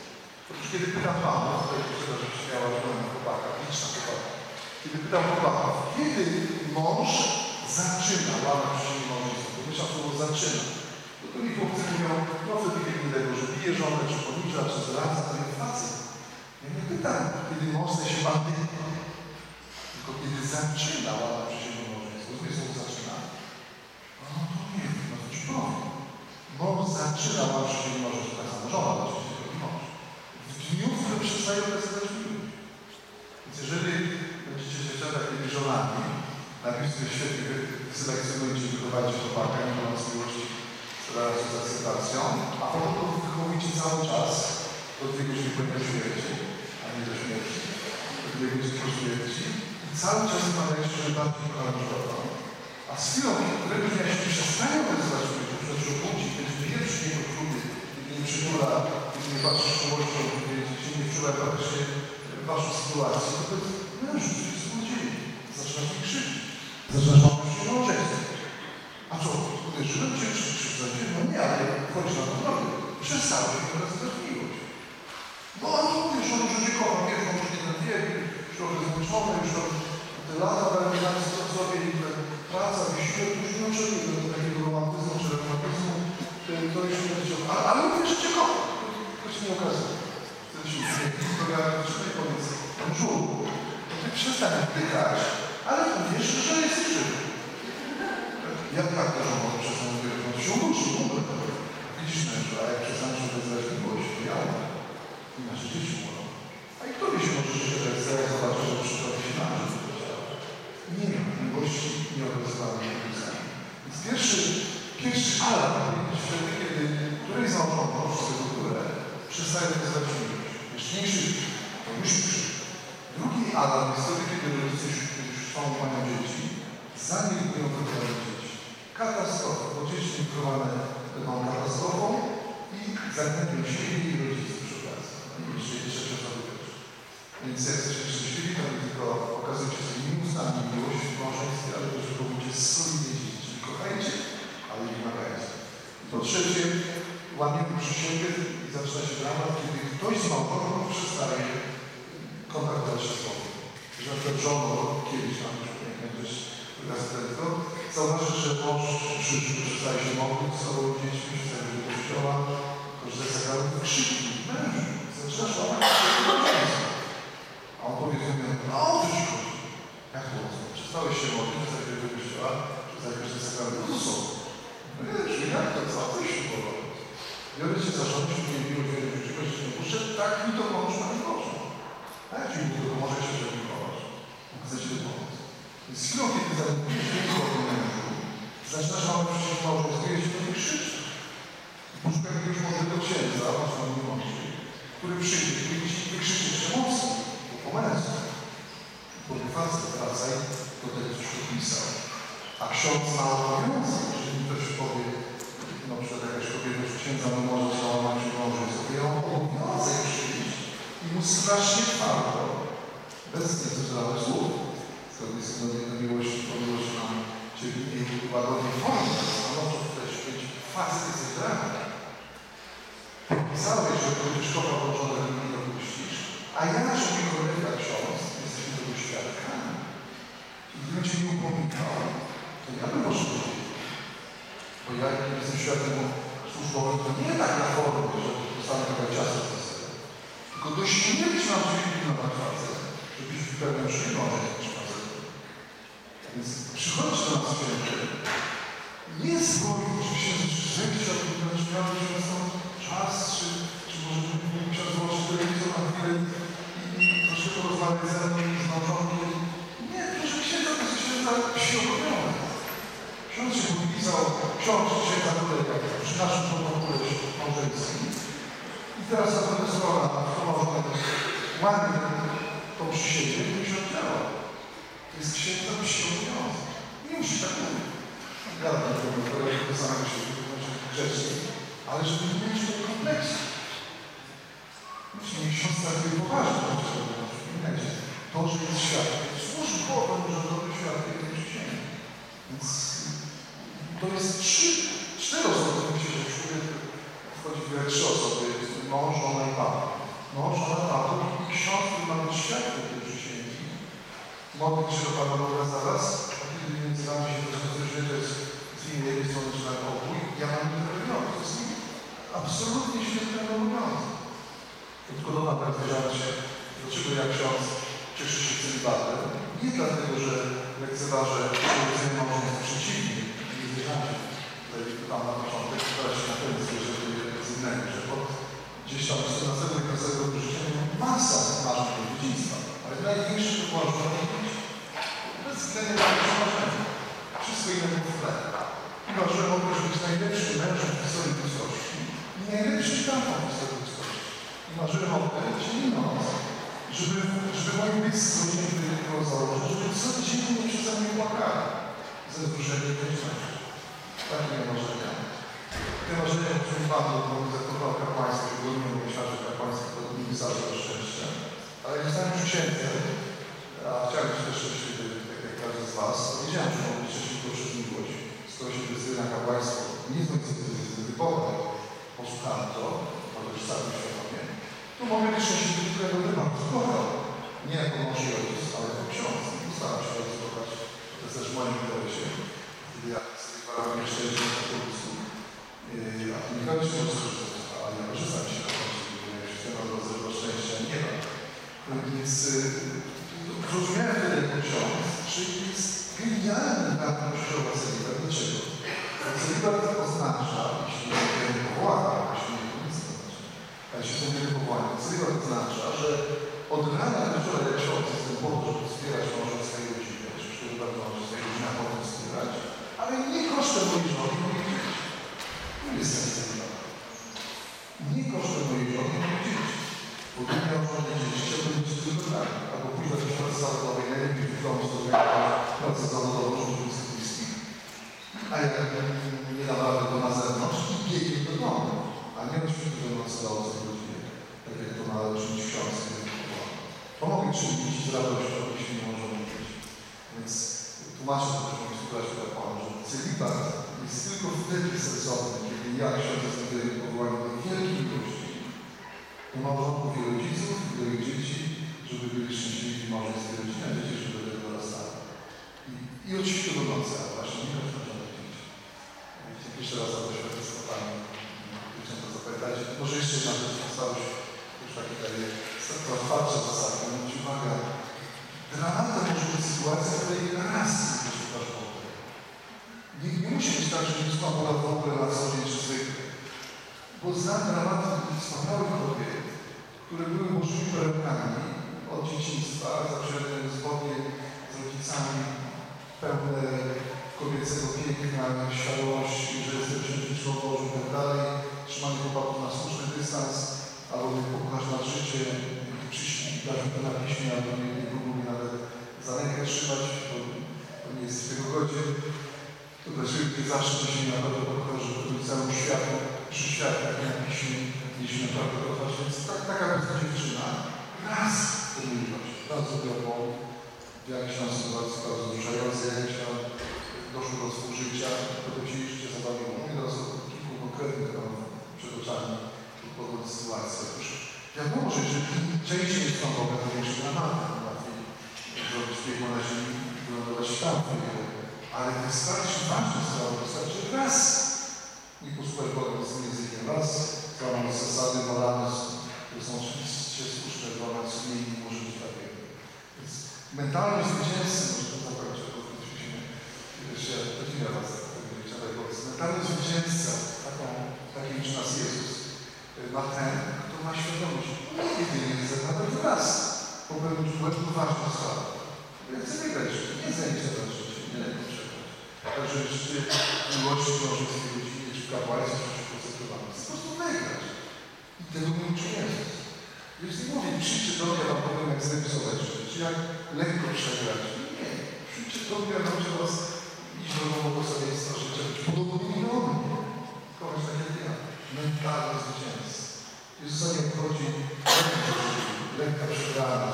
Otóż kiedy pytam panów, tutaj myślę, że przymiała chłopaka, liczna chłopaka, kiedy pytam chłopaków, kiedy mąż zaczyna łamać przysięgę małżeństwa, to myślę, słowo zaczyna. To mi chłopcy mówią, no wtedy kiedy tego, że bije żonę, czy poniża, czy zdradza, to jest facet. Ja nie pytam, kiedy mąż staje się bandytą, tylko kiedy zaczyna łamać przysięgę małżeństwa. Rozumiesz, słowo zaczyna? No to nie wiem, no to ci powiem. Mąż zaczyna łamać przysięgę małżeństwa, tak samo żona łamać przysięgę mąż. W dniu, w którym przestaje okazywać miłość. Więc jeżeli będziecie się takimi żonami, najpierw sobie świetnie selekcjonujcie i wychowajcie chłopaka, nie mając miłości z relacją z akceptacją, a potem to wychowujcie cały czas do 2 godziny po śmierci, a nie do śmierci, do 2 godziny po śmierci i cały czas wymagajcie, że bardziej kochamy żonę. A z chwilą, którego dnia się przestają okazywać miłość, że się obudzi, kiedy pierwszy nie poczuje, kiedy nie przytula, kiedy nie patrzy czułością, kiedy się nie wczula praktycznie waszą sytuację, to jest mężczyzn, to jest złodziej. Zaczynasz mi krzywdzić. Zaczynasz mam się małżeństwo. A co? Uderzyłem cię, czy krzywdziłem? No nie, ale chodź na to drogę. Przestałeś mi nazywać miłość. No a nie mówisz, on już nie kocha, wiesz, on już nie ten wie, już trochę zmęczony, już te lata realizacji to sobie, praca, wysiłek, już nie oczekuję do takiego romantyzmu, czy romantyzmu, to już nie będzie. Ale mówisz, że cię kocha. To się nie okazuje. Historia czytaj powiedz, żół, ty przestań wdychać, ale wiesz, że jest krzywy. Jak tak to, że on przestań wdychać? On się uduszy, widzisz męża, a jak przestaniesz wyzwać miłość, to ja umrę. I nasze dzieci umrą. A i kto wie się może zrealizować, że przykład się należy do ciała? Nie ma miłości nieokreślonej napisania. Więc pierwszy alarm jest wtedy, kiedy któryś z małżonków, z tego które przestaje wyzwać miłość. Wcześniejszy to już przyszło. Drugi alarm jest wtedy, kiedy rodzice już są mają dzieci, zaniedbują wychowanie dzieci. Katastrofa, bo dzieci wychowane będą katastrofą i zagnębią siebie i rodziców przy okazji. Jeszcze czasami też. Więc jak jesteście szczęśliwi, to nie tylko okazujecie swoimi ustami miłość w małżeństwie, ale też wychowujcie solidnie dzieci. Czyli kochajcie, ale nie wymagajcie. Po trzecie, łamiemy przysięgę i zaczyna się dramat, kiedy ktoś z małżonków przestaje kontaktować się z sobą. Że na przykład żono kiedyś tam już będziesz gazetko, zauważysz, że mąż przestaje się modlić z sobą dziećmi, przestaje się do kościoła, korzystać z sakramentu, krzyki, mężu, zaczynasz łamać się. A on powie sobie, no o co ci chodzi? Jak to mocno? Przestałeś się modlić, przestałeś się do kościoła, przestałeś korzystać z sakramentu, to są. Wiesz, jak to co? Co się podoba? Biorę cię za żonę, że nie miłość, że nie puszczę, tak mi to pomóż na Boże. A jak ci mi to pomoże, że mi pomóż? Chcę ci to pomóc. Więc chwilą, kiedy zajmujesz wielką mężu, zaczynasz mamy przecież małżeństwo, jeśli to nie krzyczy. Poszukaj jakiegoś mądrego księdza, masz na mnie mądrzy, który przyjdzie i wykrzyczy jeszcze mocno, po męsku. Bo facet wracaj do tego, coś podpisał. A ksiądz ma obowiązek, jeżeli ktoś powie, na przykład jakaś kobieta, że księdza nie może załamać się małżeństwo, to ja mam obowiązek przyjść i mu strasznie twardo, bez niecenzuralnych słów, zgodnie z tym miłości, ponieważ nam Ciebie i łagodnie wolno, stanowczo też być facet jesteś dramy. Pisałeś, że będziesz kochał położone i nie dopuścisz, a ja, że mi kolega ksiądz, jesteśmy tego świadkami. I gdybym Cię nie upominał, to ja bym poszedł. Bo ja jestem świadkiem służbowym, to nie tak na formę, że dostanę trochę ciasto z sobie. Tylko dość śmierć nam się pilnować facet, żebyś wypełniał przyjemność niż facet. Więc przychodź do nas święty. Nie jest woli, czy się zrzekć, czy miał czas, czy może bym musiał złożyć telewizor na chwilę i troszkę porozmawiać ze mną i z małżonkiem. Nie, proszę księdza, to jest księdza świadomiony. Ksiądz się podpisał, ksiądz księdza kolega przy naszym protokole małżeńskim. I teraz ta profesora małżonego łamie tą przysięgę i się oddziała. To jest księdza świadomiony. Nie musi tak mówić. Gadam do tego, to samego się grzecznie, ale żeby nie mieć tego kompleksu. Niech ksiądz traktuje poważnie, pamiętajcie, to, że jest świadkiem, służy Bogu, że dobry świadkiem tej przysięgi. Więc to jest 4 osoby, myślę, że w szkole wchodzi w 3 osoby, mąż, żona i pan. Może i ksiądz, który ma być świadkiem tej przysięgi, modlić się do Pana Boga za was, a kiedy między wami się to że to jest z jednej strony, że na pokój, ja mam niewypełniony. To jest absolutnie świetny obowiązek. Tylko dodam tak wyraźnie się, dlaczego ja ksiądz cieszy się celibatem. Nie dlatego, że lekceważę przełożenie małżeństwa, przeciwnie, nie zwierzęcie. Tutaj tam na początek teraz się na ten zwierzę z innego, że od gdzieś tam 14 klasowego życia masa marzeń do dziedzictwa, ale największe to można mieć. Bez względu na przełożenie. Wszystko inne było w tle. Chyba, że mogłeś być najlepszym mężem w historii ludzkości i najlepszym tatą w historii ludzkości. I marzyłem o tym dzień i noc, żeby moje bliscy ludzie tego założyć, żeby codziennie przeze mnie płakali ze wzruszenia i wdzięczności. Takie moje marzenia. Te marzenia, o którym Pan zaktował kapłaństwo, że godnie mówię świadczyć kapłaństwo, to mi wystarczy do szczęścia. Ale jak zostałem przysięgiem, a chciałem być też szczęśliwy, tak jak każdy z Was, to wiedziałem, że mogę być szczęśliwy przez miłość. Skoro się decyduje na kapłaństwo, nie z mojej decyzji wybornej, posłuchałem to, ale już całym świadomie, to mogę być szczęśliwy, którego nie mam kochał. Nie jako mąż i ojciec, ale jako ksiądz. Postaram się ojciec kochać. To jest też w moim interesie. Kiedy ja sobie parę szczęścia na autobusu, a to nie chodzi o to, ale ja korzystam się na końcu, bo ja się na drodze do szczęścia nie ma. Więc zrozumiałem wtedy jako ksiądz, że jest genialny plan kościoła celibat. Dlaczego? Celibat oznacza, jeśli nie powołania, jeśli nie powinniśmy oznaczać, a jeśli są wiele powołania, celibat oznacza, że od rana do wieczora jak ksiądz jestem po to, żeby wspierać może swojej rodziny, czy przebywać może swojej rodziny, a potem wspierać, ale nie kosztem mojej żony i moich dzieci. To jest sens celibatu. Nie kosztem mojej żony i moich dzieci. Bo gdybym miał żonę i dzieci, chciałbym być tylko tak. Albo pójść do jakiejś pracy zawodowej, najlepiej w domu z pracę zawodową, żeby być bliskich. A jak nie dam rady go na zewnątrz, i biegnie do domu. A nie być tylko do nocy dało w rodzinie. Tak jak to należy czynić ksiądz, kiedy pomogę czynić z radością, jeśli nie możemy mieć. Więc tłumaczę to też moim słuchaczom, jak Pan, że celibat jest tylko wtedy sensowny, kiedy ja, ksiądz, jestem powołany do wielkiej miłości. Do małżonków i rodziców, do ich dzieci, żeby byli szczęśliwi w małżeństwie rodziny, a dzieci, żeby do tego dorastały. I oczywiście do nocy, a właśnie nie chodzi na żadnych dzieci. Jeszcze raz za to świadectwo Pani. Chciałem to zapytać. Może jeszcze jedna rzecz zostałoś już takie otwarcie zasady. Mówić, uwaga, dramatem może być sytuacja, w której raz nie szukasz wody. Nie musi być tak, że nie słucha woda w ogóle na co dzień czy zwykle. Bo znam dramaty wspaniałych kobiet, które były Bożymi perełkami od dzieciństwa, zawsze zgodnie z rodzicami, pełne kobiecego piękna, świadomości, że jestem księżniczką Bożą i tak dalej, trzymanie chłopaków na słuszny dystans, albo mnie pokochasz na życie, przyśnij, dasz mi to na piśmie, albo nie próbuj nawet za rękę trzymać, to nie jest tego godzien. To dlaczego ty zawsze się naprawdę pokochasz, żeby to całym światu, przy światu, jak na piśmie, jeśli naprawdę kochasz. Więc taka bliska dziewczyna raz tę miłość, bardzo dobrą, w jakiejś tam sytuacji bardzo wzruszającej, jakieś tam doszło do współżycia, potem się życie zabawiło. Mówię teraz o kilku konkretnych tam przed oczami podobnych sytuacjach. Otóż wiadomo, że jeżeli częściej jest Pan Boga, to większy dramat, łatwiej zrobić piekło na ziemi i wylądować tam. Ale wystarczy ważne sprawy, wystarczy raz nie posłuchać Boga tym językiem, raz złamać zasady moralne, które są oczywiście słuszne, złamać sumienie nie może być takie. Więc mentalnie zwycięzcą, może to zakończę, bo jeszcze ja to nie raz mentalny zwycięzca, takim czy nas Jezus, ma ten, kto ma świadomość, jedynie chcę nawet raz popełnić bardzo ważną sprawę. Ja chcę wygrać, nie zajmie się życie, nie lepiej przegrać. Także czy miłości może w tej godzinie, czy w kapłaństwie, czy w konsekrowaniu, jest po prostu wygrać. I tego nie uczy Jezus. Jezus nie mówi, przyjdźcie do mnie, a wam powiem, jak zremisować życie, czy jak lekko przegrać. Nie, przyjdźcie do mnie, a nauczę was iść do błogosławieństwa życia, być podobnymi do mnie. Kogoś tak jak ja. Mentalny zwycięzca. Jezusa nie obchodzi lekka przegrana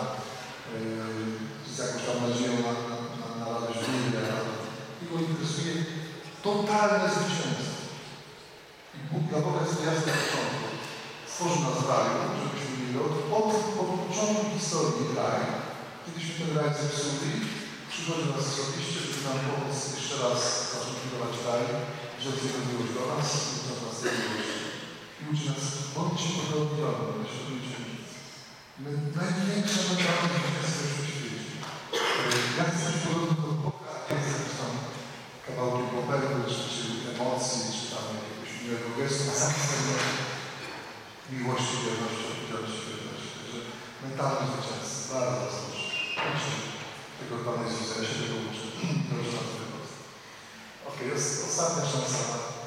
z jakąś tam nadzieją na radość w niebie. Tylko interesuje totalne zwycięstwo. I Bóg dla Boga jest to jasne w początku. Stworzył nas w raju, żebyśmy mieli od początku historii kraj, kiedyśmy ten kraj zepsuli, przychodzi nas osobiście, żeby nam pomóc jeszcze raz zacząć budować kraj, żeby zjechodziłeś do nas, do nas i uczy nas, bądźcie podobni do mnie, my największa naprawdę jesteśmy w świecie. Jak jesteś podobny do Boga, nie jesteś tam kawałkiem popełny, czy emocji, czy tam jakiegoś miłego gestu, miłości, wierności, odpowiedzialności, wierności. Także mentalny zwycięzca, bardzo proszę. Tego Pana Jezusa, ja się tego uczę. Dobrze na to wygląda. Okej, jest ostatnia szansa.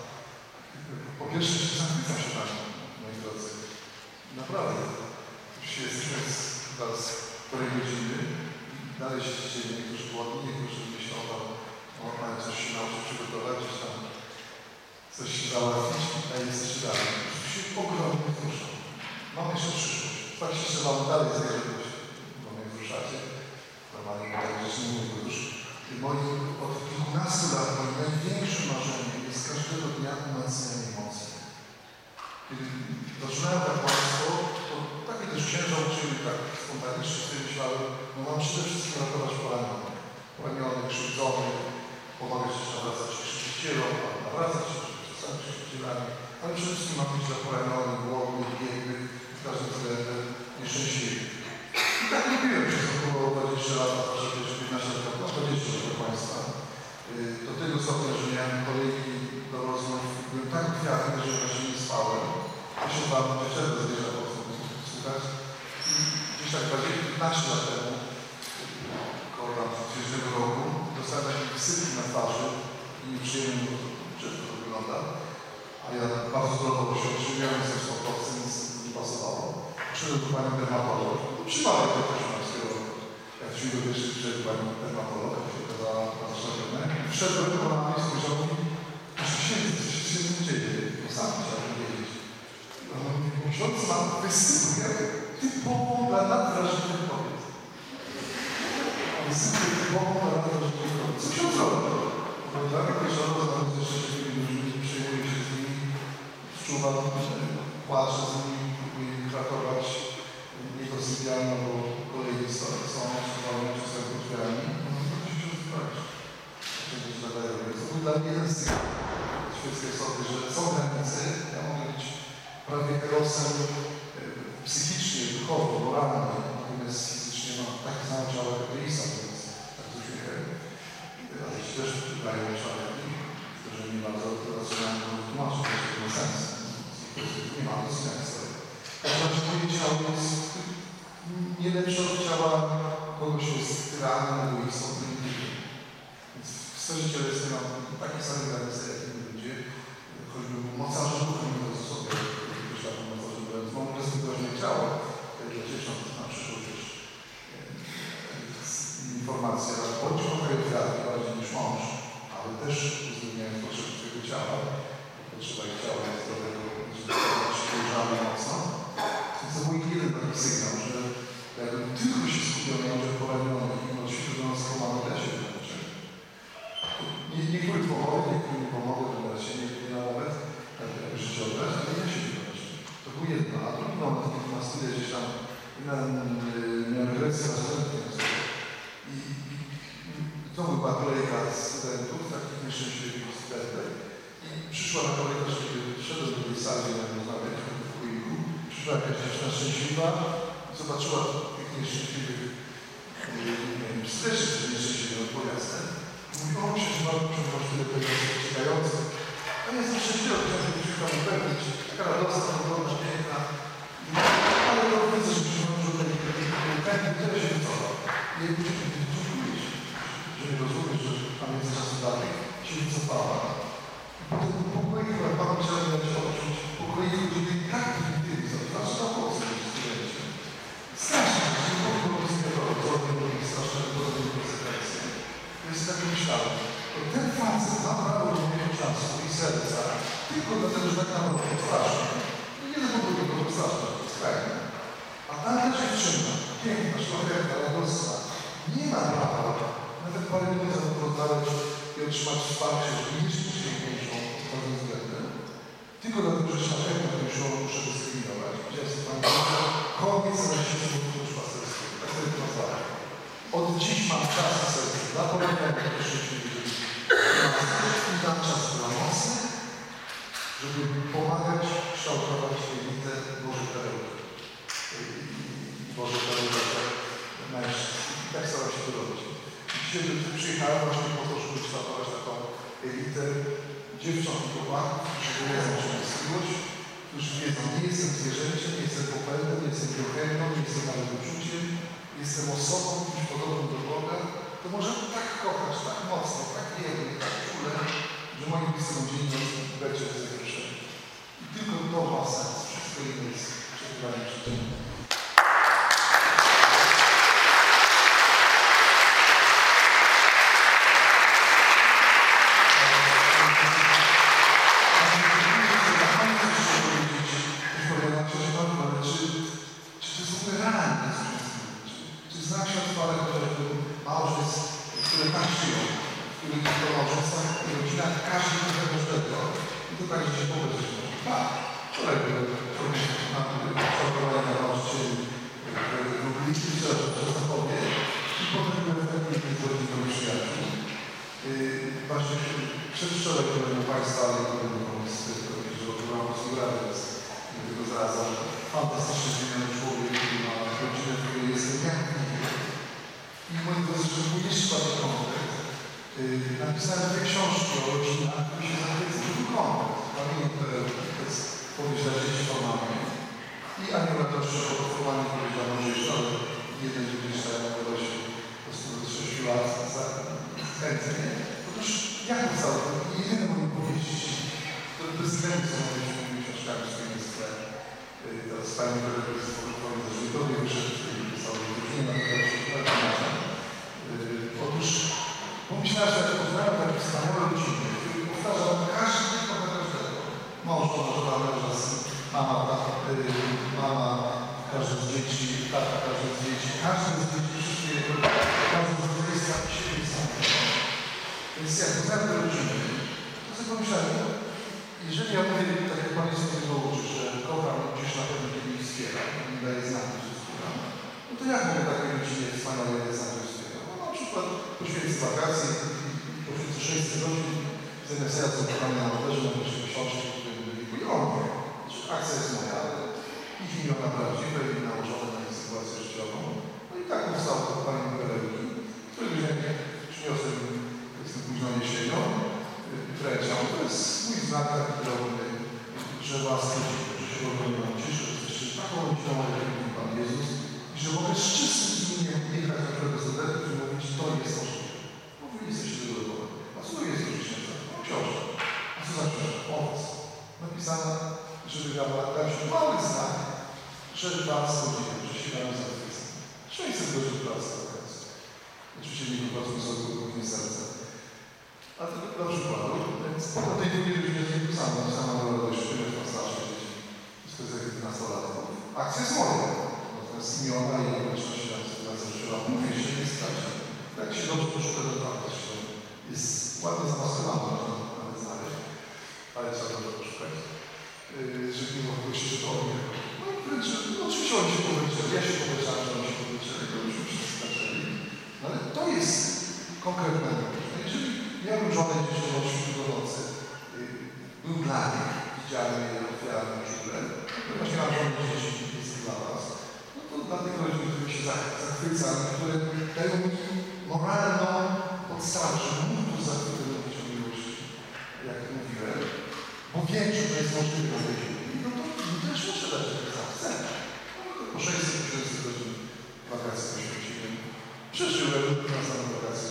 Po pierwsze, się zachwycam się Panią, moi drodzy. Naprawdę. Już jesteśmy teraz półtorej godziny. Dalej się dzieje, niektórzy głodni, niektórzy myślą, o mają coś się nauczyć przygotować, gdzieś tam coś załatwić, a jesteście dalej. Już się ogromnie wzruszą. Mamy jeszcze przyszłość. Tak się trzeba dalej zajrzeć, bo mnie wzruszacie. Normalnie tak rzeczy nie mówię już. Od kilkunastu lat moim największym marzeniem jest każdego dnia umacnianie emocji. Kiedy zaczynałem kapłaństwo, to takie też księża uczyli tak spontanicznie, sobie myślałem, no mam przede wszystkim ratować poranionych, krzywdzonych, pomagać się nawracać chrześcijanom, nawracać się czasami chrześcijanami, ale przede wszystkim mam być dla poranionych, głodnych, biednych, w każdym względem nieszczęśliwych. I tak robiłem przez około 20 lat, żeby 15 lat, no 20 lat Państwa. Do tego stopnia, że miałem kolejki do rozmów, byłem tak kwiatny, że właśnie nie spałem. Ja się wam wieczerę zwierzę po prostu słuchać. I gdzieś tak 15 lat temu, około tam 30 roku, dostałem taki sypki na twarzy i nieprzyjemnie, bo to brzydko to wygląda. A ja bardzo zdrowo się otrzymiałem ze sportowcem, nic nie pasowało. Przyszedłem do Pani dermatolog. Przypadek to też mam skierował. Jak się do pierwszych przyszedł Pani dermatolog, to się okazała zaszczepione. Wszedłem do Pana i spojrzał mi, coś się nie dzieje, bo sam chciałbym wiedzieć. Ksiądz ma wysypkę typową dla nadwrażliwych kobiet. Wysypkę typową dla nadwrażliwych kobiet. Co ksiądz robi? Bo dla mnie żona znam ze szczęśliwymi ludźmi, przyjmuje się z nimi, wczuwa, płacze z nimi, próbuje ich ratować. Niedosypialno, bo kolejni są przywalone przez tego drzwiami. No to się ksiądz wyrazi. Wszędzie się nadaje. To był dla mnie jeden z tych świeckiej osoby, że są granice, ja mogę być prawie erosem psychicznie, duchowo, moralnie, natomiast fizycznie mam takie samo ciało jak Elisa, więc tak z uśmiechem. Ale się też dają szaleni, którzy nie bardzo zaczynają to tłumaczyć, że to ma sens. Nie ma to sensu. Znaczy, moje ciało jest nie lepsze od ciała kogoś jest tyranem, egoistą, więc w sferze cielesnej mam takie same granice, jak inni ludzie, choćby był mocarzem duchowym, to sobie myślałem o mocarzem duchowym, więc mam bezwydolne ciało, które cieszą na przyszłość też informacja, bądź trochę kwiatki bardziej niż mąż, ale też uwzględniając potrzeby swojego ciała, potrzeba ich ciała jest do tego, żeby być dojrzałe mocno. Więc to był jeden taki sygnał, że jakbym tylko się skupiał na ludziach poranionych i od świtu do nas pomagał, ja się wyłączę. Niektórych pomogę, niektórych nie pomogę, to się nie nawet, jakby życie oddać, ale ja się wyłączę. To był jedno, a drugi moment, kiedy na studiach gdzieś tam miałem lekcję na studentów i znowu była kolejka studentów, takich nieszczęśliwych studentek i przyszła na kolejkę, kiedy szedłem do tej sali, miałem rozmawiać w pokoiku, przyszła jakaś dziewczyna szczęśliwa i zobaczyła tych nieszczęśliwych, nie wiem, streszczy nieszczęśliwych odpowiastem. Mówi, o, przepraszam, tyle tego czekających. A ja jestem szczęśliwa, chciałbym się tam upewnić, taka radosna, podobna, piękna. Ale to widzę, że przychodzi do tej tyle się wycofa. I jakby dziękuję Ci, że nie rozumiesz, że tam jest czasu dalej, się wycofała. Potem po kolei, jak Pan chciał dać odczuć, po kolei ludzie tak prymitywni są, znaczy na pomocy w studencie. Strasznie, że nie mogę rozumieć straszne podobne konsekwencje. To jest tak myślałem. To ten facet ma prawo do mojego czasu i serca, tylko dlatego, że tak naprawdę to straszne. Nie do powodu, bo to straszne, to jest skrajne. A ta dziewczyna, piękna, szlachetna, radosna, nie ma prawa nawet parę minut za to rozdawać i otrzymać wsparcie, że nie jest piękniejszą pod każdym względem. Tylko dlatego, że szlachetna, to już ją muszę dyskryminować. Gdzie jest Pani? i tam czas mocny, żeby pomagać kształtować elitę Bożych perełek. Boże perełek mężczyzn. I tak staram się to robić. Dzisiaj przyjechałem właśnie po to, żeby kształtować taką elitę dziewcząt i chłopaków, którzy wiedzą, czym jest miłość, którzy wiedzą, nie jestem zwierzęciem, nie jestem popędem, nie jestem biochemią, nie jestem nawet uczuciem, jestem osobą, kimś podobną do Boga, to możemy tak kochać, tak mocno, tak wiernie, tak czule, że moi bliscy ludzie będzie zawieszeni. I tylko to ma sens, wszystko inne jest przegrane przyczynę. Przedwczoraj byłem u Państwa, ale nie byłem z tego, że odbyłam posłuchanie, więc tego zarazem fantastycznie zmieniony człowiek, który ma rodzinę, w której jestem jak nigdy. I moi drodzy, żeby był jeszcze bardziej konkret, napisałem dwie książki o rodzinach, które się zachwycą. To był konkret. Pamiętam, to jest powieść dla dzieci formalnie. I Anioła Toczy o formalnie powiedziano, że jeszcze, ale jeden gdzieś tam się po prostu do 6 lat chętnie. Otóż jak to cały, jedyne moje powieści, które bez względu są moimi książkami w swoim sklepie. Teraz pani dyrektor jest pożyczony ze Żydowia, wyszedł w tej całej drużynie, na przykład. Otóż pomyślałem, że jak poznałem takie wspaniałe rodziny, które powtarzał każdy kocha każdego. Mąż żona, męża, syn, mama, każde z dzieci, tata, każde z dzieci, każde z dzieci, wszystkie, każdy z dzieci jest sam siebie sam. Więc jak poznałem te rodziny, to sobie pomyślałem, jeżeli ja mówię, tak jak Pan Jezus tego uczy, że kocham gdzieś na pewno kiedy ich wspiera, mi daje znaki, że wspieram, no to jak mogę takiej rodzinie wspaniale znaki, że wspieram? No na przykład poświęcę wakacje, poświęcę 600 godzin, zamiast ja co kochamy na rowerze, na naszej książki, które byli oni. Akcja jest moja, ale ich imiona prawdziwe i nałożone na ich sytuację życiową. No i tak powstało to Pani Perełki, którego przyniosłem jestem późną jesienią, wręczam. To jest mój znak taki drobny, że łaski, że się Wam cieszę, że jesteście taką rodziną, jak mówi Pan Jezus i że mogę z czystym imieniem jechać na którego studentu i mówić, to jest możliwe. Bo Wy jesteście do. A co to jest do życia? No książka. A co za książka? Owoc. Napisana, żeby dać mały znak, że Was godziłem, że się Wam zachwyca. 600 godzin pracy w okazji. Oczywiście nie wychodzą sobie głównie serca. A to dla przykładu, więc po tej drugiej godzinie jest nie sama radość, że jest na starsze dzieci. Wszystko jest jak 15-latków. Akcja jest moja. Natomiast imiona i okoliczności na zeszłe lat mówię się nie straci. Tak się dobrze poszuka do wartości. Jest ładnie zamaskowana, można nawet znaleźć. Ale trzeba dobrze poszukać. Żeby nie mogło się, że to on nie. No i wręcz, no oczywiście oni się powiedzieli. Ja się powiedziałem, że oni się powiedzieli, to byśmy wszyscy zaczęli. No ale to jest konkretne. Jeżeli miałem żonę gdzieś do 8 do nocy, był dla nich, widziałem je ofiarne źródle, ponieważ miałem żonę gdzieś jest dla Was, no to dla tych ludzi, których się zachwycam, które dają mi moralną podstawę, żeby móc tu zachwycać mówić o miłości, jak mówiłem, bo wiem, że to jest możliwe na tej ziemi, no to też muszę dać jak chcę. No po 600 godzin wakacji poświęciłem. Przeżyłem na samą wakację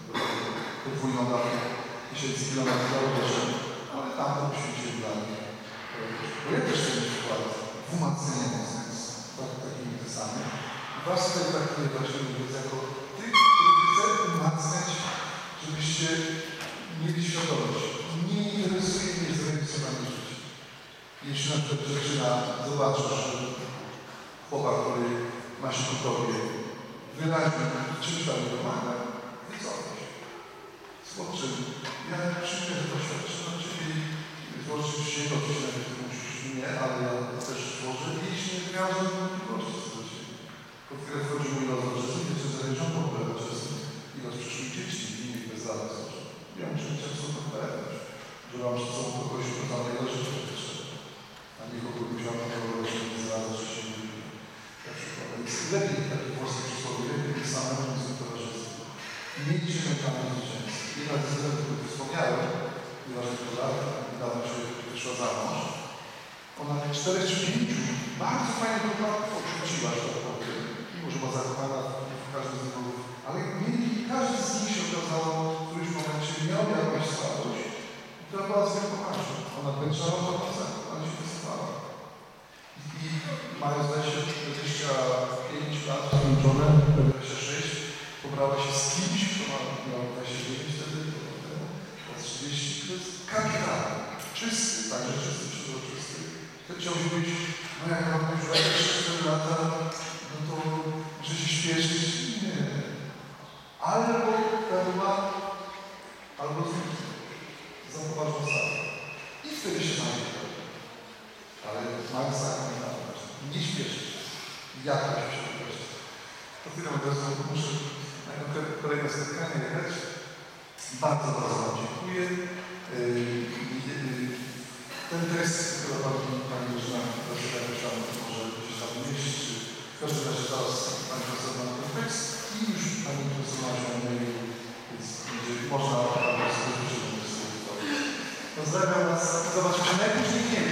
podwójną datę 1000 kilometrów na rowerze, ale tam to poświęciłem dla mnie. Bo ja też chcę mieć wkład w umacnienie mocnych, takimi te same. Was tutaj traktuję właśnie mówiąc jako tych, których chcę umacniać, żebyście mieli świadomość. Nie interesuje mnie zrealizowanie życia. Jeśli na przykład dziewczyna zobaczy, że chłopak, który ma się ku Tobie, wyraźnie czymś tam pomaga, wycofaj się. Spoczyn. Ja przyjmę, że to świadczy na Ciebie, oczywiście to musisz mnie, ale ja też złożę, jeśli nie miał żadnych wątpliwości co do Ciebie. Po chwilę wchodzi mój los, że wiecie, że zależą w ogóle czasem ilość przyszłych dzieci, 4 czy 5 bardzo fajnych dokładów odrzuciła, że tak powiem. Mimo, że była zakochana w każdym z nich, ale każdy z nich się okazało w którymś momencie miał jakąś słabość, która była zwykłą marzą. Ona bęczała to koncertu, ale się wysłała. I mają, zdaje się, 25 lat skończone, 26, pobrała się z kimś, kto miał 29 wtedy, teraz 30, to jest kapitalny, czysty, także czysty, przezroczysty. Chciałbyś być, no jak mam już 24 lata, no to muszę się śpieszyć. Nie. Albo perła, albo za poważną stawę. I wtedy się znajdzie. Ale mam zakończone. Nie śpieszyć. Jakoś się określić. To tyle od razu muszę na kolejne spotkanie jechać. Bardzo Wam dziękuję. Ten tekst, który Pani Bożena myślała, może się tam umieścić, czy w każdym razie teraz Pani profesor ma ten tekst i już Pani profesor ma się więc można sobie pozdrawiam Was. Zobaczymy się najpóźniej w